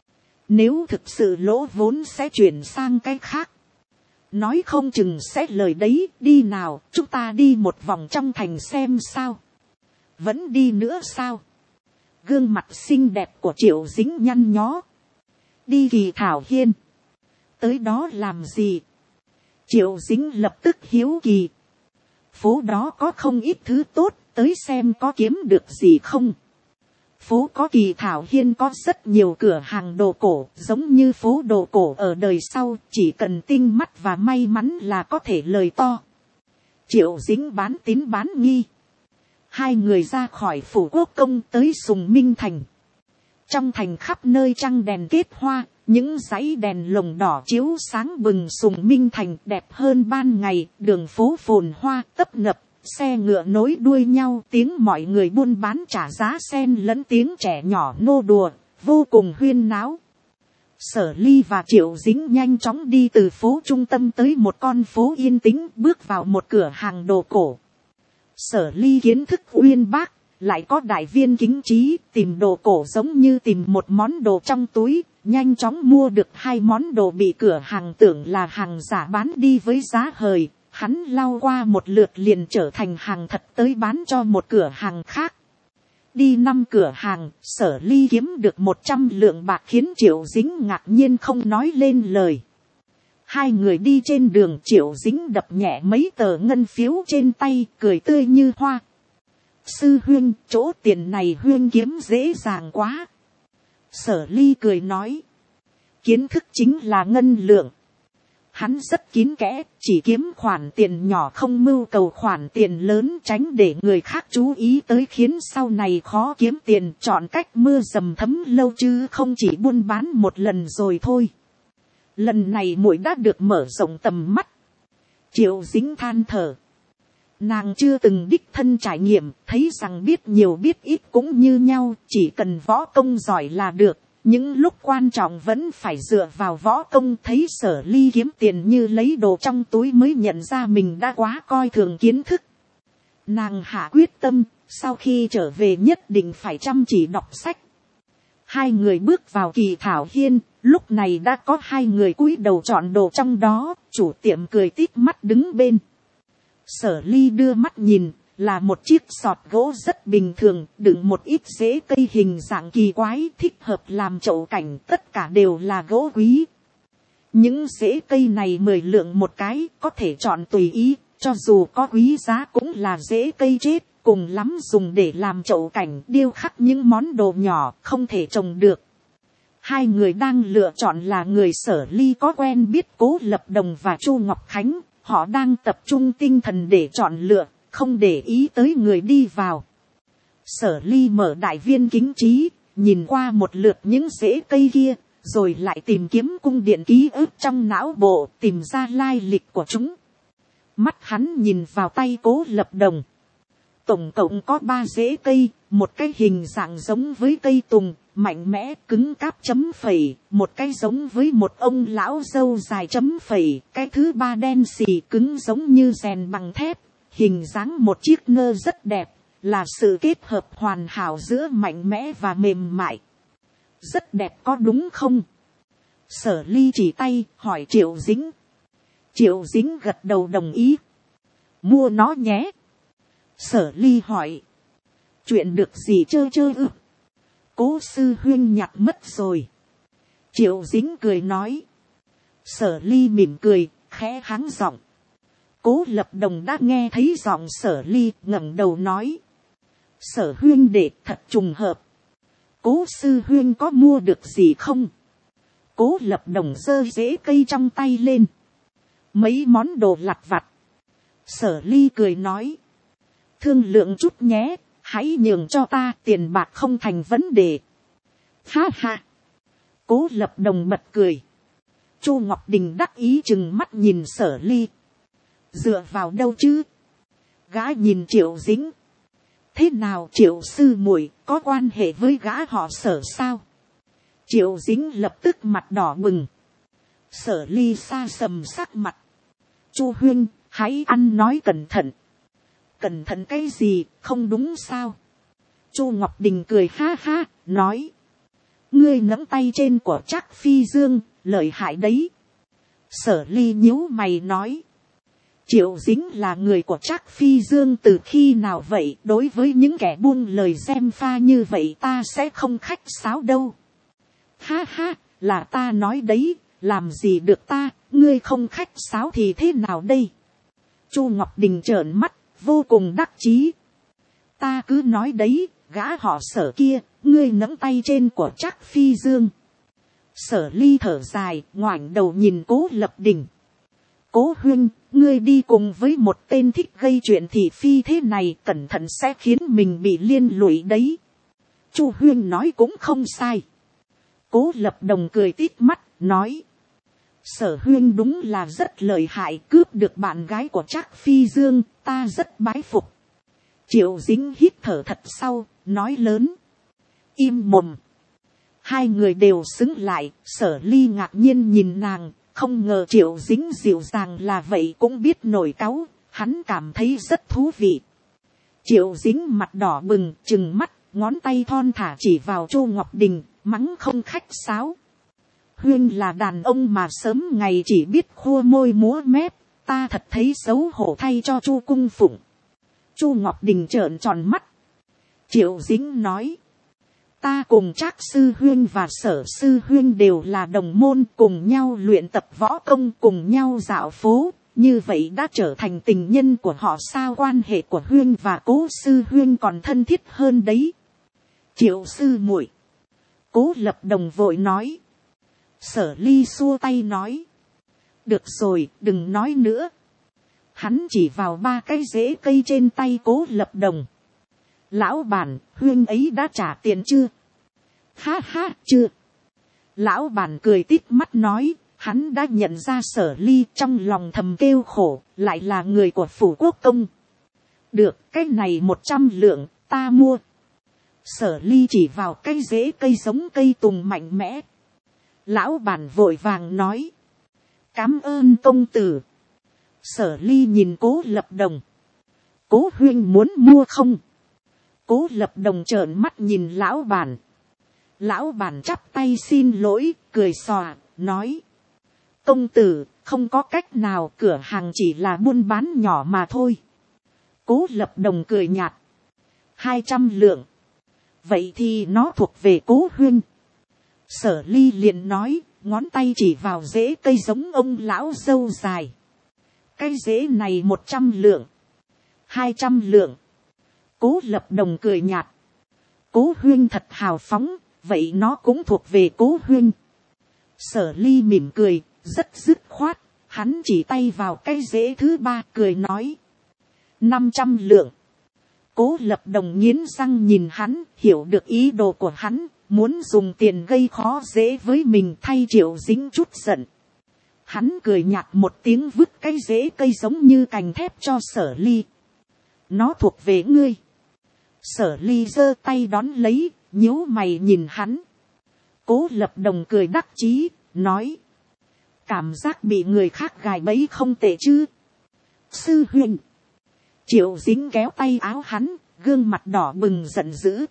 Nếu thực sự lỗ vốn sẽ chuyển sang cái khác. Nói không chừng sẽ lời đấy, đi nào, chúng ta đi một vòng trong thành xem sao. Vẫn đi nữa sao? Gương mặt xinh đẹp của Triệu Dính nhăn nhó. Đi Kỳ Thảo Hiên. Tới đó làm gì? Triệu Dính lập tức hiếu kỳ. Phố đó có không ít thứ tốt, tới xem có kiếm được gì không. Phố có Kỳ Thảo Hiên có rất nhiều cửa hàng đồ cổ, giống như phố đồ cổ ở đời sau, chỉ cần tinh mắt và may mắn là có thể lời to. Triệu Dính bán tín bán nghi. Hai người ra khỏi phủ quốc công tới Sùng Minh Thành. Trong thành khắp nơi trăng đèn kết hoa, những dãy đèn lồng đỏ chiếu sáng bừng Sùng Minh Thành đẹp hơn ban ngày, đường phố phồn hoa tấp nập, xe ngựa nối đuôi nhau, tiếng mọi người buôn bán trả giá xen lẫn tiếng trẻ nhỏ nô đùa, vô cùng huyên náo. Sở Ly và Triệu Dính nhanh chóng đi từ phố trung tâm tới một con phố yên tĩnh, bước vào một cửa hàng đồ cổ. Sở Ly kiến thức uyên bác, lại có đại viên kính trí, tìm đồ cổ giống như tìm một món đồ trong túi, nhanh chóng mua được 2 món đồ bị cửa hàng tưởng là hàng giả bán đi với giá hời. Hắn lau qua một lượt liền trở thành hàng thật tới bán cho một cửa hàng khác. Đi 5 cửa hàng, Sở Ly kiếm được 100 lượng bạc khiến Triệu Dính ngạc nhiên không nói lên lời. Hai người đi trên đường, Triệu Dính đập nhẹ mấy tờ ngân phiếu trên tay, cười tươi như hoa. Sư huynh, chỗ tiền này huynh kiếm dễ dàng quá. Sở Ly cười nói. Kiến thức chính là ngân lượng. Hắn rất kín kẽ, chỉ kiếm khoản tiền nhỏ không mưu cầu khoản tiền lớn, tránh để người khác chú ý tới khiến sau này khó kiếm tiền, chọn cách mưa dầm thấm lâu chứ không chỉ buôn bán một lần rồi thôi. Lần này muội đã được mở rộng tầm mắt. Triệu Dính than thở. Nàng chưa từng đích thân trải nghiệm, thấy rằng biết nhiều biết ít cũng như nhau, chỉ cần võ công giỏi là được. Những lúc quan trọng vẫn phải dựa vào võ công. Thấy Sở Ly kiếm tiền như lấy đồ trong túi mới nhận ra mình đã quá coi thường kiến thức. Nàng hạ quyết tâm, sau khi trở về nhất định phải chăm chỉ đọc sách. Hai người bước vào Kỳ Thảo Hiên, lúc này đã có 2 người cúi đầu chọn đồ trong đó, chủ tiệm cười tít mắt đứng bên. Sở Ly đưa mắt nhìn, là một chiếc sọt gỗ rất bình thường, đựng một ít rễ cây hình dạng kỳ quái, thích hợp làm chậu cảnh, tất cả đều là gỗ quý. Những rễ cây này 10 lượng một cái, có thể chọn tùy ý, cho dù có quý giá cũng là rễ cây chết, cùng lắm dùng để làm chậu cảnh, điêu khắc những món đồ nhỏ, không thể trồng được. 2 người đang lựa chọn là người Sở Ly có quen biết Cố Lập Đồng và Chu Ngọc Khánh, họ đang tập trung tinh thần để chọn lựa, không để ý tới người đi vào. Sở Ly mở đại viên kính trí, nhìn qua một lượt những rễ cây kia, rồi lại tìm kiếm cung điện ký ức trong não bộ, tìm ra lai lịch của chúng. Mắt hắn nhìn vào tay Cố Lập Đồng. Tổng cộng có 3 rễ cây, một cái hình dạng giống với cây tùng, mạnh mẽ, cứng cáp chấm phẩy, một cái giống với một ông lão râu dài chấm phẩy, cái thứ 3 đen xì cứng giống như rèn bằng thép, hình dáng một chiếc nơ rất đẹp, là sự kết hợp hoàn hảo giữa mạnh mẽ và mềm mại. Rất đẹp có đúng không? Sở Ly chỉ tay, hỏi Triệu Dính. Triệu Dính gật đầu đồng ý. Mua nó nhé. Sở Ly hỏi. Chuyện được gì chơi chơi ư? Cố sư huynh nhặt mất rồi. Triệu Dính cười nói. Sở Ly mỉm cười, khẽ hắng giọng. Cố Lập Đồng đã nghe thấy giọng Sở Ly, ngẩng đầu nói. Sở huynh đệ thật trùng hợp. Cố sư huynh có mua được gì không? Cố Lập Đồng giơ rễ cây trong tay lên. Mấy món đồ lặt vặt. Sở Ly cười nói. thương lượng chút nhé, hãy nhường cho ta, tiền bạc không thành vấn đề. Ha ha. Cố Lập Đồng bật cười. Chu Ngọc Đình đắc ý chừng mắt nhìn Sở Ly. Dựa vào đâu chứ? Gã nhìn Triệu Dính. Thế nào Triệu sư muội có quan hệ với gã họ Sở sao? Triệu Dính lập tức mặt đỏ bừng. Sở Ly xa sầm sắc mặt. Chu huynh, hãy ăn nói cẩn thận. Cẩn thận cái gì, không đúng sao? Chu Ngọc Đình cười ha ha, nói. Ngươi nắm tay trên của Trác Phi Dương, lợi hại đấy. Sở Ly nhíu mày nói. Triệu Dính là người của Trác Phi Dương từ khi nào vậy? Đối với những kẻ buông lời gièm pha như vậy ta sẽ không khách sáo đâu. Ha ha, là ta nói đấy, làm gì được ta, ngươi không khách sáo thì thế nào đây? Chu Ngọc Đình trợn mắt, vô cùng đắc chí. Ta cứ nói đấy, gã họ Sở kia, ngươi nắm tay trên của Trác Phi Dương. Sở Ly thở dài, ngoảnh đầu nhìn Cố Lập Đình. Cố huynh, ngươi đi cùng với một tên thích gây chuyện thị phi thế này, cẩn thận sẽ khiến mình bị liên lụy đấy. Chu huynh nói cũng không sai. Cố Lập Đồng cười tít mắt, nói. Sở huynh đúng là rất lợi hại, cướp được bạn gái của Trác Phi Dương, ta rất bái phục. Triệu Dính hít thở thật sâu, nói lớn. Im mồm. Hai người đều xứng lại, Sở Ly ngạc nhiên nhìn nàng, không ngờ Triệu Dính dịu dàng là vậy cũng biết nổi cáu, hắn cảm thấy rất thú vị. Triệu Dính mặt đỏ bừng, trừng mắt, ngón tay thon thả chỉ vào Chu Ngọc Đình, mắng không khách sáo. Huynh là đàn ông mà sớm ngày chỉ biết khua môi múa mép, ta thật thấy xấu hổ thay cho Chu cung phụng. Chu Ngọc Đình trợn tròn mắt. Triệu Dính nói. Ta cùng Trác sư huynh và Sở sư huynh đều là đồng môn, cùng nhau luyện tập võ công, cùng nhau dạo phố, như vậy đã trở thành tình nhân của họ sao? Quan hệ của huynh và Cố sư huynh còn thân thiết hơn đấy. Triệu sư muội. Cố Lập Đồng vội nói. Sở Ly xua tay nói. Được rồi, đừng nói nữa. Hắn chỉ vào 3 cái rễ cây trên tay Cố Lập Đồng. Lão bản, huynh ấy đã trả tiền chưa? Ha ha, chưa. Lão bản cười tít mắt nói, hắn đã nhận ra Sở Ly, trong lòng thầm kêu khổ, lại là người của phủ quốc công. Được, cái này 100 lượng, ta mua. Sở Ly chỉ vào cái rễ cây giống cây tùng mạnh mẽ. Lão bản vội vàng nói. Cám ơn công tử. Sở Ly nhìn Cố Lập Đồng. Cố huynh muốn mua không? Cố Lập Đồng trợn mắt nhìn lão bản. Lão bản chắp tay xin lỗi, cười xòa, nói. Công tử, không có cách nào, cửa hàng chỉ là buôn bán nhỏ mà thôi. Cố Lập Đồng cười nhạt. 200 lượng. Vậy thì nó thuộc về Cố huynh. Sở Ly liền nói, ngón tay chỉ vào rễ cây giống ông lão dâu dài. Cái rễ này 100 lượng. 200 lượng. Cố Lập Đồng cười nhạt. Cố huynh thật hào phóng, vậy nó cũng thuộc về Cố huynh. Sở Ly mỉm cười, rất dứt khoát, hắn chỉ tay vào cái rễ thứ 3 cười nói. 500 lượng. Cố Lập Đồng nghiến răng nhìn hắn, hiểu được ý đồ của hắn, muốn dùng tiền gây khó dễ với mình thay Triệu Dính chút giận. Hắn cười nhạt một tiếng vứt cái rễ cây giống như cành thép cho Sở Ly. Nó thuộc về ngươi. Sở Ly giơ tay đón lấy, nhíu mày nhìn hắn. Cố Lập Đồng cười đắc chí, nói. Cảm giác bị người khác gài bẫy không tệ chứ. Sư huynh. Triệu Dính kéo tay áo hắn, gương mặt đỏ bừng giận dữ.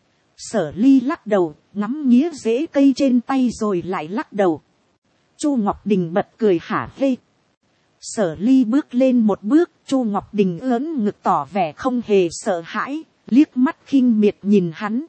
Sở Ly lắc đầu, ngắm nghía rễ cây trên tay rồi lại lắc đầu. Chu Ngọc Đình bật cười hả hê. Sở Ly bước lên một bước, Chu Ngọc Đình ớn ngực tỏ vẻ không hề sợ hãi, liếc mắt khinh miệt nhìn hắn.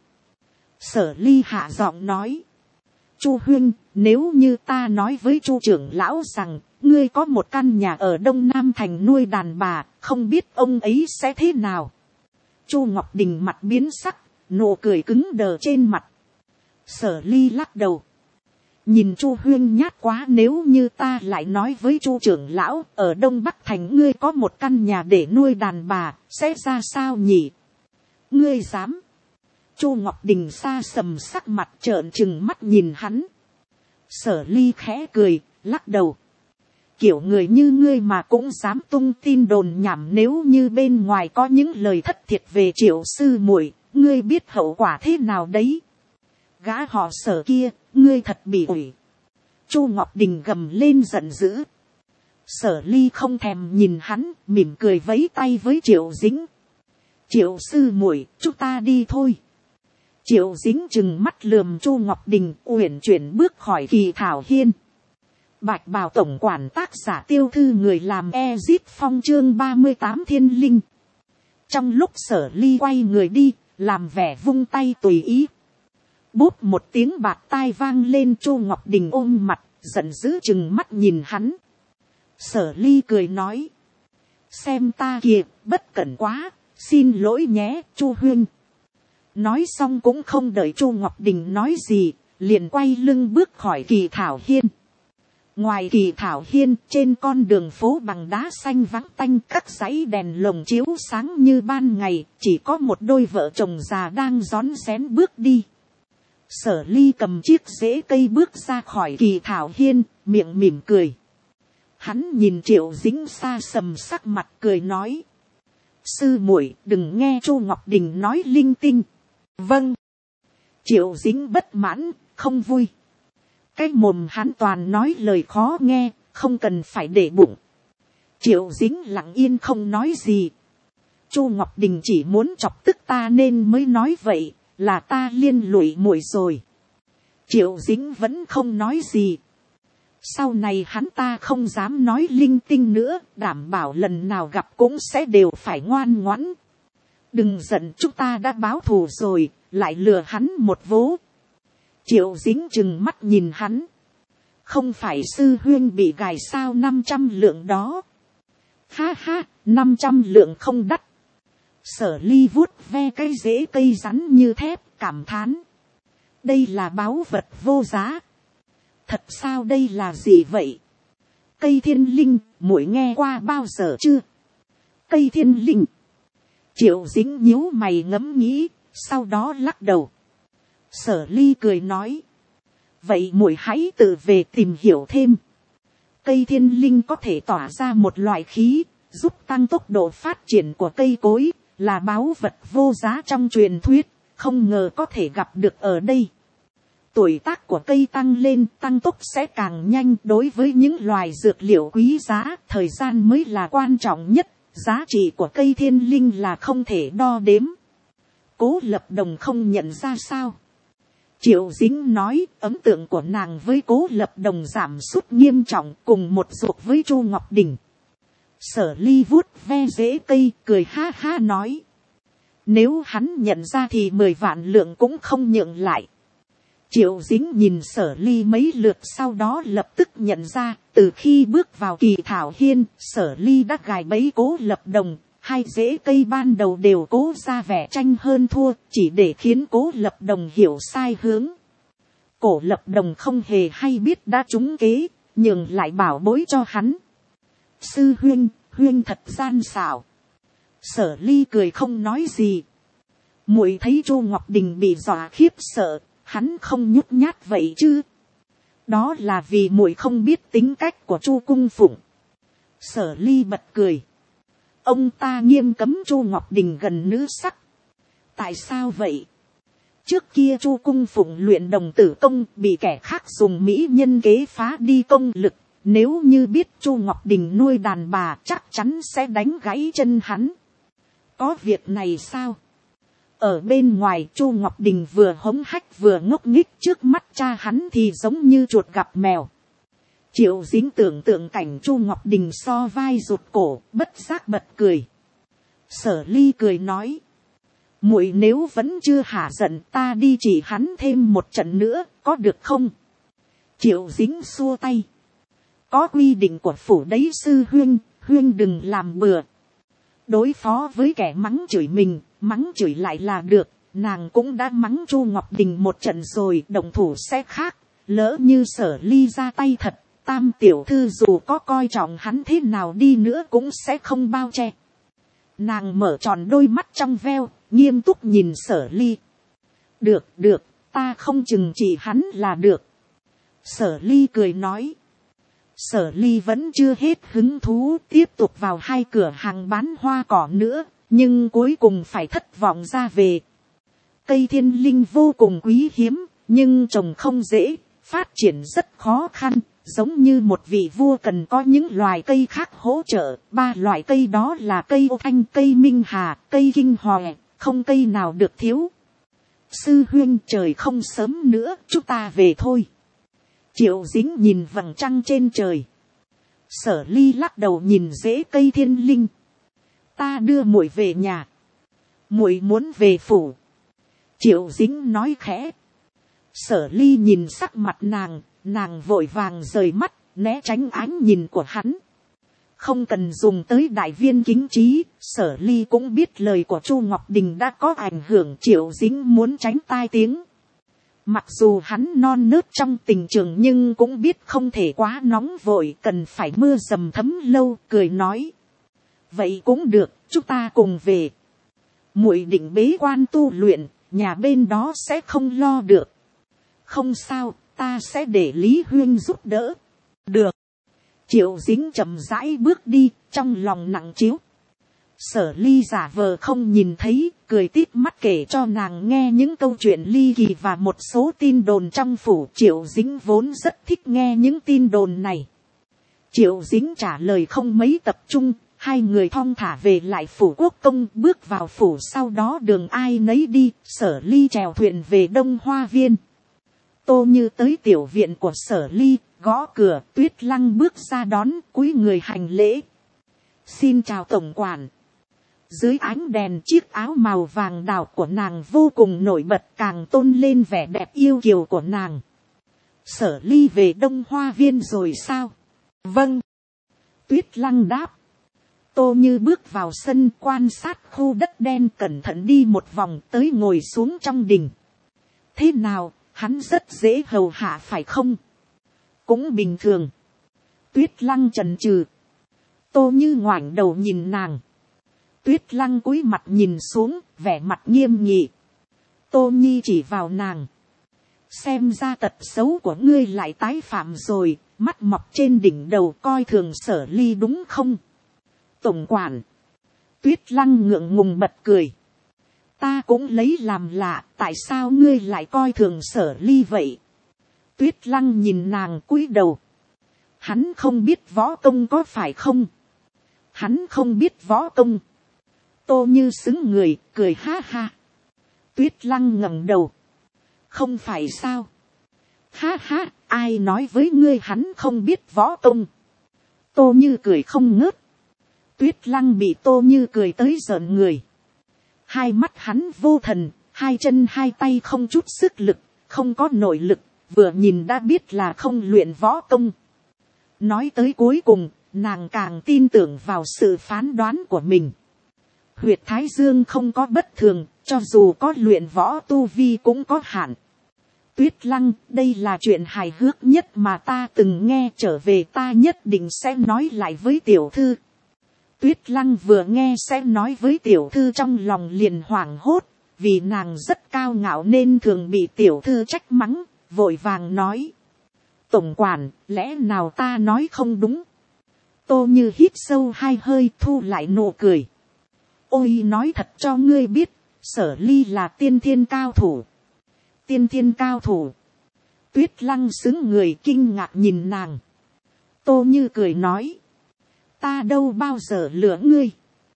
Sở Ly hạ giọng nói. Chu huynh, nếu như ta nói với Chu trưởng lão rằng, ngươi có một căn nhà ở Đông Nam thành nuôi đàn bà, không biết ông ấy sẽ thế nào? Chu Ngọc Đình mặt biến sắc, nụ cười cứng đờ trên mặt. Sở Ly lắc đầu. nhìn Chu Huyên nhát quá, nếu như ta lại nói với Chu trưởng lão ở Đông Bắc thành ngươi có một căn nhà để nuôi đàn bà, sẽ ra sao nhỉ? Ngươi dám? Chu Ngọc Đình xa sầm sắc mặt, trợn trừng mắt nhìn hắn. Sở Ly khẽ cười, lắc đầu. Kiểu người như ngươi mà cũng dám tung tin đồn nhảm, nếu như bên ngoài có những lời thất thiệt về Triệu sư muội, ngươi biết hậu quả thế nào đấy? Gã họ Sở kia, ngươi thật bị ủi. Chu Ngọc Đình gầm lên giận dữ. Sở Ly không thèm nhìn hắn, mỉm cười vẫy tay với Triệu Dính. Triệu sư muội, chúng ta đi thôi. Triệu Dính chừng mắt lườm Chu Ngọc Đình, uyển chuyển bước khỏi Kỳ Thảo Hiên. Bạch Bào tổng quản, tác giả Tiêu Thư, người làm Ezip Phong, chương 38 Thiên Linh. Trong lúc Sở Ly quay người đi, làm vẻ vung tay tùy ý. Bốp một tiếng bạt tai vang lên, Chu Ngọc Đình ôm mặt, giận dữ chừng mắt nhìn hắn. Sở Ly cười nói. Xem ta kìa, bất cẩn quá, xin lỗi nhé, Chu Huyên. Nói xong cũng không đợi Chu Ngọc Đình nói gì, liền quay lưng bước khỏi Kỳ Thảo Hiên. Ngoài Kỳ Thảo Hiên, trên con đường phố bằng đá xanh vắng tanh, các dãy đèn lồng chiếu sáng như ban ngày, chỉ có một đôi vợ chồng già đang rón rén bước đi. Sở Ly cầm chiếc rễ cây bước ra khỏi Kỳ Thảo Hiên, miệng mỉm cười. Hắn nhìn Triệu Dính xa sầm sắc mặt, cười nói. Sư muội, đừng nghe Chu Ngọc Đình nói linh tinh. Vâng. Triệu Dính bất mãn, không vui. Cái mồm hắn toàn nói lời khó nghe, không cần phải để bụng. Triệu Dính lặng yên không nói gì. Chu Ngọc Đình chỉ muốn chọc tức ta nên mới nói vậy, là ta liên lụy muội rồi. Triệu Dính vẫn không nói gì. Sau này hắn ta không dám nói linh tinh nữa, đảm bảo lần nào gặp cũng sẽ đều phải ngoan ngoãn. Đừng giận, chúng ta đã báo thù rồi, lại lừa hắn một vố. Triệu Dính chừng mắt nhìn hắn. Không phải sư huyên bị gài sao 500 lượng đó? Ha ha, 500 lượng không đắt. Sở Ly vuốt ve cái rễ cây rắn như thép, cảm thán. Đây là báu vật vô giá. Thật sao, đây là gì vậy? Cây thiên linh, muội nghe qua bao giờ chưa? Cây thiên linh. Triệu Dính nhíu mày ngẫm nghĩ, sau đó lắc đầu. Sở Ly cười nói. Vậy muội hãy tự về tìm hiểu thêm. Cây thiên linh có thể tỏa ra một loại khí, giúp tăng tốc độ phát triển của cây cối, là báu vật vô giá trong truyền thuyết, không ngờ có thể gặp được ở đây. Tuổi tác của cây tăng lên, tăng tốc sẽ càng nhanh. Đối với những loài dược liệu quý giá, thời gian mới là quan trọng nhất. Giá trị của cây thiên linh là không thể đo đếm. Cố Lập Đồng không nhận ra sao? Triệu Dính nói, ấn tượng của nàng với Cố Lập Đồng giảm sút nghiêm trọng, cùng một ruột với Chu Ngọc Đình. Sở Ly vuốt ve rễ cây, cười ha ha nói. Nếu hắn nhận ra thì 10 vạn lượng cũng không nhượng lại. Triệu Dính nhìn Sở Ly mấy lượt, sau đó lập tức nhận ra, từ khi bước vào Kỳ Thảo Hiên, Sở Ly đã gài bẫy Cố Lập Đồng. Hai rễ cây ban đầu đều cố ra vẻ tranh hơn thua, chỉ để khiến Cố Lập Đồng hiểu sai hướng. Cố Lập Đồng không hề hay biết đã trúng kế, nhường lại bảo bối cho hắn. Sư huynh, huynh thật gian xảo. Sở Ly cười không nói gì. Muội thấy Chu Ngọc Đình bị dọa khiếp sợ, hắn không nhút nhát vậy chứ? Đó là vì muội không biết tính cách của Chu Cung Phụng. Sở Ly bật cười. Ông ta nghiêm cấm Chu Ngọc Đình gần nữ sắc. Tại sao vậy? Trước kia Chu Cung Phụng luyện đồng tử công, bị kẻ khác dùng mỹ nhân kế phá đi công lực. Nếu như biết Chu Ngọc Đình nuôi đàn bà, chắc chắn sẽ đánh gãy chân hắn. Có việc này sao? Ở bên ngoài, Chu Ngọc Đình vừa hống hách vừa ngốc nghếch, trước mắt cha hắn thì giống như chuột gặp mèo. Triệu Dính tưởng tượng cảnh Chu Ngọc Đình so vai rụt cổ, bất giác bật cười. Sở Ly cười nói. Muội nếu vẫn chưa hả giận, ta đi chỉ hắn thêm một trận nữa, có được không? Triệu Dính xua tay. Có quy định của phủ đấy sư huynh, huynh đừng làm bừa. Đối phó với kẻ mắng chửi mình, mắng chửi lại là được. Nàng cũng đã mắng Chu Ngọc Đình một trận rồi, động thủ sẽ khác. lỡ như Sở Ly ra tay thật, Tam tiểu thư dù có coi trọng hắn thế nào đi nữa cũng sẽ không bao che. Nàng mở tròn đôi mắt trong veo, nghiêm túc nhìn Sở Ly. Được, được, ta không chừng chỉ hắn là được. Sở Ly cười nói. Sở Ly vẫn chưa hết hứng thú tiếp tục vào hai cửa hàng bán hoa cỏ nữa, nhưng cuối cùng phải thất vọng ra về. Cây thiên linh vô cùng quý hiếm, nhưng trồng không dễ, phát triển rất khó khăn, giống như một vị vua cần có những loài cây khác hỗ trợ. 3 loại cây đó là cây ô thanh, cây minh hà, cây kinh hòe, không cây nào được thiếu. Sư huynh, trời không sớm nữa, chúng ta về thôi. Triệu Dính nhìn vầng trăng trên trời. Sở Ly lắc đầu nhìn rễ cây thiên linh. Ta đưa muội về nhà. Muội muốn về phủ. Triệu Dính nói khẽ. Sở Ly nhìn sắc mặt nàng vội vàng rời mắt, né tránh ánh nhìn của hắn. Không cần dùng tới đại viên kính trí, Sở Ly cũng biết lời của Chu Ngọc Đình đã có ảnh hưởng. Triệu Dính muốn tránh tai tiếng. Mặc dù hắn non nớt trong tình trường nhưng cũng biết không thể quá nóng vội, cần phải mưa dầm thấm lâu, cười nói. Vậy cũng được, chúng ta cùng về. Muội định bế quan tu luyện, nhà bên đó sẽ không lo được. Không sao, ta sẽ để Lý Huyên giúp đỡ. Được. Triệu Dính chậm rãi bước đi, trong lòng nặng trĩu. Sở Ly giả vờ không nhìn thấy, cười tít mắt kể cho nàng nghe những câu chuyện ly kỳ và một số tin đồn trong phủ. Triệu Dính vốn rất thích nghe những tin đồn này. Triệu Dính trả lời không mấy tập trung, hai người thong thả về lại phủ quốc công, bước vào phủ, sau đó đường ai nấy đi. Sở Ly chèo thuyền về Đông Hoa Viên. Tô Như tới tiểu viện của Sở Ly, gõ cửa. Tuyết Lăng bước ra đón, cúi người hành lễ. Xin chào tổng quản. Dưới ánh đèn, chiếc áo màu vàng đào của nàng vô cùng nổi bật, càng tôn lên vẻ đẹp yêu kiều của nàng. Sở Ly về Đông Hoa Viên rồi sao? Vâng. Tuyết Lăng đáp. Tô Như bước vào sân, quan sát khu đất đen, cẩn thận đi một vòng, tới ngồi xuống trong đình. Thế nào, hắn rất dễ hầu hạ phải không? Cũng bình thường. Tuyết Lăng chần chừ. Tô Như ngoảnh đầu nhìn nàng. Tuyết Lăng cúi mặt nhìn xuống, vẻ mặt nghiêm nghị. Tô Nhi chỉ vào nàng. Xem ra tật xấu của ngươi lại tái phạm rồi, mắt mọc trên đỉnh đầu, coi thường Sở Ly đúng không? Tổng quản. Tuyết Lăng ngượng ngùng bật cười. Ta cũng lấy làm lạ, tại sao ngươi lại coi thường Sở Ly vậy? Tuyết Lăng nhìn nàng cúi đầu. Hắn không biết võ công có phải không? Hắn không biết võ công. Tô Như xứng người, cười ha ha. Tuyết Lăng ngẩng đầu. Không phải sao? Ha ha, ai nói với ngươi hắn không biết võ công? Tô Như cười không ngớt. Tuyết Lăng bị Tô Như cười tới giận người. Hai mắt hắn vô thần, hai chân hai tay không chút sức lực, không có nội lực, vừa nhìn đã biết là không luyện võ công. Nói tới cuối cùng, nàng càng tin tưởng vào sự phán đoán của mình. Huyệt Thái Dương không có bất thường, cho dù có luyện võ tu vi cũng có hạn. Tuyết Lăng, đây là chuyện hài hước nhất mà ta từng nghe, trở về ta nhất định sẽ nói lại với tiểu thư. Tuyết Lăng vừa nghe sẽ nói với tiểu thư trong lòng liền hoảng hốt, vì nàng rất cao ngạo nên thường bị tiểu thư trách mắng, vội vàng nói. Tổng quản, lẽ nào ta nói không đúng? Tô Như hít sâu hai hơi, thu lại nụ cười. Ôi, nói thật cho ngươi biết, Sở Ly là tiên thiên cao thủ. Tiên thiên cao thủ. Tuyết Lăng xứng người, kinh ngạc nhìn nàng. Tô Như cười nói. Ta đâu bao giờ lừa ngươi.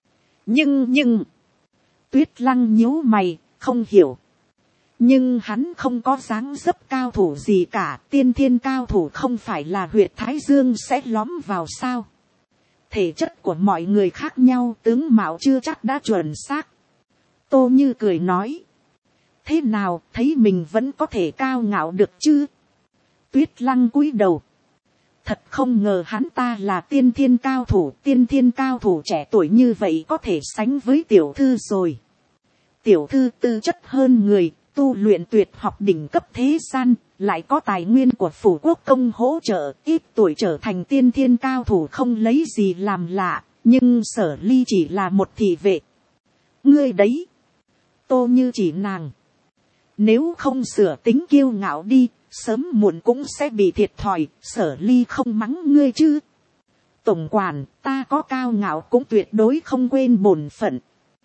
Nhưng. Tuyết Lăng nhíu mày, không hiểu. Nhưng hắn không có dáng dấp cao thủ gì cả. Tiên thiên cao thủ không phải là huyệt Thái Dương sẽ lõm vào sao? Thể chất của mọi người khác nhau, tướng mạo chưa chắc đã chuẩn xác. Tô Như cười nói. Thế nào, thấy mình vẫn có thể cao ngạo được chứ? Tuyết Lăng cúi đầu. Thật không ngờ hắn ta là tiên thiên cao thủ. Tiên thiên cao thủ trẻ tuổi như vậy có thể sánh với tiểu thư rồi. Tiểu thư tư chất hơn người, tu luyện tuyệt học đỉnh cấp thế gian, lại có tài nguyên của phủ quốc công hỗ trợ, ít tuổi trở thành tiên thiên cao thủ không lấy gì làm lạ, nhưng Sở Ly chỉ là một thị vệ. Ngươi đấy, Tô Như chỉ nàng, nếu không sửa tính kiêu ngạo đi, sớm muộn cũng sẽ bị thiệt thòi. Sở Ly không mắng ngươi chứ. Tổng quản, ta có cao ngạo cũng tuyệt đối không quên bổn phận.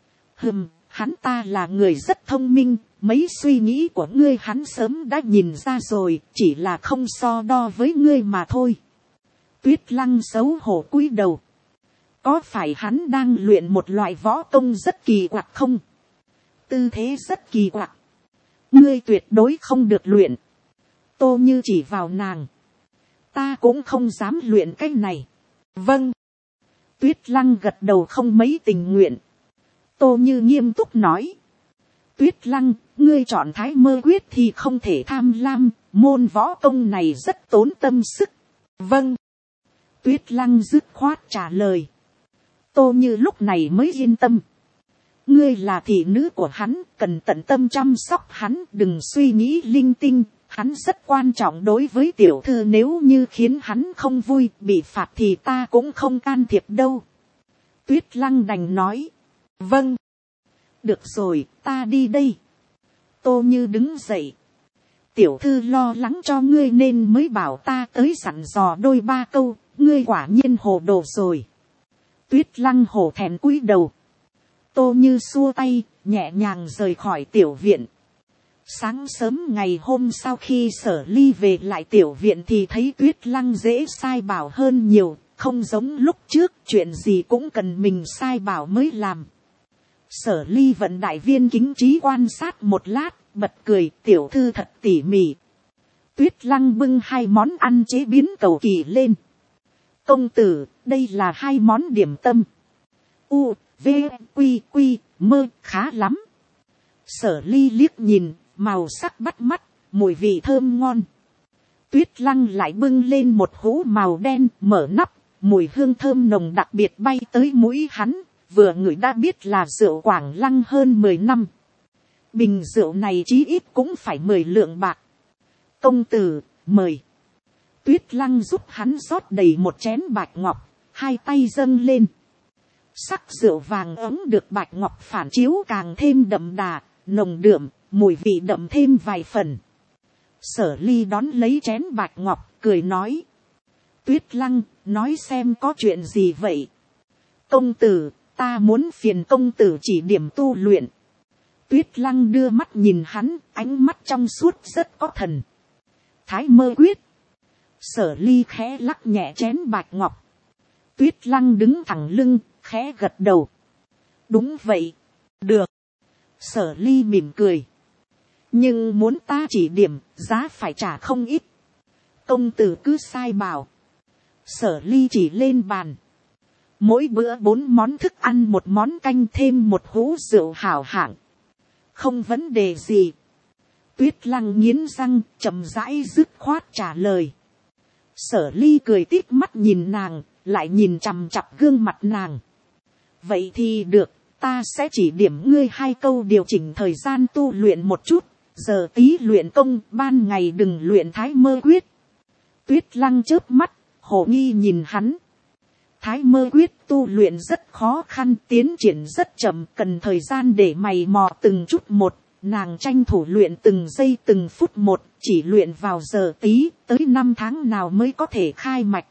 Hắn ta là người rất thông minh, mấy suy nghĩ của ngươi hắn sớm đã nhìn ra rồi, chỉ là không so đo với ngươi mà thôi. Tuyết Lăng xấu hổ cúi đầu. Có phải hắn đang luyện một loại võ công rất kỳ quặc không? Tư thế rất kỳ quặc. Ngươi tuyệt đối không được luyện. Tô Như chỉ vào nàng. Ta cũng không dám luyện cái này. Vâng. Tuyết Lăng gật đầu không mấy tình nguyện. Tô Như nghiêm túc nói. Tuyết Lăng, ngươi chọn Thái Mơ Quyết thì không thể tham lam, môn võ công này rất tốn tâm sức. Vâng. Tuyết Lăng dứt khoát trả lời. Tô Như lúc này mới yên tâm. Ngươi là thị nữ của hắn, cần tận tâm chăm sóc hắn, đừng suy nghĩ linh tinh, hắn rất quan trọng đối với tiểu thư, nếu như khiến hắn không vui, bị phạt thì ta cũng không can thiệp đâu. Tuyết Lăng đành nói. Vâng. Được rồi, ta đi đây. Tô Như đứng dậy. Tiểu thư lo lắng cho ngươi nên mới bảo ta tới dặn dò đôi ba câu, ngươi quả nhiên hồ đồ rồi. Tuyết Lăng hổ thẹn cúi đầu. Tô Như xua tay, nhẹ nhàng rời khỏi tiểu viện. Sáng sớm ngày hôm sau khi Sở Ly về lại tiểu viện thì thấy Tuyết Lăng dễ sai bảo hơn nhiều, không giống lúc trước, chuyện gì cũng cần mình sai bảo mới làm. Sở Ly vận đại viên kính trí quan sát một lát, bật cười, tiểu thư thật tỉ mỉ. Tuyết Lăng bưng hai món ăn chế biến cầu kỳ lên. Công tử, đây là hai món điểm tâm. U, V, Quy, Quy, mơ, khá lắm. Sở Ly liếc nhìn, màu sắc bắt mắt, mùi vị thơm ngon. Tuyết Lăng lại bưng lên một hũ màu đen, mở nắp, mùi hương thơm nồng đặc biệt bay tới mũi hắn, vừa ngửi đã biết là rượu Quảng Lăng hơn 10 năm. Bình rượu này chí ít cũng phải 10 lượng bạc. Công tử, mời. Tuyết Lăng giúp hắn rót đầy một chén bạch ngọc, hai tay dâng lên. Sắc rượu vàng ấm được bạch ngọc phản chiếu càng thêm đậm đà, nồng đượm, mùi vị đậm thêm vài phần. Sở Ly đón lấy chén bạch ngọc, cười nói. Tuyết Lăng, nói xem có chuyện gì vậy? Công tử, ta muốn phiền công tử chỉ điểm tu luyện. Tuyết Lăng đưa mắt nhìn hắn, ánh mắt trong suốt rất có thần. Thái Mơ Quyết. Sở Ly khẽ lắc nhẹ chén bạch ngọc. Tuyết Lăng đứng thẳng lưng, khẽ gật đầu. Đúng vậy. Được. Sở Ly mỉm cười. Nhưng muốn ta chỉ điểm, giá phải trả không ít. Công tử cứ sai bảo. Sở Ly chỉ lên bàn. Mỗi bữa 4 món thức ăn, 1 món canh, thêm 1 hũ rượu hảo hạng. Không vấn đề gì. Tuyết Lăng nghiến răng, chậm rãi dứt khoát trả lời. Sở Ly cười tít mắt nhìn nàng, lại nhìn chằm chặp gương mặt nàng. Vậy thì được, ta sẽ chỉ điểm ngươi 2 câu điều chỉnh thời gian tu luyện một chút. Giờ tí luyện công, ban ngày đừng luyện Thái Mơ Quyết. Tuyết Lăng chớp mắt, hồ nghi nhìn hắn. Thái Mơ Quyết tu luyện rất khó khăn, tiến triển rất chậm, cần thời gian để mày mò từng chút một. Nàng tranh thủ luyện từng giây từng phút một, chỉ luyện vào giờ tí, tới 5 tháng nào mới có thể khai mạch.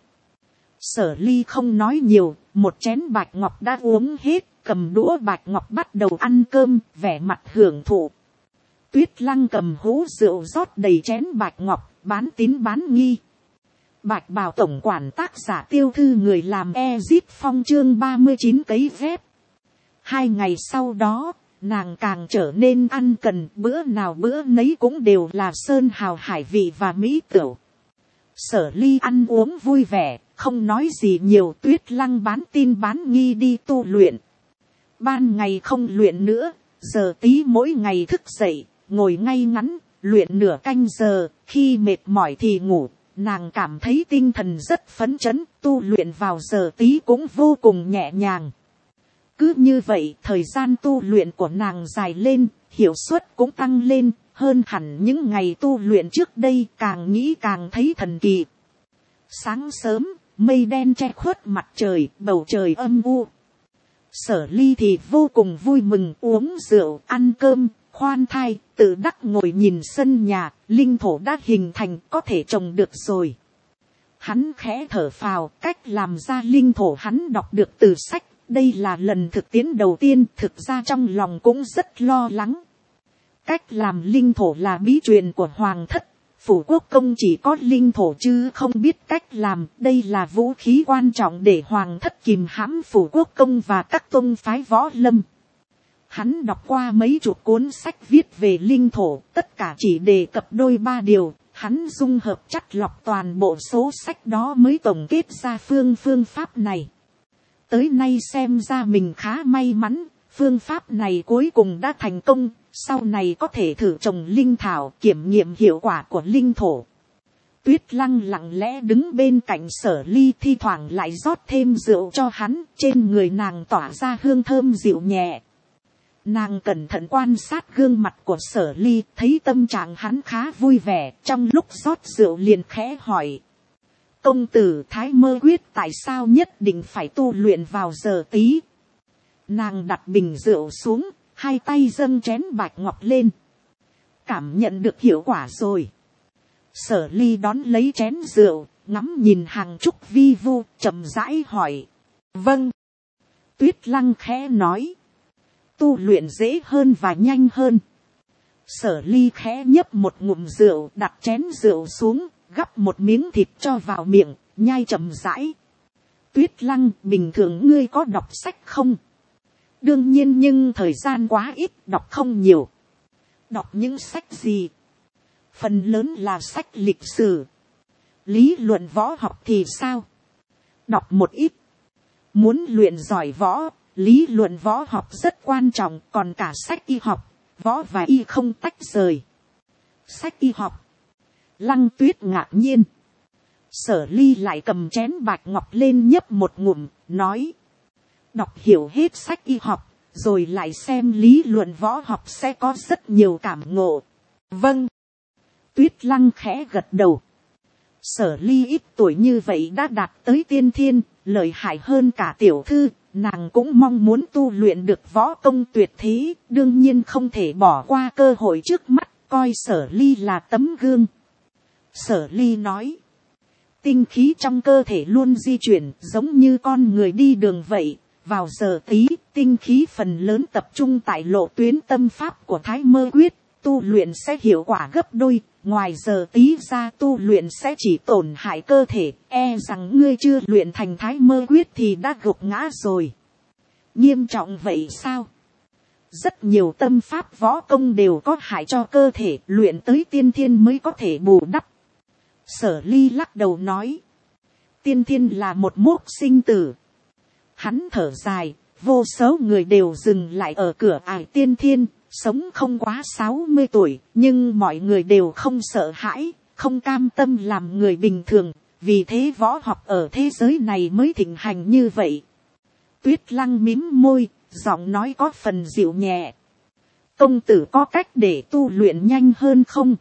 Sở Ly không nói nhiều, một chén bạch ngọc đã uống hết, cầm đũa bạch ngọc bắt đầu ăn cơm, vẻ mặt hưởng thụ. Tuyết Lăng cầm hũ rượu rót đầy chén bạch ngọc, bán tín bán nghi. Bạch Bào tổng quản tác giả Tiêu Thư người làm Ezip Phong chương 39 cấy ghép. 2 ngày sau đó, nàng càng trở nên ăn cần, bữa nào bữa nấy cũng đều là sơn hào hải vị và mỹ tửu. Sở Ly ăn uống vui vẻ, không nói gì nhiều. Tuyết Lăng bán tin bán nghi đi tu luyện. Ban ngày không luyện nữa, giờ tí mỗi ngày thức dậy, ngồi ngay ngắn, luyện nửa canh giờ, khi mệt mỏi thì ngủ. Nàng cảm thấy tinh thần rất phấn chấn, tu luyện vào giờ tí cũng vô cùng nhẹ nhàng. Cứ như vậy, thời gian tu luyện của nàng dài lên, hiệu suất cũng tăng lên, hơn hẳn những ngày tu luyện trước đây, càng nghĩ càng thấy thần kỳ. Sáng sớm, mây đen che khuất mặt trời, bầu trời âm u. Sở Ly thì vô cùng vui mừng, uống rượu, ăn cơm, khoan thai, tự đắc ngồi nhìn sân nhà, linh thổ đã hình thành, có thể trồng được rồi. Hắn khẽ thở phào, cách làm ra linh thổ hắn đọc được từ sách, đây là lần thực tiễn đầu tiên, thực ra trong lòng cũng rất lo lắng. Cách làm linh thổ là bí truyền của hoàng thất, phủ quốc công chỉ có linh thổ chứ không biết cách làm, đây là vũ khí quan trọng để hoàng thất kìm hãm phủ quốc công và các tông phái võ lâm. Hắn đọc qua mấy chục cuốn sách viết về linh thổ, tất cả chỉ đề cập đôi ba điều, hắn dung hợp chắt lọc toàn bộ số sách đó mới tổng kết ra phương pháp này. Tới nay xem ra mình khá may mắn, phương pháp này cuối cùng đã thành công, sau này có thể thử trồng linh thảo kiểm nghiệm hiệu quả của linh thổ. Tuyết Lăng lặng lẽ đứng bên cạnh Sở Ly, thi thoảng lại rót thêm rượu cho hắn, trên người nàng tỏa ra hương thơm dịu nhẹ. Nàng cẩn thận quan sát gương mặt của Sở Ly, thấy tâm trạng hắn khá vui vẻ, trong lúc rót rượu liền khẽ hỏi. Công tử Thái Mơ Quyết tại sao nhất định phải tu luyện vào giờ tí? Nàng đặt bình rượu xuống, hai tay dâng chén bạch ngọc lên. Cảm nhận được hiệu quả rồi. Sở Ly đón lấy chén rượu, ngắm nhìn hàng trúc vi vu, chậm rãi hỏi. Vâng. Tuyết Lăng khẽ nói. Tu luyện dễ hơn và nhanh hơn. Sở Ly khẽ nhấp một ngụm rượu, đặt chén rượu xuống, gắp một miếng thịt cho vào miệng, nhai chậm rãi. Tuyết Lăng, bình thường ngươi có đọc sách không? Đương nhiên, nhưng thời gian quá ít, đọc không nhiều. Đọc những sách gì? Phần lớn là sách lịch sử. Lý luận võ học thì sao? Đọc một ít. Muốn luyện giỏi võ, lý luận võ học rất quan trọng, còn cả sách y học, võ và y không tách rời. Sách y học. Lăng Tuyết ngạc nhiên. Sở Ly lại cầm chén bạch ngọc lên nhấp một ngụm, nói. Đọc hiểu hết sách y học, rồi lại xem lý luận võ học sẽ có rất nhiều cảm ngộ. Vâng. Tuyết Lăng khẽ gật đầu. Sở Ly ít tuổi như vậy đã đạt tới tiên thiên, lợi hại hơn cả tiểu thư, nàng cũng mong muốn tu luyện được võ công tuyệt thế, đương nhiên không thể bỏ qua cơ hội trước mắt, coi Sở Ly là tấm gương. Sở Ly nói. Tinh khí trong cơ thể luôn di chuyển, giống như con người đi đường vậy. Vào giờ tí, tinh khí phần lớn tập trung tại lộ tuyến tâm pháp của Thái Mơ Quyết, tu luyện sẽ hiệu quả gấp đôi. Ngoài giờ tí ra, tu luyện sẽ chỉ tổn hại cơ thể, e rằng ngươi chưa luyện thành Thái Mơ Quyết thì đã gục ngã rồi. Nghiêm trọng vậy sao? Rất nhiều tâm pháp võ công đều có hại cho cơ thể, luyện tới tiên thiên mới có thể bù đắp. Sở Ly lắc đầu nói. Tiên thiên là một mốc sinh tử. Hắn thở dài, vô số người đều dừng lại ở cửa ải tiên thiên, sống không quá 60 tuổi, nhưng mọi người đều không sợ hãi, không cam tâm làm người bình thường, vì thế võ học ở thế giới này mới thịnh hành như vậy. Tuyết Lăng mím môi, giọng nói có phần dịu nhẹ. Công tử có cách để tu luyện nhanh hơn không?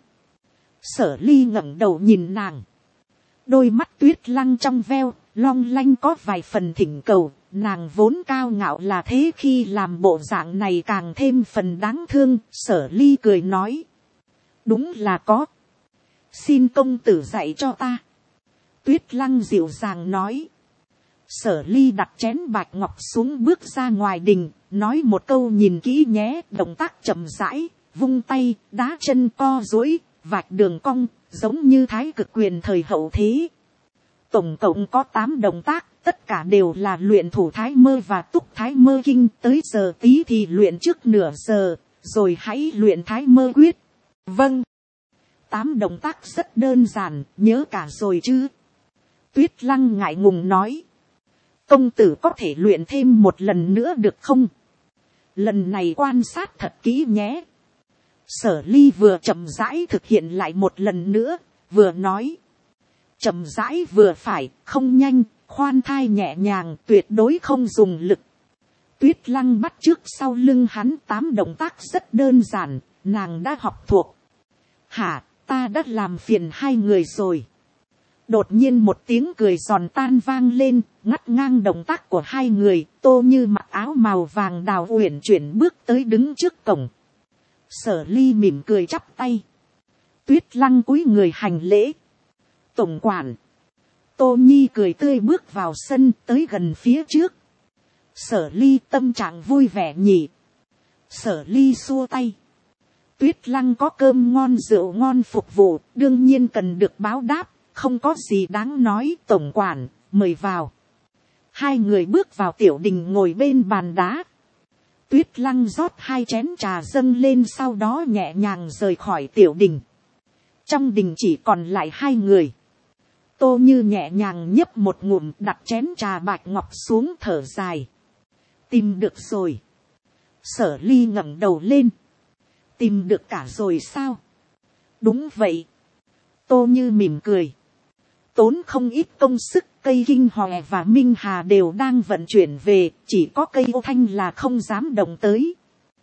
Sở Ly ngẩng đầu nhìn nàng. Đôi mắt Tuyết Lăng trong veo, long lanh có vài phần thỉnh cầu. Nàng vốn cao ngạo là thế, khi làm bộ dạng này càng thêm phần đáng thương. Sở Ly cười nói. Đúng là có. Xin công tử dạy cho ta. Tuyết Lăng dịu dàng nói. Sở Ly đặt chén bạch ngọc xuống, bước ra ngoài đình, nói một câu nhìn kỹ nhé. Động tác chậm rãi, vung tay, đá chân co duỗi, vạch đường cong, giống như Thái Cực Quyền thời hậu thế. Tổng cộng có 8 động tác, tất cả đều là luyện thủ Thái Mơ và Túc Thái Mơ Kinh. Tới giờ tí thì luyện trước nửa giờ, rồi hãy luyện Thái Mơ Quyết. Vâng. 8 động tác rất đơn giản, nhớ cả rồi chứ? Tuyết Lăng ngại ngùng nói. Công tử có thể luyện thêm một lần nữa được không? Lần này quan sát thật kỹ nhé. Sở Ly vừa chậm rãi thực hiện lại một lần nữa, vừa nói. Chậm rãi vừa phải, không nhanh, khoan thai nhẹ nhàng, tuyệt đối không dùng lực. Tuyết Lăng bắt trước sau lưng hắn 8 động tác rất đơn giản, nàng đã học thuộc. Hả, ta đã làm phiền hai người rồi. Đột nhiên một tiếng cười giòn tan vang lên, ngắt ngang động tác của hai người. Tô Như mặc áo màu vàng đào uyển chuyển bước tới đứng trước cổng. Sở Ly mỉm cười chắp tay. Tuyết Lăng cúi người hành lễ. Tổng quản. Tô Nhi cười tươi bước vào sân tới gần phía trước. Sở Ly tâm trạng vui vẻ nhỉ. Sở Ly xua tay. Tuyết Lăng có cơm ngon rượu ngon phục vụ, đương nhiên cần được báo đáp, không có gì đáng nói. Tổng quản, mời vào. Hai người bước vào tiểu đình ngồi bên bàn đá. Tuyết Lăng rót 2 chén trà dâng lên, sau đó nhẹ nhàng rời khỏi tiểu đình. Trong đình chỉ còn lại 2 người. Tô Như nhẹ nhàng nhấp một ngụm, đặt chén trà bạch ngọc xuống, thở dài. Tìm được rồi. Sở Ly ngẩng đầu lên. Tìm được cả rồi sao? Đúng vậy. Tô Như mỉm cười. Tốn không ít công sức, cây Kinh Hòe và Minh Hà đều đang vận chuyển về, chỉ có cây Ô Thanh là không dám động tới.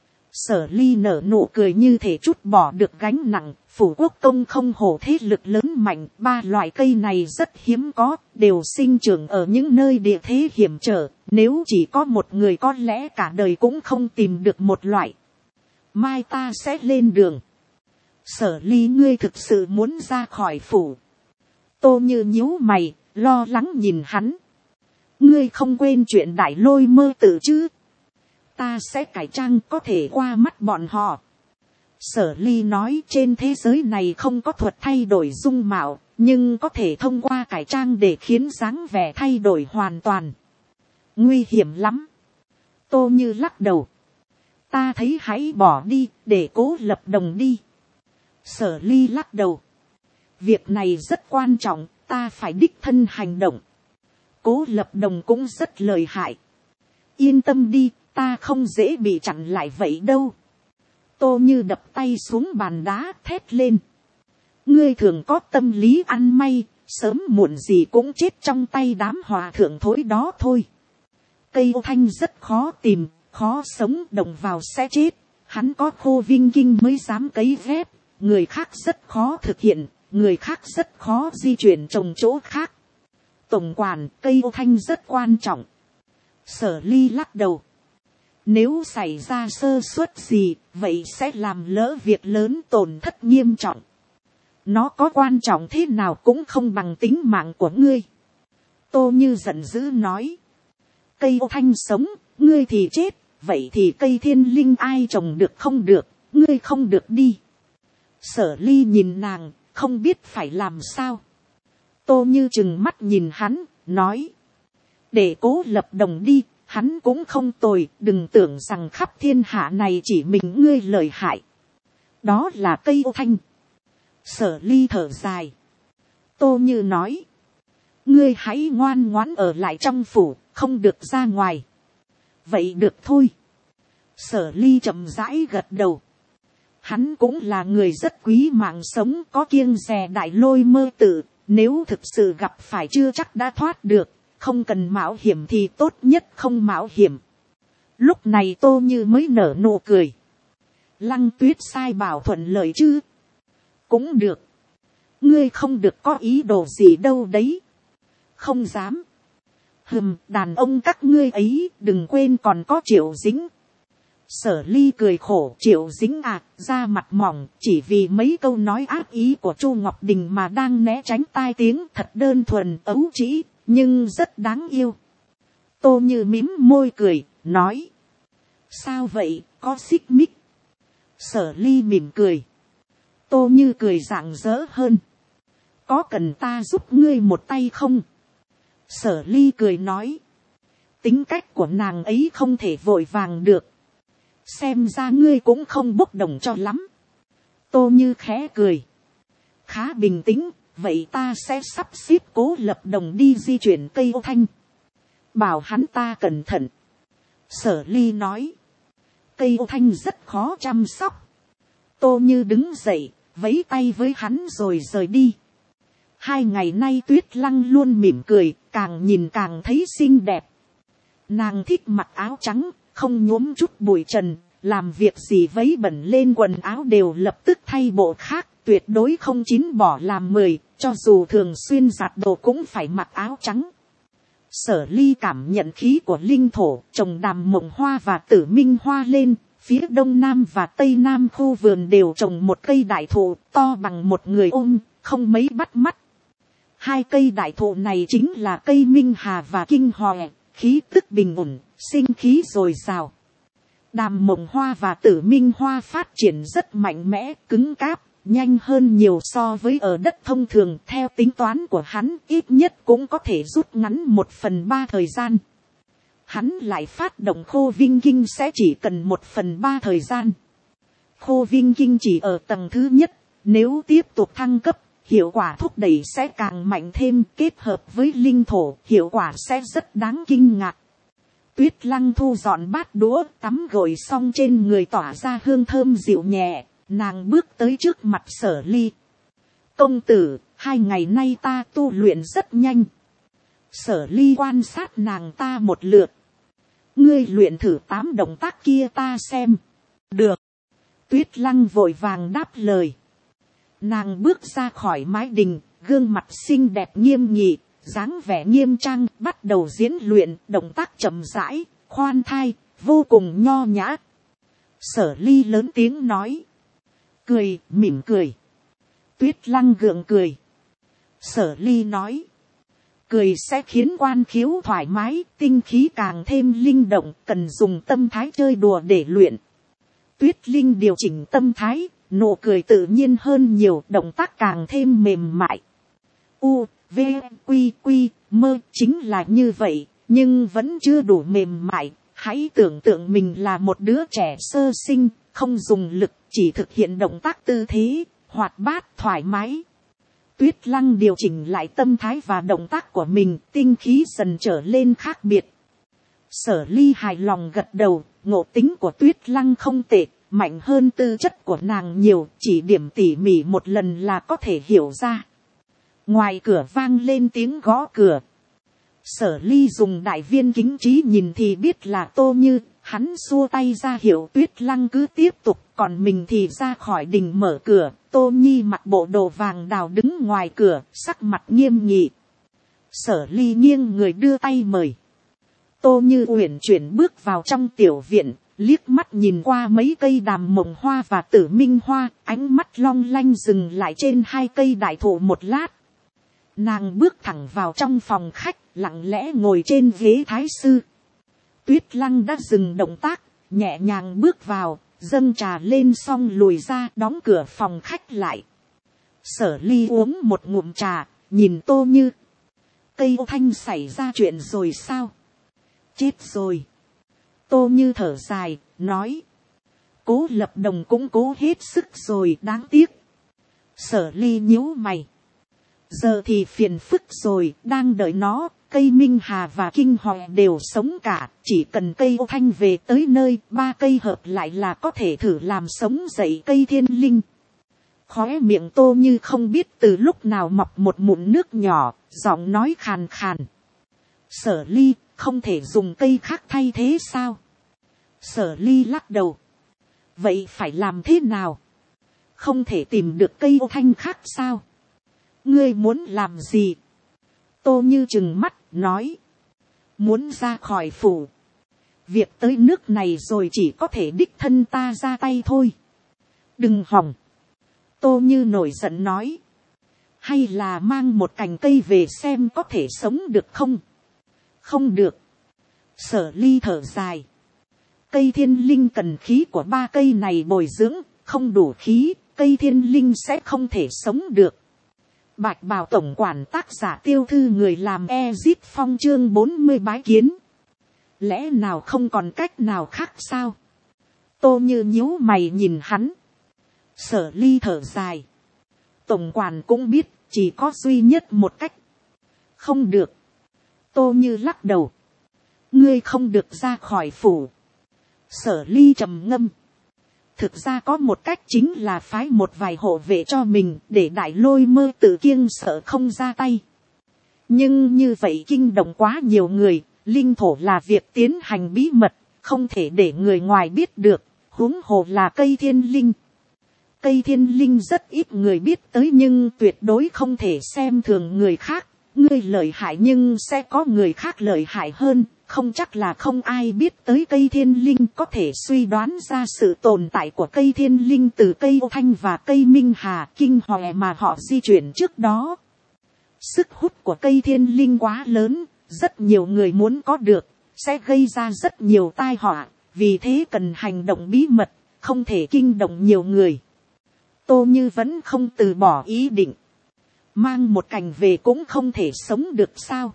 Sở Ly nở nụ cười như thể trút bỏ được gánh nặng. Phủ quốc công không hổ thế lực lớn mạnh, 3 loại cây này rất hiếm có, đều sinh trưởng ở những nơi địa thế hiểm trở. Nếu chỉ có một người có lẽ cả đời cũng không tìm được một loại. Mai ta sẽ lên đường. Sở Ly, ngươi thực sự muốn ra khỏi phủ? Tô Như nhíu mày, lo lắng nhìn hắn. Ngươi không quên chuyện Đại Lôi Mơ Tự chứ? Ta sẽ cải trang có thể qua mắt bọn họ. Sở Ly nói, trên thế giới này không có thuật thay đổi dung mạo, nhưng có thể thông qua cải trang để khiến dáng vẻ thay đổi hoàn toàn. Nguy hiểm lắm. Tô Như lắc đầu. Ta thấy hãy bỏ đi, để Cố Lập Đồng đi. Sở Ly lắc đầu. Việc này rất quan trọng, ta phải đích thân hành động. Cố Lập Đồng cũng rất lợi hại. Yên tâm đi, ta không dễ bị chặn lại vậy đâu. Tô Như đập tay xuống bàn đá, thét lên. Ngươi thường có tâm lý ăn may, sớm muộn gì cũng chết trong tay đám hòa thượng thối đó thôi. Cây Ô Thanh rất khó tìm, khó sống, động vào sẽ chết. Hắn có khô vinh kinh mới dám cấy ghép, người khác rất khó thực hiện, người khác rất khó di chuyển trồng chỗ khác. Tổng quản, cây Ô Thanh rất quan trọng. Sở Ly lắc đầu. Nếu xảy ra sơ suất gì, vậy sẽ làm lỡ việc lớn, tổn thất nghiêm trọng. Nó có quan trọng thế nào cũng không bằng tính mạng của ngươi. Tô Như giận dữ nói. Cây Ô Thanh sống, ngươi thì chết, vậy thì cây Thiên Linh ai trồng được không được, ngươi không được đi. Sở Ly nhìn nàng, không biết phải làm sao. Tô Như trừng mắt nhìn hắn, nói. Để Cố Lập Đồng đi. Hắn cũng không tồi, đừng tưởng rằng khắp thiên hạ này chỉ mình ngươi lợi hại. Đó là cây Ô Thanh. Sở Ly thở dài. Tô Như nói. Ngươi hãy ngoan ngoãn ở lại trong phủ, không được ra ngoài. Vậy được thôi. Sở Ly chậm rãi gật đầu. Hắn cũng là người rất quý mạng sống, có kiêng dè Đại Lôi Mơ Tự. Nếu thực sự gặp phải chưa chắc đã thoát được. Không cần mạo hiểm thì tốt nhất không mạo hiểm. Lúc này Tô Như mới nở nụ cười. Lăng Tuyết sai bảo thuận lợi chứ? Cũng được. Ngươi không được có ý đồ gì đâu đấy. Không dám. Đàn ông các ngươi ấy, đừng quên còn có Triệu Dính. Sở Ly cười khổ. Triệu Dính à, da mặt mỏng, chỉ vì mấy câu nói ác ý của Chu Ngọc Đình mà đang né tránh tai tiếng, thật đơn thuần, ấu trĩ. Nhưng rất đáng yêu. Tô Như mím môi cười, nói. Sao vậy, có xích mích? Sở Ly mỉm cười. Tô Như cười rạng rỡ hơn. Có cần ta giúp ngươi một tay không? Sở Ly cười nói. Tính cách của nàng ấy không thể vội vàng được. Xem ra ngươi cũng không bốc đồng cho lắm. Tô Như khẽ cười. Khá bình tĩnh. Vậy ta sẽ sắp xếp Cố Lập Đồng đi di chuyển cây Ô Thanh. Bảo hắn ta cẩn thận. Sở Ly nói. Cây Ô Thanh rất khó chăm sóc. Tô Như đứng dậy, vẫy tay với hắn rồi rời đi. 2 ngày nay Tuyết Lăng luôn mỉm cười, càng nhìn càng thấy xinh đẹp. Nàng thích mặc áo trắng, không nhuốm chút bụi trần, làm việc gì vấy bẩn lên quần áo đều lập tức thay bộ khác, tuyệt đối không 9 bỏ làm 10, cho dù thường xuyên giặt đồ cũng phải mặc áo trắng. Sở Ly cảm nhận khí của linh thổ, trồng Đàm Mộng Hoa và Tử Minh Hoa lên, phía đông nam và tây nam khu vườn đều trồng một cây đại thụ to bằng một người ôm, không mấy bắt mắt. Hai cây đại thụ này chính là cây Minh Hà và Kinh Hòe, khí tức bình ổn, sinh khí dồi dào. Đàm Mộng Hoa và Tử Minh Hoa phát triển rất mạnh mẽ, cứng cáp, nhanh hơn nhiều so với ở đất thông thường. Theo tính toán của hắn, ít nhất cũng có thể rút ngắn 1/3 thời gian. Hắn lại phát động Khô Vinh Kinh sẽ chỉ cần 1/3 thời gian. Khô Vinh Kinh chỉ ở tầng thứ nhất, nếu tiếp tục thăng cấp, hiệu quả thúc đẩy sẽ càng mạnh thêm, kết hợp với linh thổ, hiệu quả sẽ rất đáng kinh ngạc. Tuyết Lăng thu dọn bát đũa, tắm gội xong trên người tỏa ra hương thơm dịu nhẹ, nàng bước tới trước mặt Sở Ly. Công tử, 2 ngày nay ta tu luyện rất nhanh. Sở Ly quan sát nàng ta một lượt. Ngươi luyện thử 8 động tác kia ta xem. Được. Tuyết Lăng vội vàng đáp lời. Nàng bước ra khỏi mái đình, gương mặt xinh đẹp nghiêm nghị, dáng vẻ nghiêm trang, bắt đầu diễn luyện, động tác chậm rãi, khoan thai, vô cùng nho nhã. Sở Ly lớn tiếng nói. Cười, mỉm cười. Tuyết Lăng gượng cười. Sở Ly nói. Cười sẽ khiến quan khiếu thoải mái, tinh khí càng thêm linh động, cần dùng tâm thái chơi đùa để luyện. Tuyết Linh điều chỉnh tâm thái, nụ cười tự nhiên hơn nhiều, động tác càng thêm mềm mại. U, V, Quy, Quy, mơ chính là như vậy, nhưng vẫn chưa đủ mềm mại. Hãy tưởng tượng mình là một đứa trẻ sơ sinh, không dùng lực, chỉ thực hiện động tác tư thế, hoạt bát thoải mái. Tuyết Lăng điều chỉnh lại tâm thái và động tác của mình, tinh khí dần trở lên khác biệt. Sở Ly hài lòng gật đầu, ngộ tính của Tuyết Lăng không tệ, mạnh hơn tư chất của nàng nhiều, chỉ điểm tỉ mỉ một lần là có thể hiểu ra. Ngoài cửa vang lên tiếng gõ cửa. Sở Ly dùng đại viên kính trí nhìn thì biết là Tô Như, hắn xua tay ra hiệu Tuyết Lăng cứ tiếp tục, còn mình thì ra khỏi đình mở cửa. Tô Nhi mặc bộ đồ vàng đào đứng ngoài cửa, sắc mặt nghiêm nghị. Sở Ly nghiêng người đưa tay mời. Tô Như uyển chuyển bước vào trong tiểu viện, liếc mắt nhìn qua mấy cây Đàm Mộng Hoa và Tử Minh Hoa, ánh mắt long lanh dừng lại trên 2 cây đại thụ một lát. Nàng bước thẳng vào trong phòng khách, lặng lẽ ngồi trên ghế thái sư. Tuyết Lăng đã dừng động tác, nhẹ nhàng bước vào, dâng trà lên xong lùi ra, đóng cửa phòng khách lại. Sở Ly uống một ngụm trà, nhìn Tô Như. Cây ô thanh xảy ra chuyện rồi sao? Chết rồi. Tô Như thở dài, nói. Cố Lập Đồng cũng cố hết sức rồi, đáng tiếc. Sở Ly nhíu mày. Giờ thì phiền phức rồi, đang đợi nó, cây Minh Hà và Kinh Hòe đều sống cả, chỉ cần cây ô thanh về tới nơi, 3 cây hợp lại là có thể thử làm sống dậy cây Thiên Linh. Khóe miệng Tô Như không biết từ lúc nào mọc một mụn nước nhỏ, giọng nói khàn khàn. Sở Ly, không thể dùng cây khác thay thế sao? Sở Ly lắc đầu. Vậy phải làm thế nào? Không thể tìm được cây ô thanh khác sao? Ngươi muốn làm gì? Tô Như trừng mắt, nói. Muốn ra khỏi phủ. Việc tới nước này rồi chỉ có thể đích thân ta ra tay thôi. Đừng hỏng. Tô Như nổi giận nói. Hay là mang một cành cây về xem có thể sống được không? Không được. Sở Ly thở dài. Cây Thiên Linh cần khí của 3 cây này bồi dưỡng, không đủ khí, cây Thiên Linh sẽ không thể sống được. Bạch Bào tổng quản tác giả Tiêu Thư người làm Ezip Phong chương 40 bái kiến. Lẽ nào không còn cách nào khác sao? Tô Như nhíu mày nhìn hắn. Sở Ly thở dài. Tổng quản cũng biết chỉ có duy nhất một cách. Không được. Tô Như lắc đầu. Ngươi không được ra khỏi phủ. Sở Ly trầm ngâm. Thực ra có một cách, chính là phái một vài hộ vệ cho mình, để Đại Lôi Mơ tự kiêng sợ không ra tay. Nhưng như vậy kinh động quá nhiều người, linh thổ là việc tiến hành bí mật, không thể để người ngoài biết được, huống hồ là cây thiên linh. Cây thiên linh rất ít người biết tới, nhưng tuyệt đối không thể xem thường người khác. Ngươi lợi hại nhưng sẽ có người khác lợi hại hơn, không chắc là không ai biết tới cây thiên linh. Có thể suy đoán ra sự tồn tại của cây thiên linh từ cây ô thanh và cây minh hà kinh hòe mà họ di chuyển trước đó. Sức hút của cây thiên linh quá lớn, rất nhiều người muốn có được, sẽ gây ra rất nhiều tai họa, vì thế cần hành động bí mật, không thể kinh động nhiều người. Tô Như vẫn không từ bỏ ý định. Mang một cành về cũng không thể sống được sao?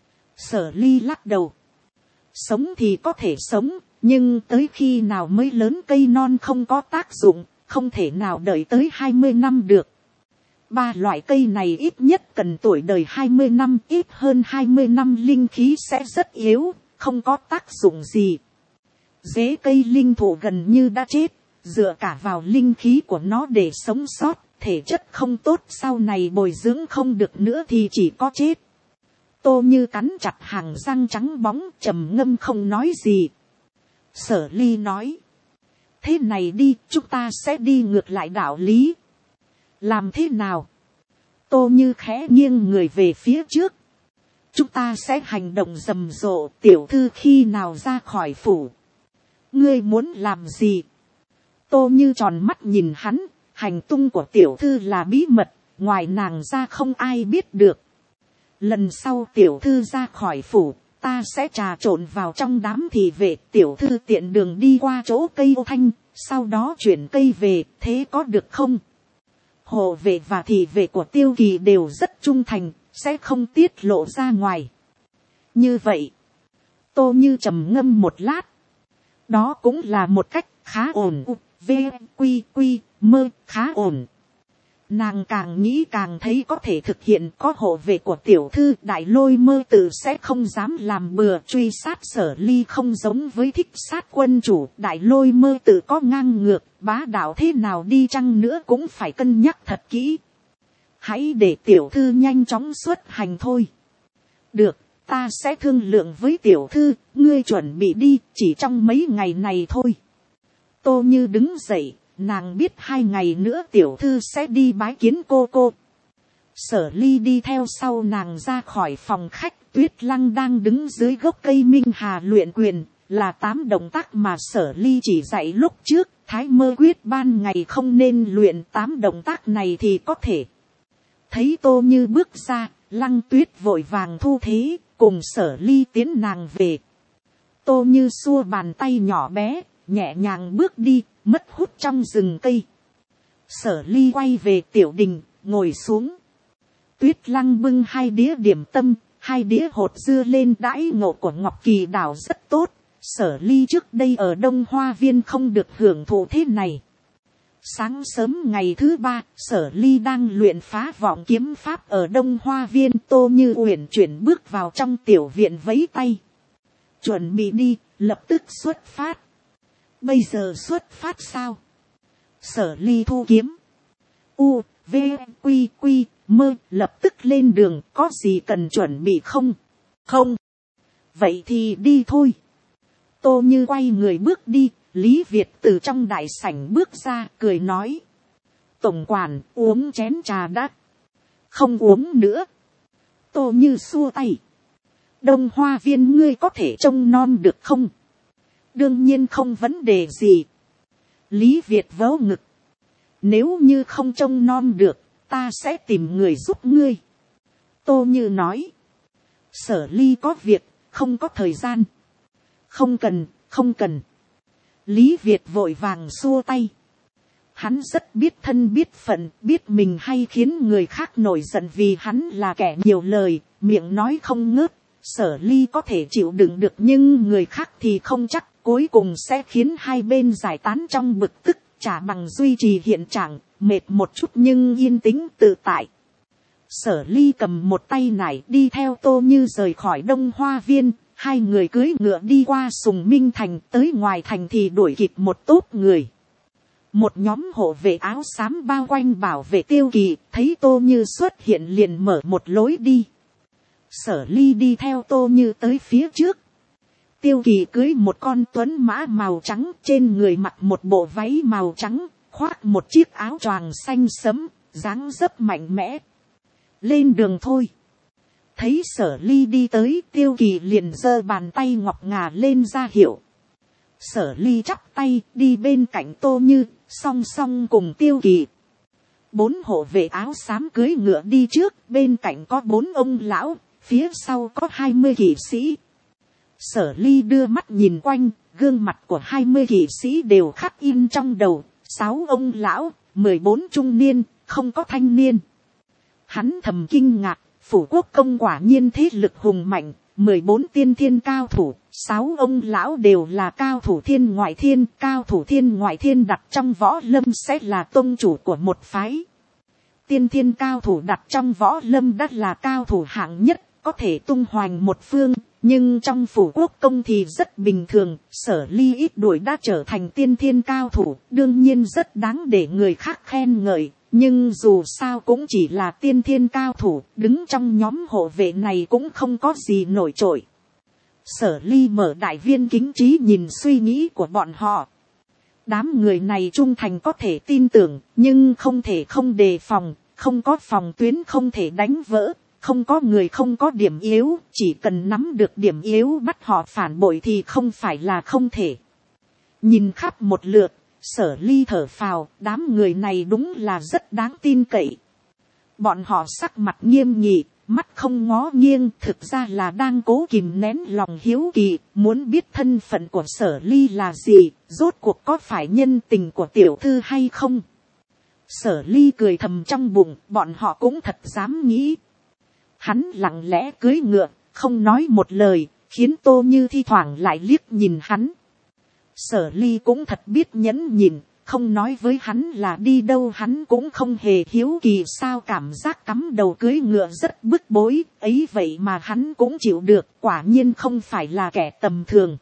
Sở Ly lắc đầu. Sống thì có thể sống, nhưng tới khi nào mới lớn cây non không có tác dụng, không thể nào đợi tới 20 năm được. 3 loại cây này ít nhất cần tuổi đời 20 năm, ít hơn 20 năm linh khí sẽ rất yếu, không có tác dụng gì. Rễ cây linh thụ gần như đã chết, dựa cả vào linh khí của nó để sống sót, thể chất không tốt, sau này bồi dưỡng không được nữa thì chỉ có chết. Tô Như cắn chặt hàm răng trắng bóng, trầm ngâm không nói gì. Sở Ly nói, thế này đi, chúng ta sẽ đi ngược lại đạo lý. Làm thế nào? Tô Như khẽ nghiêng người về phía trước. Chúng ta sẽ hành động rầm rộ. Tiểu thư khi nào ra khỏi phủ? Ngươi muốn làm gì? Tô Như tròn mắt nhìn hắn. Hành tung của tiểu thư là bí mật, ngoài nàng ra không ai biết được. Lần sau tiểu thư ra khỏi phủ, ta sẽ trà trộn vào trong đám thị vệ. Tiểu thư tiện đường đi qua chỗ cây ô thanh, sau đó chuyển cây về, thế có được không? Hộ vệ và thị vệ của Tiêu Kỳ đều rất trung thành, sẽ không tiết lộ ra ngoài. Như vậy, Tô Như trầm ngâm một lát. Đó cũng là một cách khá ổn. Khá ổn. Nàng càng nghĩ càng thấy có thể thực hiện. Có hộ vệ của tiểu thư, Đại Lôi Mơ Tự sẽ không dám làm bừa truy sát Sở Ly. Không giống với Thích Sát quân chủ, Đại Lôi Mơ Tự có ngang ngược, bá đạo thế nào đi chăng nữa cũng phải cân nhắc thật kỹ. Hãy để tiểu thư nhanh chóng xuất hành thôi. Được, ta sẽ thương lượng với tiểu thư, ngươi chuẩn bị đi, chỉ trong mấy ngày này thôi. Tô Như đứng dậy, nàng biết 2 ngày nữa tiểu thư sẽ đi bái kiến cô. Sở Ly đi theo sau nàng ra khỏi phòng khách. Tuyết Lăng đang đứng dưới gốc cây minh hà luyện quyền, là 8 động tác mà Sở Ly chỉ dạy lúc trước. Thái Mơ quyết ban ngày không nên luyện 8 động tác này thì có thể. Thấy Tô Như bước ra, Lăng Tuyết vội vàng thu thế, cùng Sở Ly tiến nàng về. Tô Như xua bàn tay nhỏ bé, nhẹ nhàng bước đi, mất hút trong rừng cây. Sở Ly quay về tiểu đình, ngồi xuống. Tuyết Lăng bưng 2 đĩa điểm tâm, 2 đĩa hột dưa lên. Đãi ngộ của Ngọc Kỳ Đảo rất tốt. Sở Ly trước đây ở Đông Hoa Viên không được hưởng thụ thế này. Sáng sớm ngày thứ 3, Sở Ly đang luyện phá vọng kiếm pháp ở Đông Hoa Viên. Tô Như uyển chuyển bước vào trong tiểu viện vẫy tay. Chuẩn bị đi, lập tức xuất phát. Bây giờ xuất phát sao? Sở Ly thu kiếm. Mơ, lập tức lên đường, có gì cần chuẩn bị không? Không. Vậy thì đi thôi. Tô Như quay người bước đi. Lý Việt từ trong đại sảnh bước ra, cười nói. Tổng quản, uống chén trà đã. Không uống nữa. Tô Như xua tay. Đông Hoa Viên ngươi có thể trông non được không? Đương nhiên không vấn đề gì. Lý Việt vớ ngực. Nếu như không trông non được, ta sẽ tìm người giúp ngươi. Tô Như nói. Sở Ly có việc, không có thời gian. Không cần. Lý Việt vội vàng xua tay. Hắn rất biết thân biết phận, biết mình hay khiến người khác nổi giận vì hắn là kẻ nhiều lời, miệng nói không ngớt. Sở Ly có thể chịu đựng được nhưng người khác thì không chắc, cuối cùng sẽ khiến hai bên giải tán trong bực tức, chả bằng duy trì hiện trạng, mệt một chút nhưng yên tĩnh tự tại. Sở Ly cầm một tay nải đi theo Tô Như rời khỏi Đông Hoa Viên. 2 người cưỡi ngựa đi qua Sùng Minh Thành, tới ngoài thành thì đuổi kịp một tốp người. Một nhóm hộ vệ áo xám bao quanh bảo vệ Tiêu Kỳ, thấy Tô Như xuất hiện liền mở một lối đi. Sở Ly đi theo Tô Như tới phía trước. Tiêu Kỳ cưới một con tuấn mã màu trắng, trên người mặc một bộ váy màu trắng, khoác một chiếc áo choàng xanh sẫm, dáng dấp mạnh mẽ. Lên đường thôi. Thấy Sở Ly đi tới, Tiêu Kỳ liền giơ bàn tay ngọc ngà lên ra hiệu. Sở Ly chắp tay đi bên cạnh Tô Như, song song cùng Tiêu Kỳ. 4 hộ vệ áo xám cưới ngựa đi trước, bên cạnh có 4 ông lão, phía sau có 20 kỵ sĩ. Sở Ly đưa mắt nhìn quanh, gương mặt của 20 kỵ sĩ đều khắc in trong đầu, 6 ông lão, 14 trung niên, không có thanh niên. Hắn thầm kinh ngạc, phủ quốc công quả nhiên thế lực hùng mạnh, 14 tiên thiên cao thủ, 6 ông lão đều là cao thủ thiên ngoại thiên, cao thủ thiên ngoại thiên đặt trong võ lâm sẽ là tông chủ của một phái. Tiên thiên cao thủ đặt trong võ lâm đã là cao thủ hạng nhất, có thể tung hoành một phương, nhưng trong phủ quốc công thì rất bình thường. Sở Ly ít đuổi đã trở thành tiên thiên cao thủ, đương nhiên rất đáng để người khác khen ngợi, nhưng dù sao cũng chỉ là tiên thiên cao thủ, đứng trong nhóm hộ vệ này cũng không có gì nổi trội. Sở Ly mở đại viên kính trí nhìn suy nghĩ của bọn họ. Đám người này trung thành có thể tin tưởng, nhưng không thể không đề phòng, không có phòng tuyến không thể đánh vỡ, không có người không có điểm yếu, chỉ cần nắm được điểm yếu bắt họ phản bội thì không phải là không thể. Nhìn khắp một lượt, Sở Ly thở phào, đám người này đúng là rất đáng tin cậy. Bọn họ sắc mặt nghiêm nghị, mắt không ngó nghiêng, thực ra là đang cố kìm nén lòng hiếu kỳ, muốn biết thân phận của Sở Ly là gì, rốt cuộc có phải nhân tình của tiểu thư hay không. Sở Ly cười thầm trong bụng, bọn họ cũng thật dám nghĩ. Hắn lặng lẽ cưỡi ngựa, không nói một lời, khiến Tô Như thi thoảng lại liếc nhìn hắn. Sở Ly cũng thật biết nhẫn nhìn, không nói với hắn là đi đâu, hắn cũng không hề hiếu kỳ, sao cảm giác cắm đầu cưỡi ngựa rất bức bối, ấy vậy mà hắn cũng chịu được, quả nhiên không phải là kẻ tầm thường.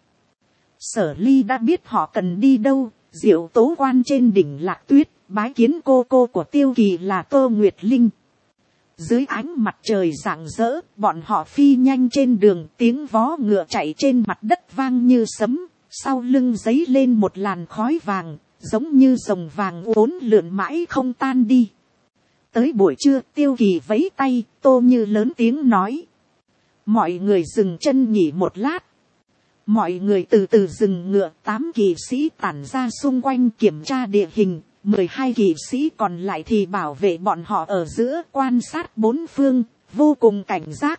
Sở Ly đã biết họ cần đi đâu, Diệu Tố Quan trên đỉnh Lạc Tuyết, bái kiến cô của Tiêu Kỳ là Tô Nguyệt Linh. Dưới ánh mặt trời rạng rỡ, bọn họ phi nhanh trên đường, tiếng vó ngựa chạy trên mặt đất vang như sấm, sau lưng dấy lên một làn khói vàng, giống như rồng vàng uốn lượn mãi không tan đi. Tới buổi trưa, Tiêu Kỳ vẫy tay, Tô Như lớn tiếng nói. Mọi người dừng chân nghỉ một lát. Mọi người từ từ dừng ngựa, 8 kỵ sĩ tản ra xung quanh kiểm tra địa hình, 12 kỵ sĩ còn lại thì bảo vệ bọn họ ở giữa, quan sát bốn phương, vô cùng cảnh giác.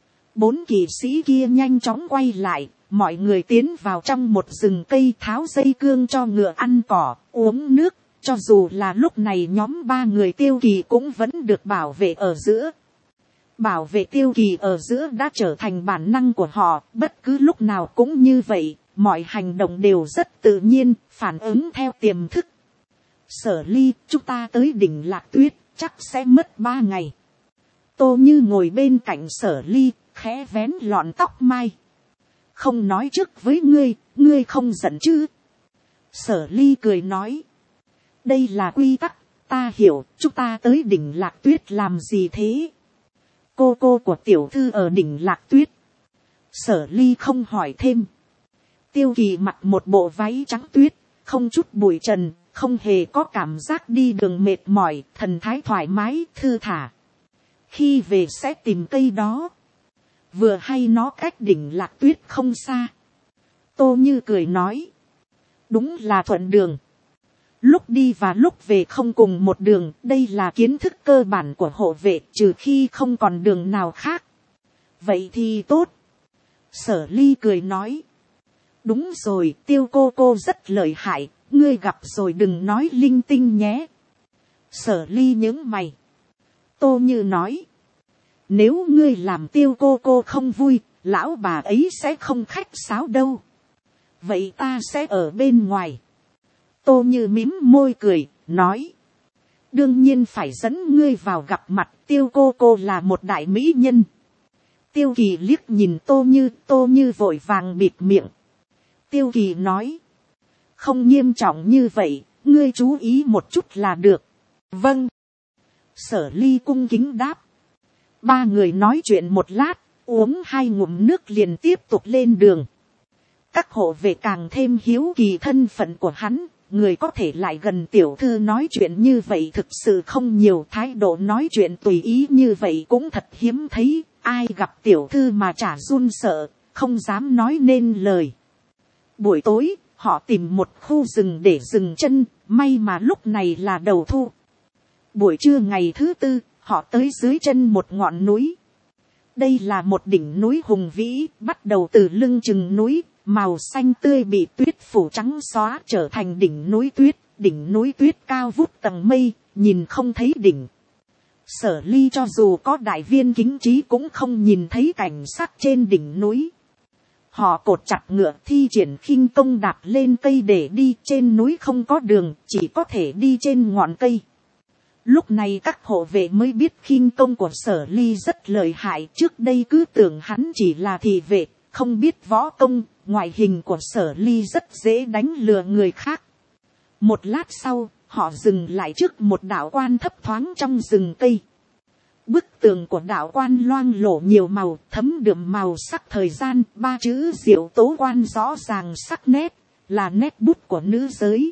4 kỵ sĩ kia nhanh chóng quay lại, mọi người tiến vào trong một rừng cây, tháo dây cương cho ngựa ăn cỏ, uống nước, cho dù là lúc này nhóm 3 người Tiêu Kỳ cũng vẫn được bảo vệ ở giữa. Bảo vệ Tiêu Kỳ ở giữa đã trở thành bản năng của họ, bất cứ lúc nào cũng như vậy, mọi hành động đều rất tự nhiên, phản ứng theo tiềm thức. Sở Ly, chúng ta tới đỉnh Lạc Tuyết, chắc sẽ mất 3 ngày. Tô Như ngồi bên cạnh Sở Ly, khẽ vén lọn tóc mai. Không nói trước với ngươi không giận chứ? Sở Ly cười nói. Đây là quy tắc, ta hiểu, chúng ta tới đỉnh Lạc Tuyết làm gì thế? Cô của tiểu thư ở đỉnh Lạc Tuyết. Sở Ly không hỏi thêm. Tiêu Kỳ mặc một bộ váy trắng tuyết, không chút bụi trần, không hề có cảm giác đi đường mệt mỏi, thần thái thoải mái, thư thả. Khi về sẽ tìm cây đó. Vừa hay nó cách đỉnh Lạc Tuyết không xa. Tô Như cười nói. Đúng là thuận đường. Lúc đi và lúc về không cùng một đường, đây là kiến thức cơ bản của hộ vệ, trừ khi không còn đường nào khác. Vậy thì tốt. Sở Ly cười nói. Đúng rồi, Tiêu cô rất lợi hại, ngươi gặp rồi đừng nói linh tinh nhé. Sở Ly nhướng mày. Tô Như nói. Nếu ngươi làm Tiêu cô không vui, lão bà ấy sẽ không khách sáo đâu. Vậy ta sẽ ở bên ngoài. Tô Như mím môi cười, nói. Đương nhiên phải dẫn ngươi vào gặp mặt, Tiêu cô là một đại mỹ nhân. Tiêu Kỳ liếc nhìn Tô Như vội vàng bịt miệng. Tiêu Kỳ nói. Không nghiêm trọng như vậy, ngươi chú ý một chút là được. Vâng. Sở Ly cung kính đáp. 3 người nói chuyện một lát, uống 2 ngụm nước liền tiếp tục lên đường. Các hộ vệ càng thêm hiếu kỳ thân phận của hắn, người có thể lại gần tiểu thư nói chuyện như vậy thực sự không nhiều, thái độ nói chuyện tùy ý như vậy cũng thật hiếm thấy, ai gặp tiểu thư mà chả run sợ, không dám nói nên lời. Buổi tối, họ tìm một khu rừng để dừng chân, may mà lúc này là đầu thu. Buổi trưa ngày thứ tư, họ tới dưới chân một ngọn núi. Đây là một đỉnh núi hùng vĩ, bắt đầu từ lưng chừng núi, màu xanh tươi bị tuyết phủ trắng xóa trở thành đỉnh núi tuyết cao vút tầng mây, nhìn không thấy đỉnh. Sở Ly cho dù có đại viên kính trí cũng không nhìn thấy cảnh sắc trên đỉnh núi. Họ cột chặt ngựa thi triển khinh công đạp lên cây để đi, trên núi không có đường, chỉ có thể đi trên ngọn cây. Lúc này các hộ vệ mới biết khinh công của Sở Ly rất lợi hại, trước đây cứ tưởng hắn chỉ là thị vệ, không biết võ công, ngoại hình của Sở Ly rất dễ đánh lừa người khác. Một lát sau, họ dừng lại trước một đạo quan thấp thoáng trong rừng cây. Bức tường của đạo quan loang lổ nhiều màu, thấm đượm màu sắc thời gian, ba chữ Diệu Tố Quan rõ ràng sắc nét, là nét bút của nữ giới.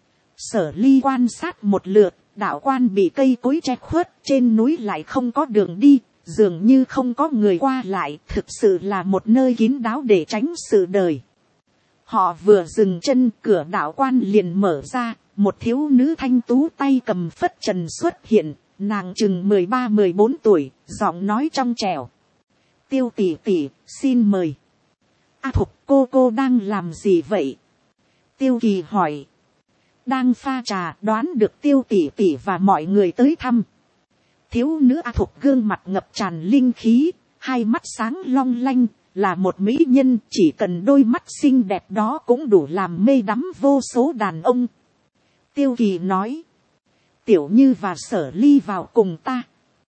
Sở Ly quan sát một lượt, đạo quan bị cây cối che khuất, trên núi lại không có đường đi, dường như không có người qua lại, thực sự là một nơi kín đáo để tránh sự đời. Họ vừa dừng chân, cửa đạo quan liền mở ra, một thiếu nữ thanh tú tay cầm phất trần xuất hiện, nàng chừng 13-14 tuổi, giọng nói trong trẻo. Tiêu tỷ tỷ, xin mời. A Thục, cô đang làm gì vậy? Tiêu Kỳ hỏi. Đang pha trà, đoán được Tiêu tỷ tỷ và mọi người tới thăm. Thiếu nữ A Thục gương mặt ngập tràn linh khí, hai mắt sáng long lanh, là một mỹ nhân, chỉ cần đôi mắt xinh đẹp đó cũng đủ làm mê đắm vô số đàn ông. Tiêu Kỳ nói. Tiểu Như và Sở Ly vào cùng ta,